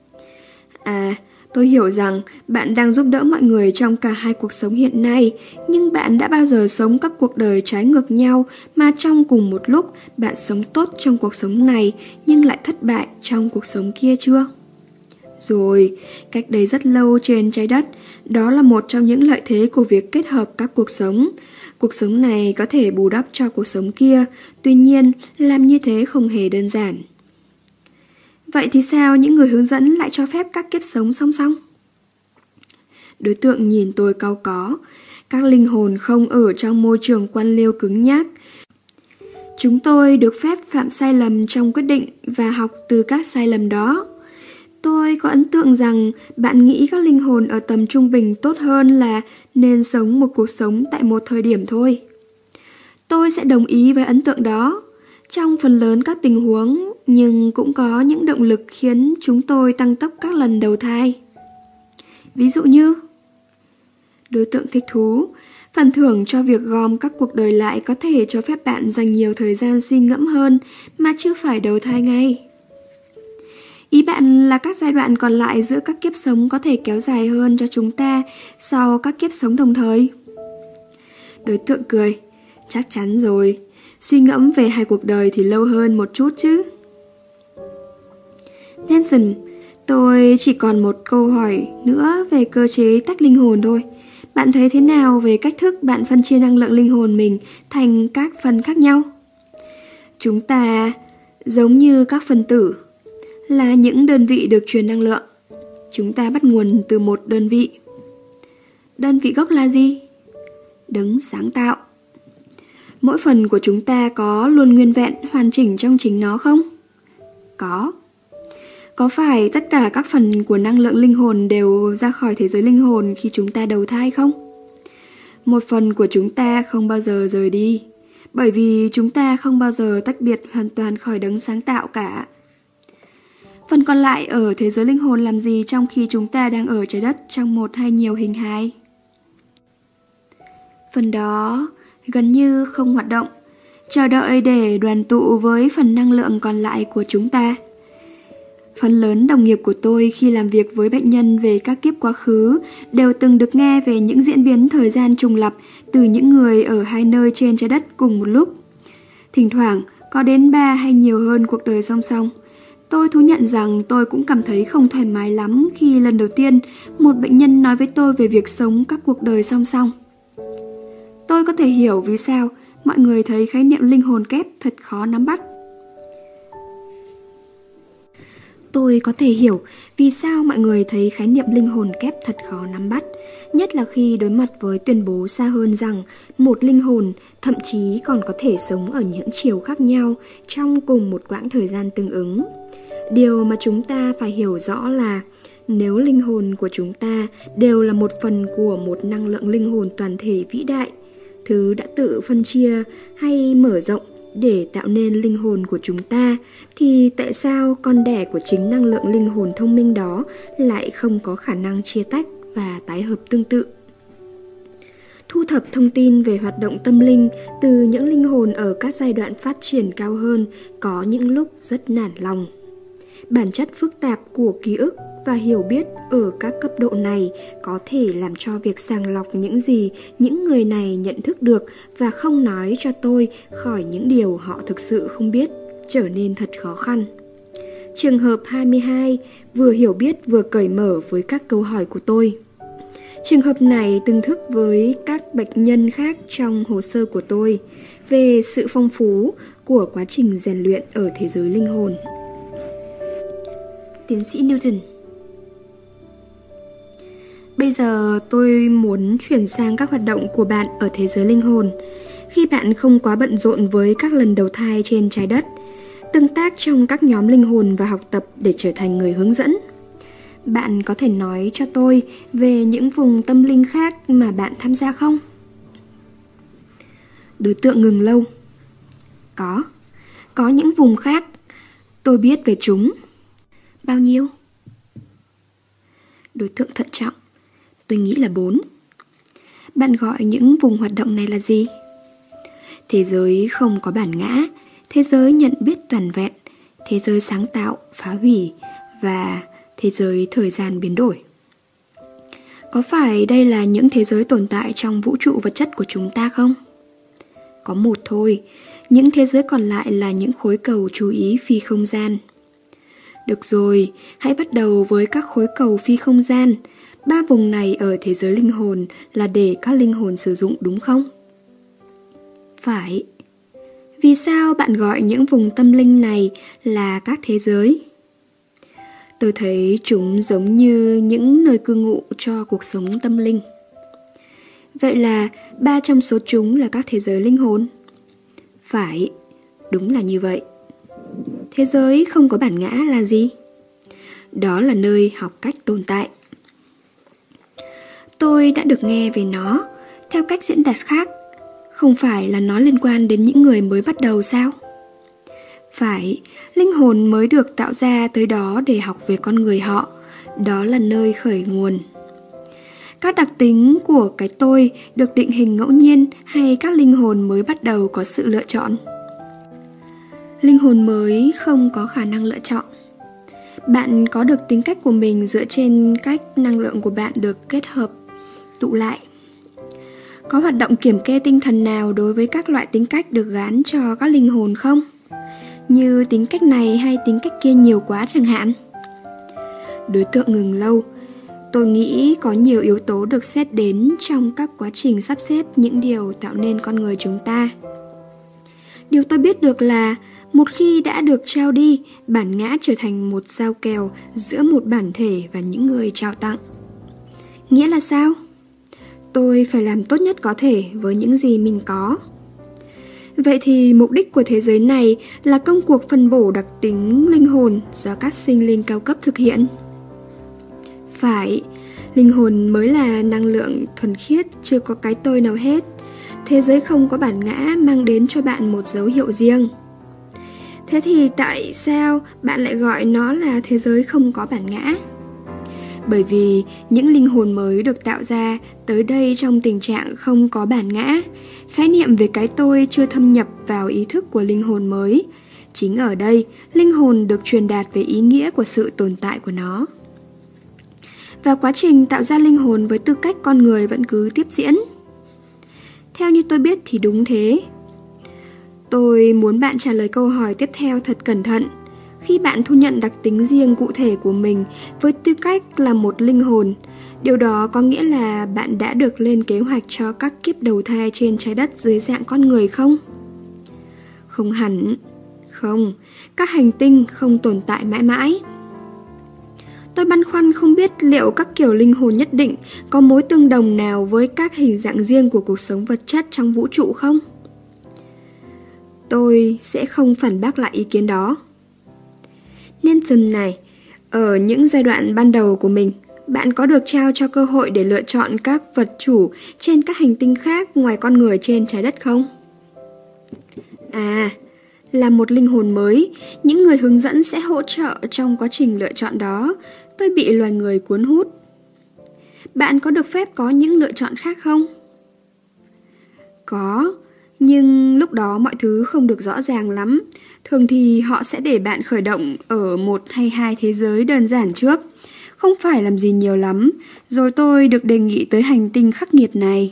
Tôi hiểu rằng bạn đang giúp đỡ mọi người trong cả hai cuộc sống hiện nay, nhưng bạn đã bao giờ sống các cuộc đời trái ngược nhau mà trong cùng một lúc bạn sống tốt trong cuộc sống này nhưng lại thất bại trong cuộc sống kia chưa? Rồi, cách đây rất lâu trên trái đất, đó là một trong những lợi thế của việc kết hợp các cuộc sống. Cuộc sống này có thể bù đắp cho cuộc sống kia, tuy nhiên làm như thế không hề đơn giản. Vậy thì sao những người hướng dẫn lại cho phép các kiếp sống song song? Đối tượng nhìn tôi cau có. Các linh hồn không ở trong môi trường quan liêu cứng nhắc. Chúng tôi được phép phạm sai lầm trong quyết định và học từ các sai lầm đó. Tôi có ấn tượng rằng bạn nghĩ các linh hồn ở tầm trung bình tốt hơn là nên sống một cuộc sống tại một thời điểm thôi. Tôi sẽ đồng ý với ấn tượng đó. Trong phần lớn các tình huống, nhưng cũng có những động lực khiến chúng tôi tăng tốc các lần đầu thai. Ví dụ như, đối tượng thích thú, phần thưởng cho việc gom các cuộc đời lại có thể cho phép bạn dành nhiều thời gian suy ngẫm hơn mà chưa phải đầu thai ngay. Ý bạn là các giai đoạn còn lại giữa các kiếp sống có thể kéo dài hơn cho chúng ta sau các kiếp sống đồng thời. Đối tượng cười, chắc chắn rồi. Suy ngẫm về hai cuộc đời thì lâu hơn một chút chứ. Nathan, tôi chỉ còn một câu hỏi nữa về cơ chế tách linh hồn thôi. Bạn thấy thế nào về cách thức bạn phân chia năng lượng linh hồn mình thành các phần khác nhau? Chúng ta giống như các phân tử, là những đơn vị được truyền năng lượng. Chúng ta bắt nguồn từ một đơn vị. Đơn vị gốc là gì? Đấng sáng tạo. Mỗi phần của chúng ta có luôn nguyên vẹn, hoàn chỉnh trong chính nó không? Có. Có phải tất cả các phần của năng lượng linh hồn đều ra khỏi thế giới linh hồn khi chúng ta đầu thai không? Một phần của chúng ta không bao giờ rời đi, bởi vì chúng ta không bao giờ tách biệt hoàn toàn khỏi đấng sáng tạo cả. Phần còn lại ở thế giới linh hồn làm gì trong khi chúng ta đang ở trái đất trong một hay nhiều hình hài? Phần đó gần như không hoạt động, chờ đợi để đoàn tụ với phần năng lượng còn lại của chúng ta. Phần lớn đồng nghiệp của tôi khi làm việc với bệnh nhân về các kiếp quá khứ đều từng được nghe về những diễn biến thời gian trùng lặp từ những người ở hai nơi trên trái đất cùng một lúc. Thỉnh thoảng có đến 3 hay nhiều hơn cuộc đời song song. Tôi thú nhận rằng tôi cũng cảm thấy không thoải mái lắm khi lần đầu tiên một bệnh nhân nói với tôi về việc sống các cuộc đời song song. Tôi có thể hiểu vì sao mọi người thấy khái niệm linh hồn kép thật khó nắm bắt. Tôi có thể hiểu vì sao mọi người thấy khái niệm linh hồn kép thật khó nắm bắt, nhất là khi đối mặt với tuyên bố xa hơn rằng một linh hồn thậm chí còn có thể sống ở những chiều khác nhau trong cùng một quãng thời gian tương ứng. Điều mà chúng ta phải hiểu rõ là nếu linh hồn của chúng ta đều là một phần của một năng lượng linh hồn toàn thể vĩ đại, thứ đã tự phân chia hay mở rộng để tạo nên linh hồn của chúng ta, thì tại sao con đẻ của chính năng lượng linh hồn thông minh đó lại không có khả năng chia tách và tái hợp tương tự? Thu thập thông tin về hoạt động tâm linh từ những linh hồn ở các giai đoạn phát triển cao hơn có những lúc rất nản lòng. Bản chất phức tạp của ký ức và hiểu biết ở các cấp độ này có thể làm cho việc sàng lọc những gì những người này nhận thức được và không nói cho tôi khỏi những điều họ thực sự không biết trở nên thật khó khăn. Trường hợp 22 vừa hiểu biết vừa cởi mở với các câu hỏi của tôi. Trường hợp này tương thức với các bệnh nhân khác trong hồ sơ của tôi về sự phong phú của quá trình rèn luyện ở thế giới linh hồn. Tiến sĩ Newton. Bây giờ tôi muốn chuyển sang các hoạt động của bạn ở thế giới linh hồn. Khi bạn không quá bận rộn với các lần đầu thai trên trái đất, tương tác trong các nhóm linh hồn và học tập để trở thành người hướng dẫn, bạn có thể nói cho tôi về những vùng tâm linh khác mà bạn tham gia không? Đối tượng ngừng lâu. Có những vùng khác. Tôi biết về chúng. Bao nhiêu? Đối tượng thận trọng. Tôi nghĩ là 4. Bạn gọi những vùng hoạt động này là gì? Thế giới không có bản ngã, thế giới nhận biết toàn vẹn, thế giới sáng tạo, phá hủy và thế giới thời gian biến đổi. Có phải đây là những thế giới tồn tại trong vũ trụ vật chất của chúng ta không? Có một thôi, những thế giới còn lại là những khối cầu chú ý phi không gian. Được rồi, hãy bắt đầu với các khối cầu phi không gian. 3 vùng này ở thế giới linh hồn là để các linh hồn sử dụng đúng không? Phải. Vì sao bạn gọi những vùng tâm linh này là các thế giới? Tôi thấy chúng giống như những nơi cư ngụ cho cuộc sống tâm linh. Vậy là 3 trong số chúng là các thế giới linh hồn? Phải, đúng là như vậy. Thế giới không có bản ngã là gì? Đó là nơi học cách tồn tại. Tôi đã được nghe về nó theo cách diễn đạt khác. Không phải là nó liên quan đến những người mới bắt đầu sao? Phải, linh hồn mới được tạo ra tới đó để học về con người họ. Đó là nơi khởi nguồn. Các đặc tính của cái tôi được định hình ngẫu nhiên hay các linh hồn mới bắt đầu có sự lựa chọn? Linh hồn mới không có khả năng lựa chọn. Bạn có được tính cách của mình dựa trên cách năng lượng của bạn được kết hợp, tụ lại. Có hoạt động kiểm kê tinh thần nào đối với các loại tính cách được gán cho các linh hồn không? Như tính cách này hay tính cách kia nhiều quá chẳng hạn. Đối tượng ngừng lâu. Tôi nghĩ có nhiều yếu tố được xét đến trong các quá trình sắp xếp những điều tạo nên con người chúng ta. Điều tôi biết được là một khi đã được trao đi, bản ngã trở thành một giao kèo giữa một bản thể và những người trao tặng. Nghĩa là sao? Tôi phải làm tốt nhất có thể với những gì mình có. Vậy thì mục đích của thế giới này là công cuộc phân bổ đặc tính linh hồn do các sinh linh cao cấp thực hiện. Phải, linh hồn mới là năng lượng thuần khiết, chưa có cái tôi nào hết. Thế giới không có bản ngã mang đến cho bạn một dấu hiệu riêng. Thế thì tại sao bạn lại gọi nó là thế giới không có bản ngã? Bởi vì những linh hồn mới được tạo ra tới đây trong tình trạng không có bản ngã, khái niệm về cái tôi chưa thâm nhập vào ý thức của linh hồn mới. Chính ở đây, linh hồn được truyền đạt về ý nghĩa của sự tồn tại của nó. Và quá trình tạo ra linh hồn với tư cách con người vẫn cứ tiếp diễn. Theo như tôi biết thì đúng thế. Tôi muốn bạn trả lời câu hỏi tiếp theo thật cẩn thận. Khi bạn thu nhận đặc tính riêng cụ thể của mình với tư cách là một linh hồn, điều đó có nghĩa là bạn đã được lên kế hoạch cho các kiếp đầu thai trên trái đất dưới dạng con người không? Không hẳn. Không, các hành tinh không tồn tại mãi mãi. Tôi băn khoăn không biết liệu các kiểu linh hồn nhất định có mối tương đồng nào với các hình dạng riêng của cuộc sống vật chất trong vũ trụ không? Tôi sẽ không phản bác lại ý kiến đó. Nathan này, ở những giai đoạn ban đầu của mình, bạn có được trao cho cơ hội để lựa chọn các vật chủ trên các hành tinh khác ngoài con người trên trái đất không? À, là một linh hồn mới, những người hướng dẫn sẽ hỗ trợ trong quá trình lựa chọn đó. Tôi bị loài người cuốn hút. Bạn có được phép có những lựa chọn khác không? Có, nhưng lúc đó mọi thứ không được rõ ràng lắm. Thường thì họ sẽ để bạn khởi động ở một hay hai thế giới đơn giản trước. Không phải làm gì nhiều lắm. Rồi tôi được đề nghị tới hành tinh khắc nghiệt này.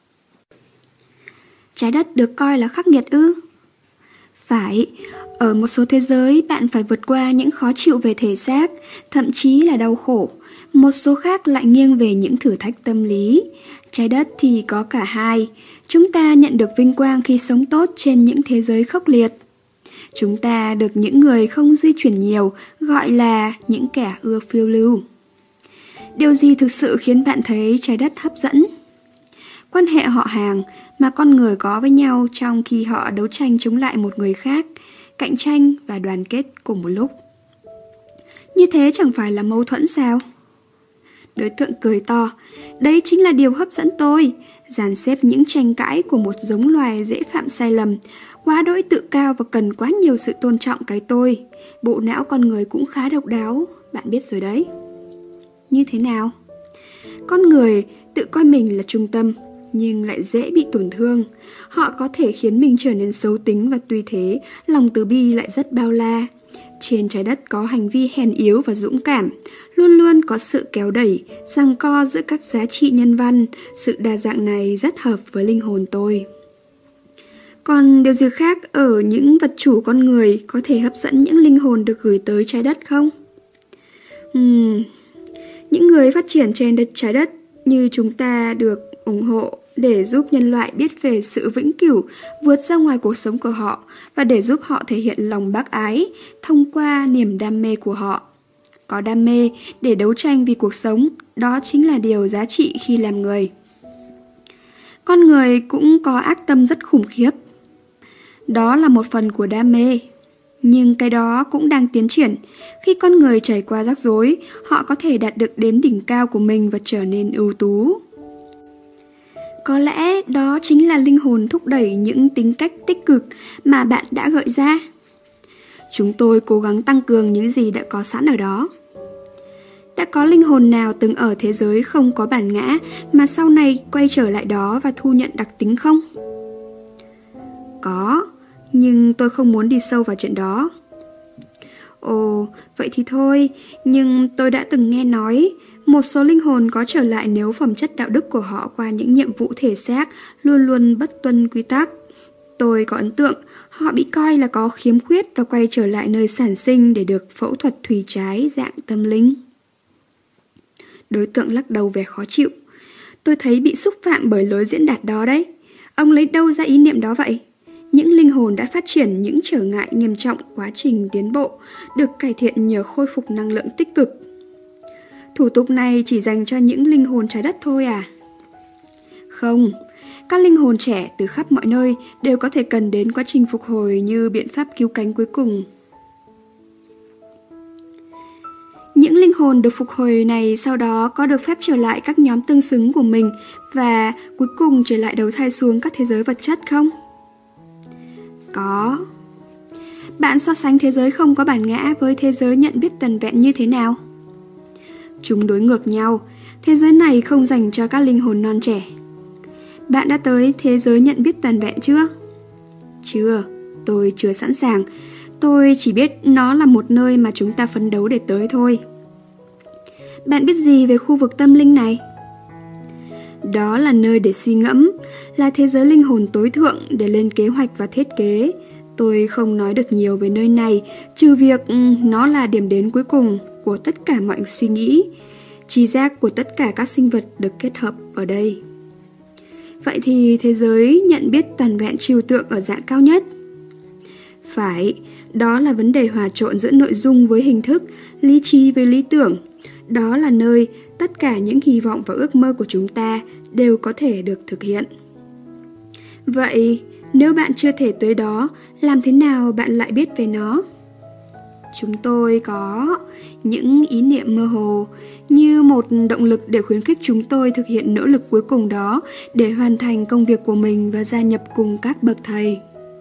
Trái đất được coi là khắc nghiệt ư? Phải, ở một số thế giới bạn phải vượt qua những khó chịu về thể xác, thậm chí là đau khổ. Một số khác lại nghiêng về những thử thách tâm lý. Trái đất thì có cả hai. Chúng ta nhận được vinh quang khi sống tốt trên những thế giới khốc liệt. Chúng ta được những người không di chuyển nhiều gọi là những kẻ ưa phiêu lưu. Điều gì thực sự khiến bạn thấy trái đất hấp dẫn? Quan hệ họ hàng mà con người có với nhau trong khi họ đấu tranh chống lại một người khác, cạnh tranh và đoàn kết cùng một lúc. Như thế chẳng phải là mâu thuẫn sao? Đối tượng cười to. Đấy chính là điều hấp dẫn tôi. Dàn xếp những tranh cãi của một giống loài dễ phạm sai lầm, quá đỗi tự cao và cần quá nhiều sự tôn trọng cái tôi. Bộ não con người cũng khá độc đáo, bạn biết rồi đấy. Như thế nào? Con người tự coi mình là trung tâm, nhưng lại dễ bị tổn thương. Họ có thể khiến mình trở nên xấu tính và tuy thế, lòng từ bi lại rất bao la. Trên trái đất có hành vi hèn yếu và dũng cảm, luôn luôn có sự kéo đẩy, giằng co giữa các giá trị nhân văn. Sự đa dạng này rất hợp với linh hồn tôi. Còn điều gì khác ở những vật chủ con người có thể hấp dẫn những linh hồn được gửi tới trái đất không? Những người phát triển trên trái đất như chúng ta được ủng hộ để giúp nhân loại biết về sự vĩnh cửu vượt ra ngoài cuộc sống của họ và để giúp họ thể hiện lòng bác ái thông qua niềm đam mê của họ. Có đam mê để đấu tranh vì cuộc sống, đó chính là điều giá trị khi làm người. Con người cũng có ác tâm rất khủng khiếp. Đó là một phần của đam mê. Nhưng cái đó cũng đang tiến triển. Khi con người trải qua rắc rối, họ có thể đạt được đến đỉnh cao của mình và trở nên ưu tú. Có lẽ đó chính là linh hồn thúc đẩy những tính cách tích cực mà bạn đã gợi ra. Chúng tôi cố gắng tăng cường những gì đã có sẵn ở đó. Đã có linh hồn nào từng ở thế giới không có bản ngã mà sau này quay trở lại đó và thu nhận đặc tính không? Có, nhưng tôi không muốn đi sâu vào chuyện đó. Ồ, vậy thì thôi, nhưng tôi đã từng nghe nói một số linh hồn có trở lại nếu phẩm chất đạo đức của họ qua những nhiệm vụ thể xác luôn luôn bất tuân quy tắc. Tôi có ấn tượng, họ bị coi là có khiếm khuyết và quay trở lại nơi sản sinh để được phẫu thuật thùy trái dạng tâm linh. Đối tượng lắc đầu vẻ khó chịu. Tôi thấy bị xúc phạm bởi lối diễn đạt đó đấy. Ông lấy đâu ra ý niệm đó vậy? Những linh hồn đã phát triển những trở ngại nghiêm trọng quá trình tiến bộ, được cải thiện nhờ khôi phục năng lượng tích cực. Thủ tục này chỉ dành cho những linh hồn trái đất thôi à? Không, các linh hồn trẻ từ khắp mọi nơi đều có thể cần đến quá trình phục hồi như biện pháp cứu cánh cuối cùng. Những linh hồn được phục hồi này sau đó có được phép trở lại các nhóm tương xứng của mình và cuối cùng trở lại đầu thai xuống các thế giới vật chất không? Có. Bạn so sánh thế giới không có bản ngã với thế giới nhận biết toàn vẹn như thế nào? Chúng đối ngược nhau. Thế giới này không dành cho các linh hồn non trẻ. Bạn đã tới thế giới nhận biết toàn vẹn chưa? Chưa, tôi chưa sẵn sàng. Tôi chỉ biết nó là một nơi mà chúng ta phấn đấu để tới thôi. Bạn biết gì về khu vực tâm linh này? Đó là nơi để suy ngẫm, là thế giới linh hồn tối thượng để lên kế hoạch và thiết kế. Tôi không nói được nhiều về nơi này, trừ việc nó là điểm đến cuối cùng của tất cả mọi suy nghĩ, tri giác của tất cả các sinh vật được kết hợp ở đây. Vậy thì thế giới nhận biết toàn vẹn trừu tượng ở dạng cao nhất? Phải, đó là vấn đề hòa trộn giữa nội dung với hình thức, lý trí với lý tưởng. Đó là nơi tất cả những hy vọng và ước mơ của chúng ta đều có thể được thực hiện. Vậy, nếu bạn chưa thể tới đó, làm thế nào bạn lại biết về nó? Chúng tôi có những ý niệm mơ hồ như một động lực để khuyến khích chúng tôi thực hiện nỗ lực cuối cùng đó để hoàn thành công việc của mình và gia nhập cùng các bậc thầy.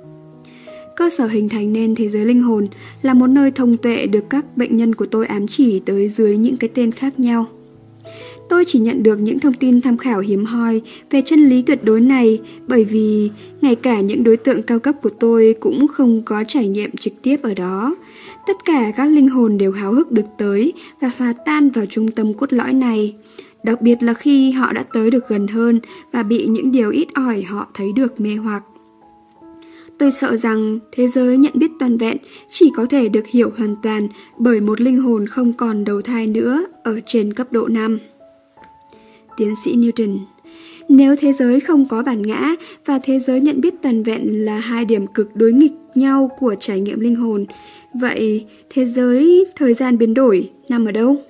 Cơ sở hình thành nên thế giới linh hồn là một nơi thông tuệ được các bệnh nhân của tôi ám chỉ tới dưới những cái tên khác nhau. Tôi chỉ nhận được những thông tin tham khảo hiếm hoi về chân lý tuyệt đối này bởi vì ngay cả những đối tượng cao cấp của tôi cũng không có trải nghiệm trực tiếp ở đó. Tất cả các linh hồn đều háo hức được tới và hòa tan vào trung tâm cốt lõi này, đặc biệt là khi họ đã tới được gần hơn và bị những điều ít ỏi họ thấy được mê hoặc. Tôi sợ rằng thế giới nhận biết toàn vẹn chỉ có thể được hiểu hoàn toàn bởi một linh hồn không còn đầu thai nữa ở trên cấp độ 5. Tiến sĩ Newton, nếu thế giới không có bản ngã và thế giới nhận biết toàn vẹn là hai điểm cực đối nghịch nhau của trải nghiệm linh hồn, vậy thế giới thời gian biến đổi nằm ở đâu?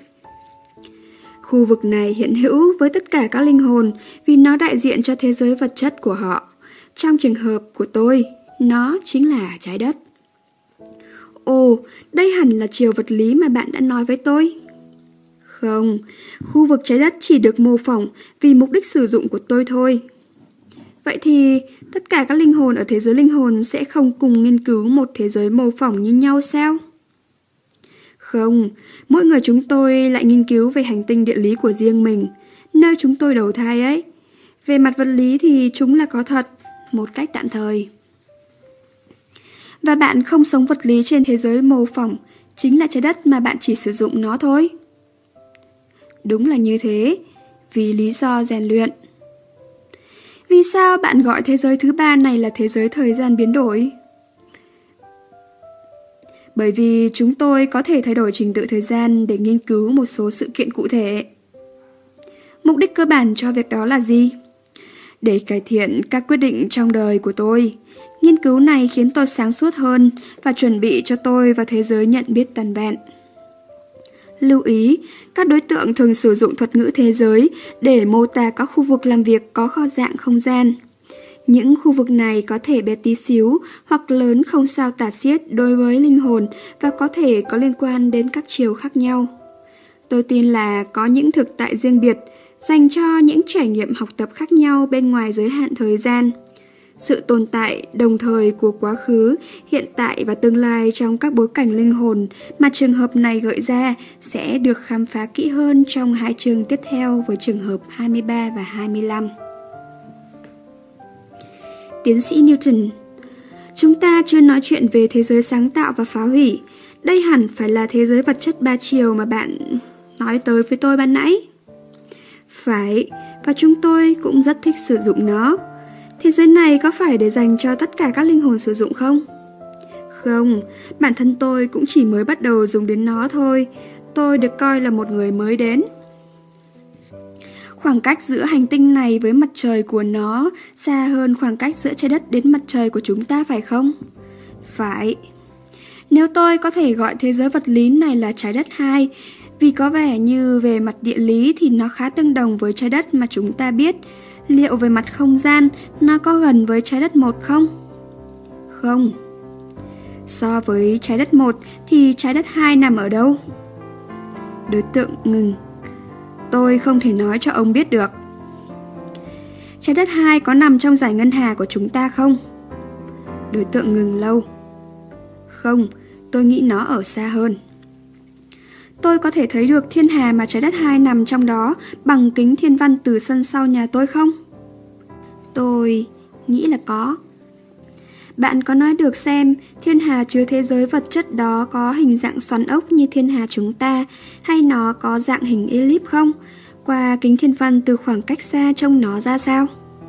Khu vực này hiện hữu với tất cả các linh hồn vì nó đại diện cho thế giới vật chất của họ. Trong trường hợp của tôi, nó chính là trái đất. Ồ, đây hẳn là chiều vật lý mà bạn đã nói với tôi. Không, khu vực trái đất chỉ được mô phỏng vì mục đích sử dụng của tôi thôi. Vậy thì tất cả các linh hồn ở thế giới linh hồn sẽ không cùng nghiên cứu một thế giới mô phỏng như nhau sao? Không, mỗi người chúng tôi lại nghiên cứu về hành tinh địa lý của riêng mình, nơi chúng tôi đầu thai ấy. Về mặt vật lý thì chúng là có thật, một cách tạm thời. Và bạn không sống vật lý trên thế giới mô phỏng, chính là trái đất mà bạn chỉ sử dụng nó thôi. Đúng là như thế, vì lý do rèn luyện. Vì sao bạn gọi thế giới thứ ba này là thế giới thời gian biến đổi? Bởi vì chúng tôi có thể thay đổi trình tự thời gian để nghiên cứu một số sự kiện cụ thể. Mục đích cơ bản cho việc đó là gì? Để cải thiện các quyết định trong đời của tôi. Nghiên cứu này khiến tôi sáng suốt hơn và chuẩn bị cho tôi vào thế giới nhận biết toàn vẹn. Lưu ý, các đối tượng thường sử dụng thuật ngữ thế giới để mô tả các khu vực làm việc có kho dạng không gian. Những khu vực này có thể bé tí xíu hoặc lớn không sao tả xiết đối với linh hồn và có thể có liên quan đến các chiều khác nhau. Tôi tin là có những thực tại riêng biệt dành cho những trải nghiệm học tập khác nhau bên ngoài giới hạn thời gian. Sự tồn tại đồng thời của quá khứ, hiện tại và tương lai trong các bối cảnh linh hồn mà trường hợp này gợi ra sẽ được khám phá kỹ hơn trong hai chương tiếp theo với trường hợp 23 và 25. Tiến sĩ Newton, chúng ta chưa nói chuyện về thế giới sáng tạo và phá hủy. Đây hẳn phải là thế giới vật chất ba chiều mà bạn nói tới với tôi ban nãy. Phải, và chúng tôi cũng rất thích sử dụng nó. Thế giới này có phải để dành cho tất cả các linh hồn sử dụng không? Không, bản thân tôi cũng chỉ mới bắt đầu dùng đến nó thôi. Tôi được coi là một người mới đến. Khoảng cách giữa hành tinh này với mặt trời của nó xa hơn khoảng cách giữa trái đất đến mặt trời của chúng ta phải không? Phải. Nếu tôi có thể gọi thế giới vật lý này là trái đất 2, vì có vẻ như về mặt địa lý thì nó khá tương đồng với trái đất mà chúng ta biết, liệu về mặt không gian nó có gần với trái đất 1 không? Không. So với trái đất 1 thì trái đất 2 nằm ở đâu? Đối tượng ngừng. Tôi không thể nói cho ông biết được. Trái đất 2 có nằm trong dải ngân hà của chúng ta không? Đối tượng ngừng lâu. Không, tôi nghĩ nó ở xa hơn. Tôi có thể thấy được thiên hà mà trái đất 2 nằm trong đó bằng kính thiên văn từ sân sau nhà tôi không? Tôi nghĩ là có. Bạn có nói được xem thiên hà chứa thế giới vật chất đó có hình dạng xoắn ốc như thiên hà chúng ta, hay nó có dạng hình ellip không? Qua kính thiên văn từ khoảng cách xa trông nó ra sao?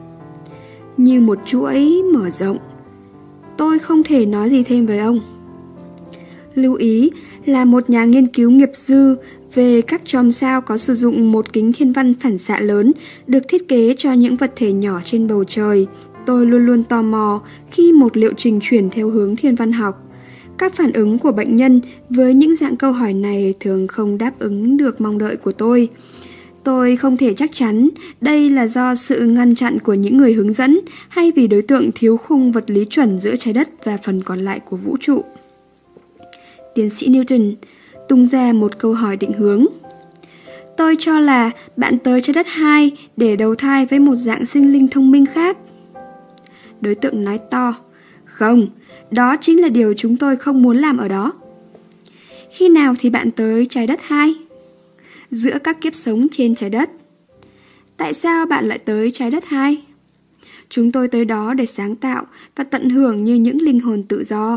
Như một chuỗi mở rộng. Tôi không thể nói gì thêm với ông. Lưu ý là một nhà nghiên cứu nghiệp dư về các chòm sao có sử dụng một kính thiên văn phản xạ lớn được thiết kế cho những vật thể nhỏ trên bầu trời. Tôi luôn luôn tò mò khi một liệu trình chuyển theo hướng thiên văn học. Các phản ứng của bệnh nhân với những dạng câu hỏi này thường không đáp ứng được mong đợi của tôi. Tôi không thể chắc chắn đây là do sự ngăn chặn của những người hướng dẫn hay vì đối tượng thiếu khung vật lý chuẩn giữa trái đất và phần còn lại của vũ trụ. Tiến sĩ Newton tung ra một câu hỏi định hướng. Tôi cho là bạn tới trái đất 2 để đầu thai với một dạng sinh linh thông minh khác. Đối tượng nói to. Không, đó chính là điều chúng tôi không muốn làm ở đó. Khi nào thì bạn tới trái đất 2? Giữa các kiếp sống trên trái đất. Tại sao bạn lại tới trái đất 2? Chúng tôi tới đó để sáng tạo và tận hưởng như những linh hồn tự do.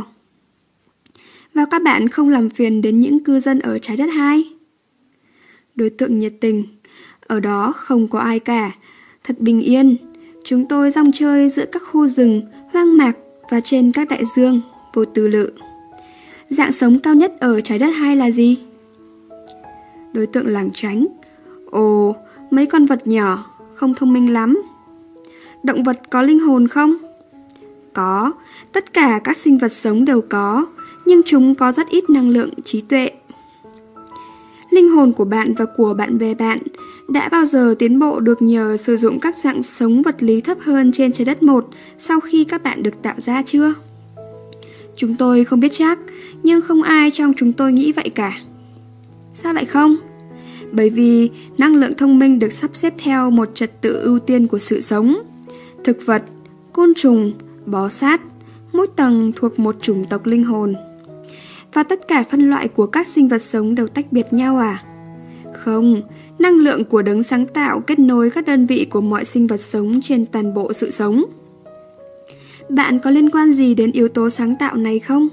Và các bạn không làm phiền đến những cư dân ở trái đất 2? Đối tượng nhiệt tình. Ở đó không có ai cả. Thật bình yên. Chúng tôi rong chơi giữa các khu rừng, hoang mạc và trên các đại dương, vô tư lự. Dạng sống cao nhất ở trái đất 2 là gì? Đối tượng lảng tránh. Ồ, mấy con vật nhỏ, không thông minh lắm. Động vật có linh hồn không? Có, tất cả các sinh vật sống đều có, nhưng chúng có rất ít năng lượng trí tuệ. Linh hồn của bạn và của bạn bè bạn đã bao giờ tiến bộ được nhờ sử dụng các dạng sống vật lý thấp hơn trên trái đất 1 sau khi các bạn được tạo ra chưa? Chúng tôi không biết chắc, nhưng không ai trong chúng tôi nghĩ vậy cả. Sao lại không? Bởi vì năng lượng thông minh được sắp xếp theo một trật tự ưu tiên của sự sống. Thực vật, côn trùng, bò sát, mỗi tầng thuộc một chủng tộc linh hồn. Và tất cả phân loại của các sinh vật sống đều tách biệt nhau à? Không, năng lượng của đấng sáng tạo kết nối các đơn vị của mọi sinh vật sống trên toàn bộ sự sống. Bạn có liên quan gì đến yếu tố sáng tạo này không?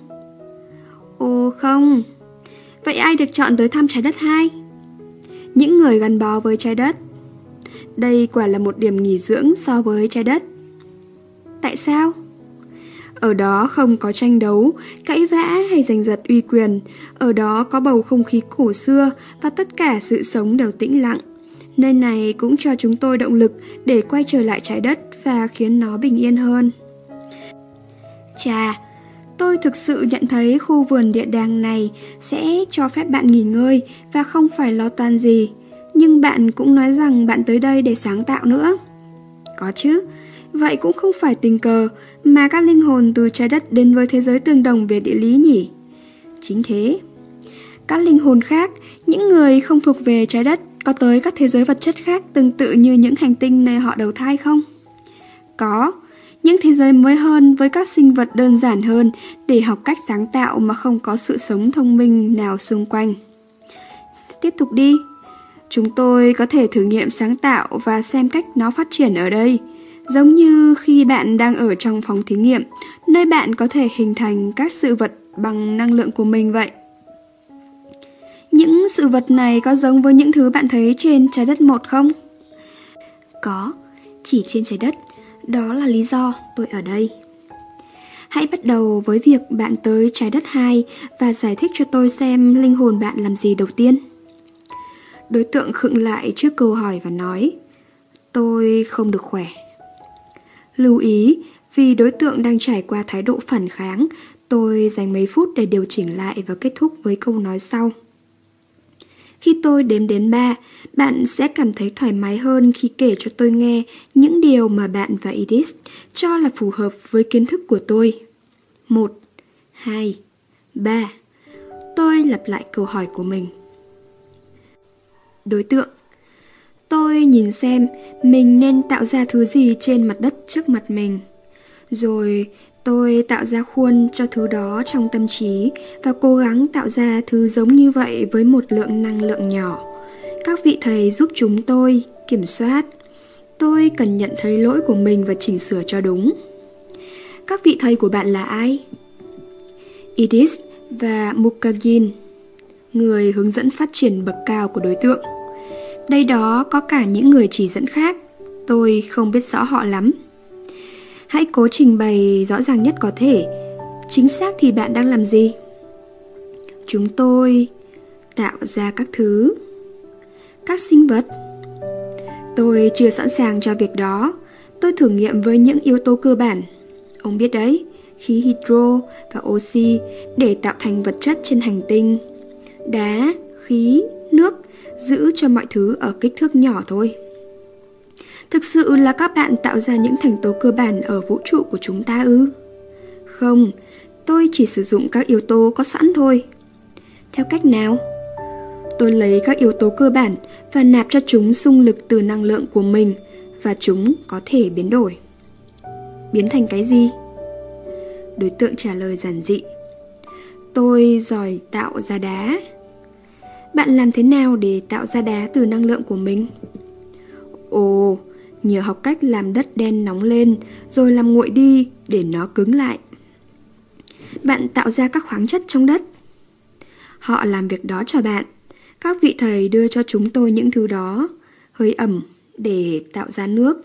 Ồ không. Vậy ai được chọn tới thăm trái đất 2? Những người gắn bó với trái đất. Đây quả là một điểm nghỉ dưỡng so với trái đất. Tại sao? Ở đó không có tranh đấu, cãi vã hay giành giật uy quyền. Ở đó có bầu không khí cổ xưa và tất cả sự sống đều tĩnh lặng. Nơi này cũng cho chúng tôi động lực để quay trở lại trái đất và khiến nó bình yên hơn. Chà, tôi thực sự nhận thấy khu vườn địa đàng này sẽ cho phép bạn nghỉ ngơi và không phải lo toan gì. Nhưng bạn cũng nói rằng bạn tới đây để sáng tạo nữa. Có chứ. Vậy cũng không phải tình cờ mà các linh hồn từ trái đất đến với thế giới tương đồng về địa lý nhỉ? Chính thế. Các linh hồn khác, những người không thuộc về trái đất, có tới các thế giới vật chất khác tương tự như những hành tinh nơi họ đầu thai không? Có, những thế giới mới hơn với các sinh vật đơn giản hơn để học cách sáng tạo mà không có sự sống thông minh nào xung quanh. Tiếp tục đi. Chúng tôi có thể thử nghiệm sáng tạo và xem cách nó phát triển ở đây. Giống như khi bạn đang ở trong phòng thí nghiệm, nơi bạn có thể hình thành các sự vật bằng năng lượng của mình vậy. Những sự vật này có giống với những thứ bạn thấy trên trái đất 1 không? Có, chỉ trên trái đất. Đó là lý do tôi ở đây. Hãy bắt đầu với việc bạn tới trái đất 2 và giải thích cho tôi xem linh hồn bạn làm gì đầu tiên. Đối tượng khựng lại trước câu hỏi và nói, Tôi không được khỏe. Lưu ý, vì đối tượng đang trải qua thái độ phản kháng, tôi dành mấy phút để điều chỉnh lại và kết thúc với câu nói sau. Khi tôi đếm đến 3, bạn sẽ cảm thấy thoải mái hơn khi kể cho tôi nghe những điều mà bạn và Edith cho là phù hợp với kiến thức của tôi. 1, 2, 3. Tôi lặp lại câu hỏi của mình. Đối tượng: tôi nhìn xem mình nên tạo ra thứ gì trên mặt đất trước mặt mình. Rồi tôi tạo ra khuôn cho thứ đó trong tâm trí và cố gắng tạo ra thứ giống như vậy với một lượng năng lượng nhỏ. Các vị thầy giúp chúng tôi kiểm soát. Tôi cần nhận thấy lỗi của mình và chỉnh sửa cho đúng. Các vị thầy của bạn là ai? Edith và Mukherjee, người hướng dẫn phát triển bậc cao của đối tượng. Đây đó có cả những người chỉ dẫn khác, tôi không biết rõ họ lắm. Hãy cố trình bày rõ ràng nhất có thể. Chính xác thì bạn đang làm gì? Chúng tôi tạo ra các thứ. Các sinh vật. Tôi chưa sẵn sàng cho việc đó. Tôi thử nghiệm với những yếu tố cơ bản. Ông biết đấy, khí hydro và oxy để tạo thành vật chất trên hành tinh. Đá, khí, nước, giữ cho mọi thứ ở kích thước nhỏ thôi. Thực sự là các bạn tạo ra những thành tố cơ bản ở vũ trụ của chúng ta ư? Không, tôi chỉ sử dụng các yếu tố có sẵn thôi. Theo cách nào? Tôi lấy các yếu tố cơ bản và nạp cho chúng xung lực từ năng lượng của mình, và chúng có thể biến đổi. Biến thành cái gì? Đối tượng trả lời giản dị. Tôi giỏi tạo ra đá. Bạn làm thế nào để tạo ra đá từ năng lượng của mình? Ồ, nhờ học cách làm đất đen nóng lên rồi làm nguội đi để nó cứng lại. Bạn tạo ra các khoáng chất trong đất. Họ làm việc đó cho bạn. Các vị thầy đưa cho chúng tôi những thứ đó, hơi ẩm, để tạo ra nước.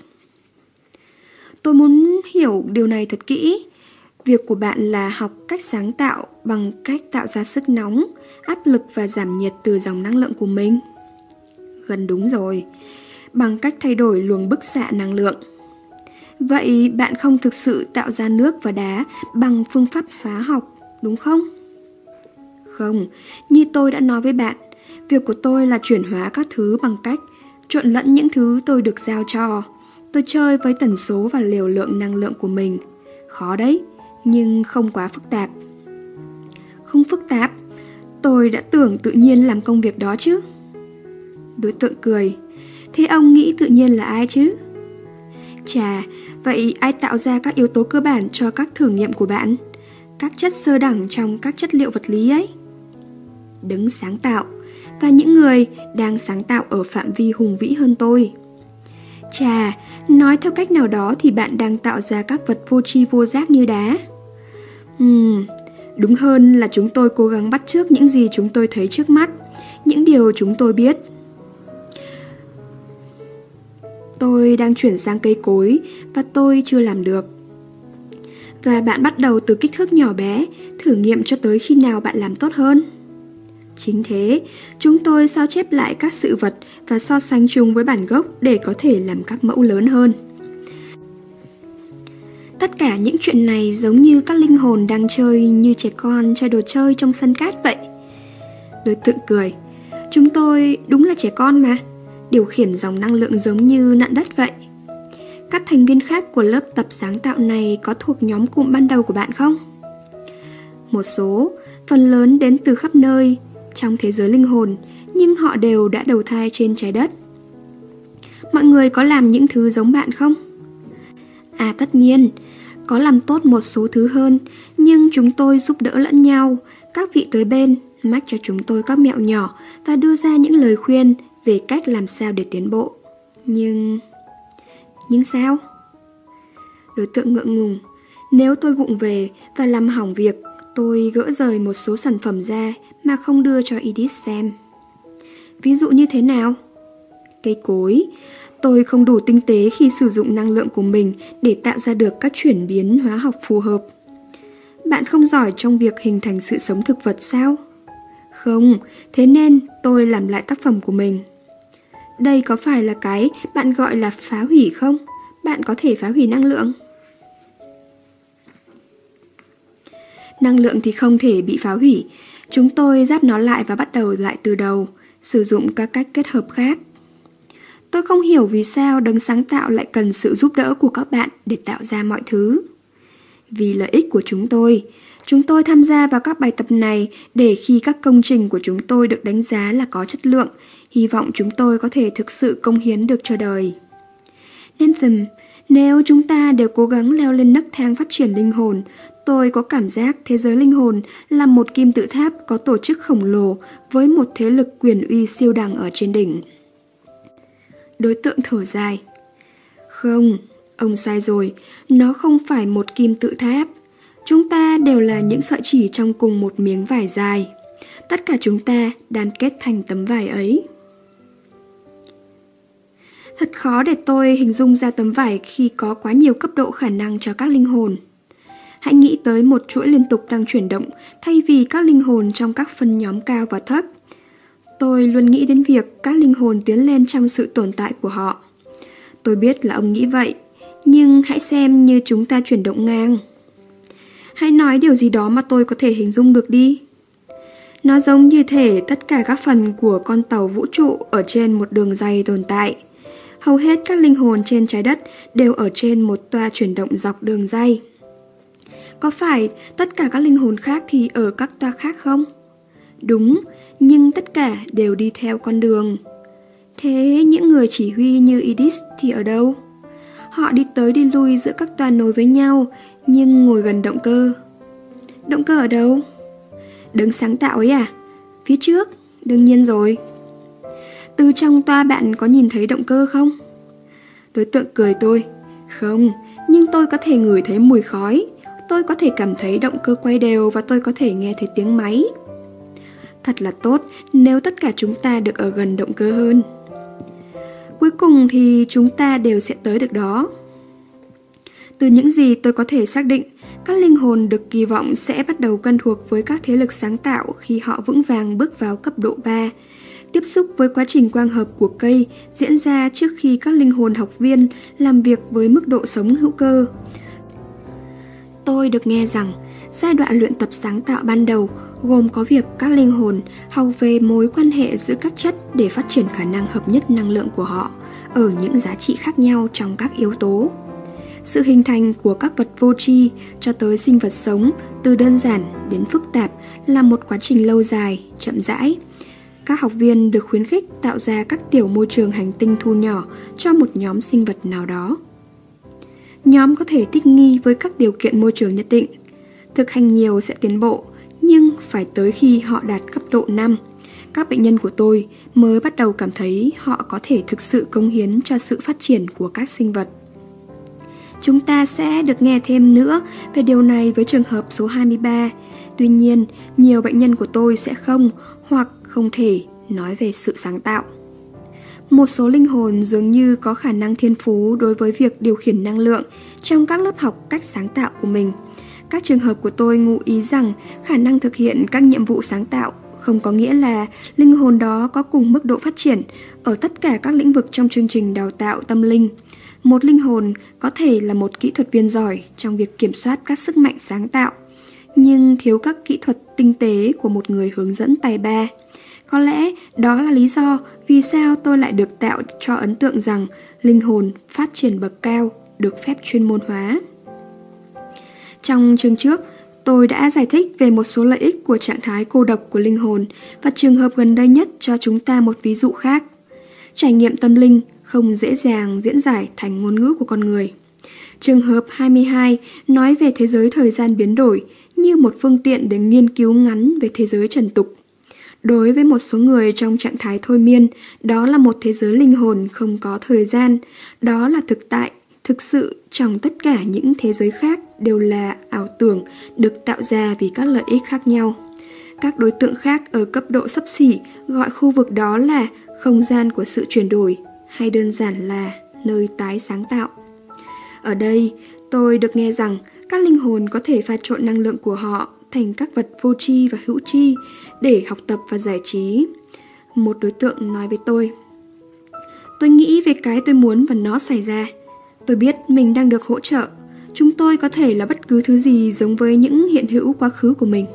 Tôi muốn hiểu điều này thật kỹ. Việc của bạn là học cách sáng tạo bằng cách tạo ra sức nóng, áp lực và giảm nhiệt từ dòng năng lượng của mình. Gần đúng rồi, bằng cách thay đổi luồng bức xạ năng lượng. Vậy bạn không thực sự tạo ra nước và đá bằng phương pháp hóa học, đúng không? Không, như tôi đã nói với bạn, việc của tôi là chuyển hóa các thứ bằng cách trộn lẫn những thứ tôi được giao cho. Tôi chơi với tần số và liều lượng năng lượng của mình. Khó đấy, nhưng không quá phức tạp. Không phức tạp? Tôi đã tưởng tự nhiên làm công việc đó chứ. Đối tượng cười. Thế ông nghĩ tự nhiên là ai chứ? Chà, vậy ai tạo ra các yếu tố cơ bản cho các thử nghiệm của bạn? Các chất sơ đẳng trong các chất liệu vật lý ấy? Đấng sáng tạo, và những người đang sáng tạo ở phạm vi hùng vĩ hơn tôi. Chà, nói theo cách nào đó thì bạn đang tạo ra các vật vô tri vô giác như đá. Đúng hơn là chúng tôi cố gắng bắt chước những gì chúng tôi thấy trước mắt, những điều chúng tôi biết. Tôi đang chuyển sang cây cối và tôi chưa làm được. Và bạn bắt đầu từ kích thước nhỏ bé, thử nghiệm cho tới khi nào bạn làm tốt hơn. Chính thế, chúng tôi sao chép lại các sự vật và so sánh chúng với bản gốc để có thể làm các mẫu lớn hơn. Tất cả những chuyện này giống như các linh hồn đang chơi như trẻ con chơi đồ chơi trong sân cát vậy. Đối tượng cười. Chúng tôi đúng là trẻ con mà, điều khiển dòng năng lượng giống như nặn đất vậy. Các thành viên khác của lớp tập sáng tạo này có thuộc nhóm cụm ban đầu của bạn không? Một số, phần lớn đến từ khắp nơi trong thế giới linh hồn, nhưng họ đều đã đầu thai trên trái đất. Mọi người có làm những thứ giống bạn không? À tất nhiên, có làm tốt một số thứ hơn, nhưng chúng tôi giúp đỡ lẫn nhau. Các vị tới bên, mách cho chúng tôi các mẹo nhỏ và đưa ra những lời khuyên về cách làm sao để tiến bộ. Nhưng sao? Đối tượng ngượng ngùng. Nếu tôi vụng về và làm hỏng việc, tôi gỡ rời một số sản phẩm ra mà không đưa cho Edith xem. Ví dụ như thế nào? Cây cối. Tôi không đủ tinh tế khi sử dụng năng lượng của mình để tạo ra được các chuyển biến hóa học phù hợp. Bạn không giỏi trong việc hình thành sự sống thực vật sao? Không, thế nên tôi làm lại tác phẩm của mình. Đây có phải là cái bạn gọi là phá hủy không? Bạn có thể phá hủy năng lượng. Năng lượng thì không thể bị phá hủy. Chúng tôi ráp nó lại và bắt đầu lại từ đầu, sử dụng các cách kết hợp khác. Tôi không hiểu vì sao đấng sáng tạo lại cần sự giúp đỡ của các bạn để tạo ra mọi thứ. Vì lợi ích của chúng tôi tham gia vào các bài tập này để khi các công trình của chúng tôi được đánh giá là có chất lượng, hy vọng chúng tôi có thể thực sự cống hiến được cho đời. Nathan, nếu chúng ta đều cố gắng leo lên nấc thang phát triển linh hồn, tôi có cảm giác thế giới linh hồn là một kim tự tháp có tổ chức khổng lồ với một thế lực quyền uy siêu đẳng ở trên đỉnh. Đối tượng thở dài. Không, ông sai rồi, nó không phải một kim tự tháp. Chúng ta đều là những sợi chỉ trong cùng một miếng vải dài. Tất cả chúng ta đan kết thành tấm vải ấy. Thật khó để tôi hình dung ra tấm vải khi có quá nhiều cấp độ khả năng cho các linh hồn. Hãy nghĩ tới một chuỗi liên tục đang chuyển động thay vì các linh hồn trong các phân nhóm cao và thấp. Tôi luôn nghĩ đến việc các linh hồn tiến lên trong sự tồn tại của họ. Tôi biết là ông nghĩ vậy, nhưng hãy xem như chúng ta chuyển động ngang. Hãy nói điều gì đó mà tôi có thể hình dung được đi. Nó giống như thể tất cả các phần của con tàu vũ trụ ở trên một đường dây tồn tại. Hầu hết các linh hồn trên trái đất đều ở trên một toa chuyển động dọc đường dây. Có phải tất cả các linh hồn khác thì ở các toa khác không? Đúng, nhưng tất cả đều đi theo con đường. Thế những người chỉ huy như Edith thì ở đâu? Họ đi tới đi lui giữa các toa nối với nhau, nhưng ngồi gần động cơ. Động cơ ở đâu? Đấng sáng tạo ấy à? Phía trước, đương nhiên rồi. Từ trong toa bạn có nhìn thấy động cơ không? Đối tượng cười tôi. Không, nhưng tôi có thể ngửi thấy mùi khói. Tôi có thể cảm thấy động cơ quay đều và tôi có thể nghe thấy tiếng máy. Thật là tốt nếu tất cả chúng ta được ở gần động cơ hơn. Cuối cùng thì chúng ta đều sẽ tới được đó. Từ những gì tôi có thể xác định, các linh hồn được kỳ vọng sẽ bắt đầu quen thuộc với các thế lực sáng tạo khi họ vững vàng bước vào cấp độ 3. Tiếp xúc với quá trình quang hợp của cây diễn ra trước khi các linh hồn học viên làm việc với mức độ sống hữu cơ. Tôi được nghe rằng giai đoạn luyện tập sáng tạo ban đầu gồm có việc các linh hồn học về mối quan hệ giữa các chất để phát triển khả năng hợp nhất năng lượng của họ ở những giá trị khác nhau trong các yếu tố. Sự hình thành của các vật vô tri cho tới sinh vật sống từ đơn giản đến phức tạp là một quá trình lâu dài, chậm rãi. Các học viên được khuyến khích tạo ra các tiểu môi trường hành tinh thu nhỏ cho một nhóm sinh vật nào đó. Nhóm có thể thích nghi với các điều kiện môi trường nhất định. Thực hành nhiều sẽ tiến bộ, nhưng phải tới khi họ đạt cấp độ 5, các bệnh nhân của tôi mới bắt đầu cảm thấy họ có thể thực sự cống hiến cho sự phát triển của các sinh vật. Chúng ta sẽ được nghe thêm nữa về điều này với trường hợp số 23. Tuy nhiên, nhiều bệnh nhân của tôi sẽ không hoặc không thể nói về sự sáng tạo. Một số linh hồn dường như có khả năng thiên phú đối với việc điều khiển năng lượng trong các lớp học cách sáng tạo của mình. Các trường hợp của tôi ngụ ý rằng khả năng thực hiện các nhiệm vụ sáng tạo không có nghĩa là linh hồn đó có cùng mức độ phát triển ở tất cả các lĩnh vực trong chương trình đào tạo tâm linh. Một linh hồn có thể là một kỹ thuật viên giỏi trong việc kiểm soát các sức mạnh sáng tạo, nhưng thiếu các kỹ thuật tinh tế của một người hướng dẫn tài ba. Có lẽ đó là lý do vì sao tôi lại được tạo cho ấn tượng rằng linh hồn phát triển bậc cao được phép chuyên môn hóa. Trong chương trước, tôi đã giải thích về một số lợi ích của trạng thái cô độc của linh hồn và trường hợp gần đây nhất cho chúng ta một ví dụ khác. Trải nghiệm tâm linh không dễ dàng diễn giải thành ngôn ngữ của con người. Trường hợp 22 nói về thế giới thời gian biến đổi như một phương tiện để nghiên cứu ngắn về thế giới trần tục. Đối với một số người trong trạng thái thôi miên, đó là một thế giới linh hồn không có thời gian. Đó là thực tại, thực sự trong tất cả những thế giới khác đều là ảo tưởng được tạo ra vì các lợi ích khác nhau. Các đối tượng khác ở cấp độ xấp xỉ gọi khu vực đó là không gian của sự chuyển đổi, hay đơn giản là nơi tái sáng tạo. Ở đây, tôi được nghe rằng các linh hồn có thể pha trộn năng lượng của họ thành các vật vô tri và hữu tri để học tập và giải trí. Một đối tượng nói với tôi, Tôi nghĩ về cái tôi muốn và nó xảy ra. Tôi biết mình đang được hỗ trợ. Chúng tôi có thể là bất cứ thứ gì giống với những hiện hữu quá khứ của mình.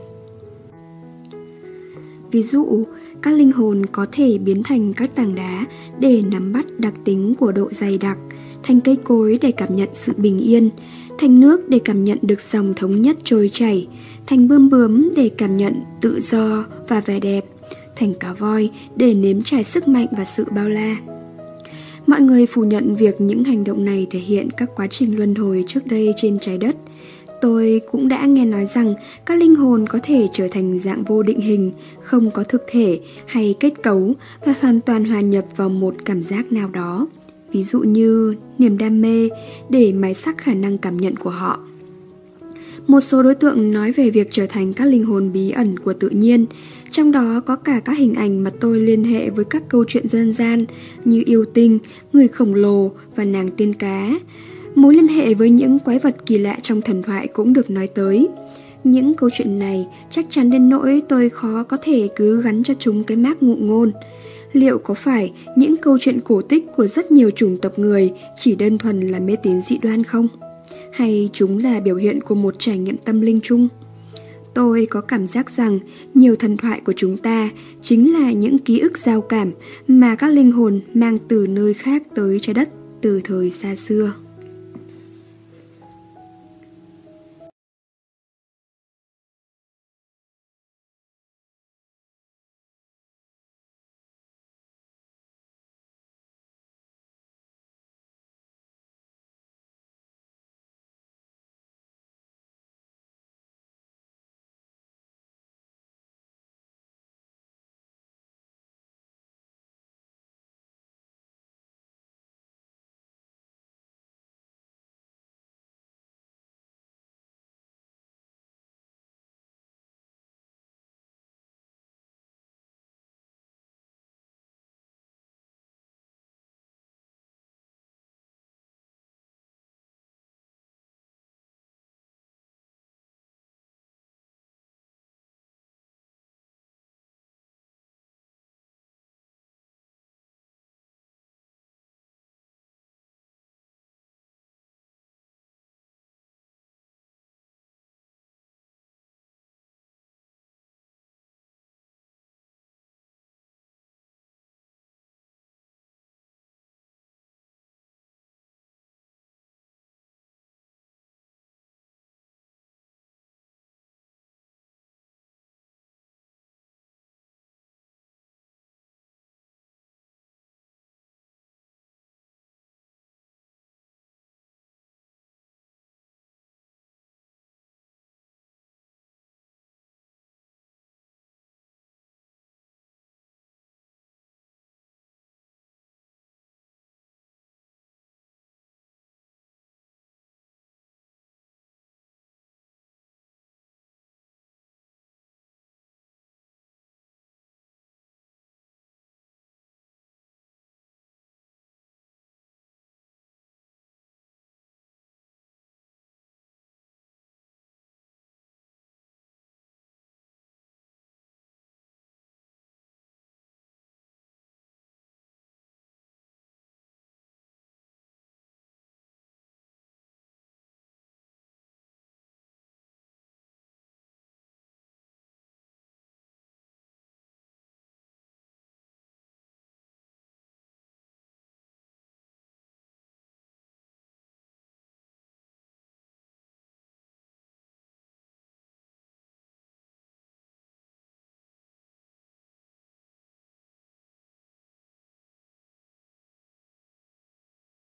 Ví dụ, các linh hồn có thể biến thành các tảng đá để nắm bắt đặc tính của độ dày đặc, thành cây cối để cảm nhận sự bình yên, thành nước để cảm nhận được dòng thống nhất trôi chảy, thành bươm bướm để cảm nhận tự do và vẻ đẹp, thành cá voi để nếm trải sức mạnh và sự bao la. Mọi người phủ nhận việc những hành động này thể hiện các quá trình luân hồi trước đây trên trái đất. Tôi cũng đã nghe nói rằng các linh hồn có thể trở thành dạng vô định hình, không có thực thể hay kết cấu và hoàn toàn hòa nhập vào một cảm giác nào đó. Ví dụ như niềm đam mê để mài sắc khả năng cảm nhận của họ. Một số đối tượng nói về việc trở thành các linh hồn bí ẩn của tự nhiên, trong đó có cả các hình ảnh mà tôi liên hệ với các câu chuyện dân gian như yêu tinh, người khổng lồ và nàng tiên cá. Mối liên hệ với những quái vật kỳ lạ trong thần thoại cũng được nói tới. Những câu chuyện này chắc chắn đến nỗi tôi khó có thể cứ gắn cho chúng cái mác ngụ ngôn. Liệu có phải những câu chuyện cổ tích của rất nhiều chủng tộc người chỉ đơn thuần là mê tín dị đoan không? Hay chúng là biểu hiện của một trải nghiệm tâm linh chung? Tôi có cảm giác rằng nhiều thần thoại của chúng ta chính là những ký ức giao cảm mà các linh hồn mang từ nơi khác tới trái đất từ thời xa xưa.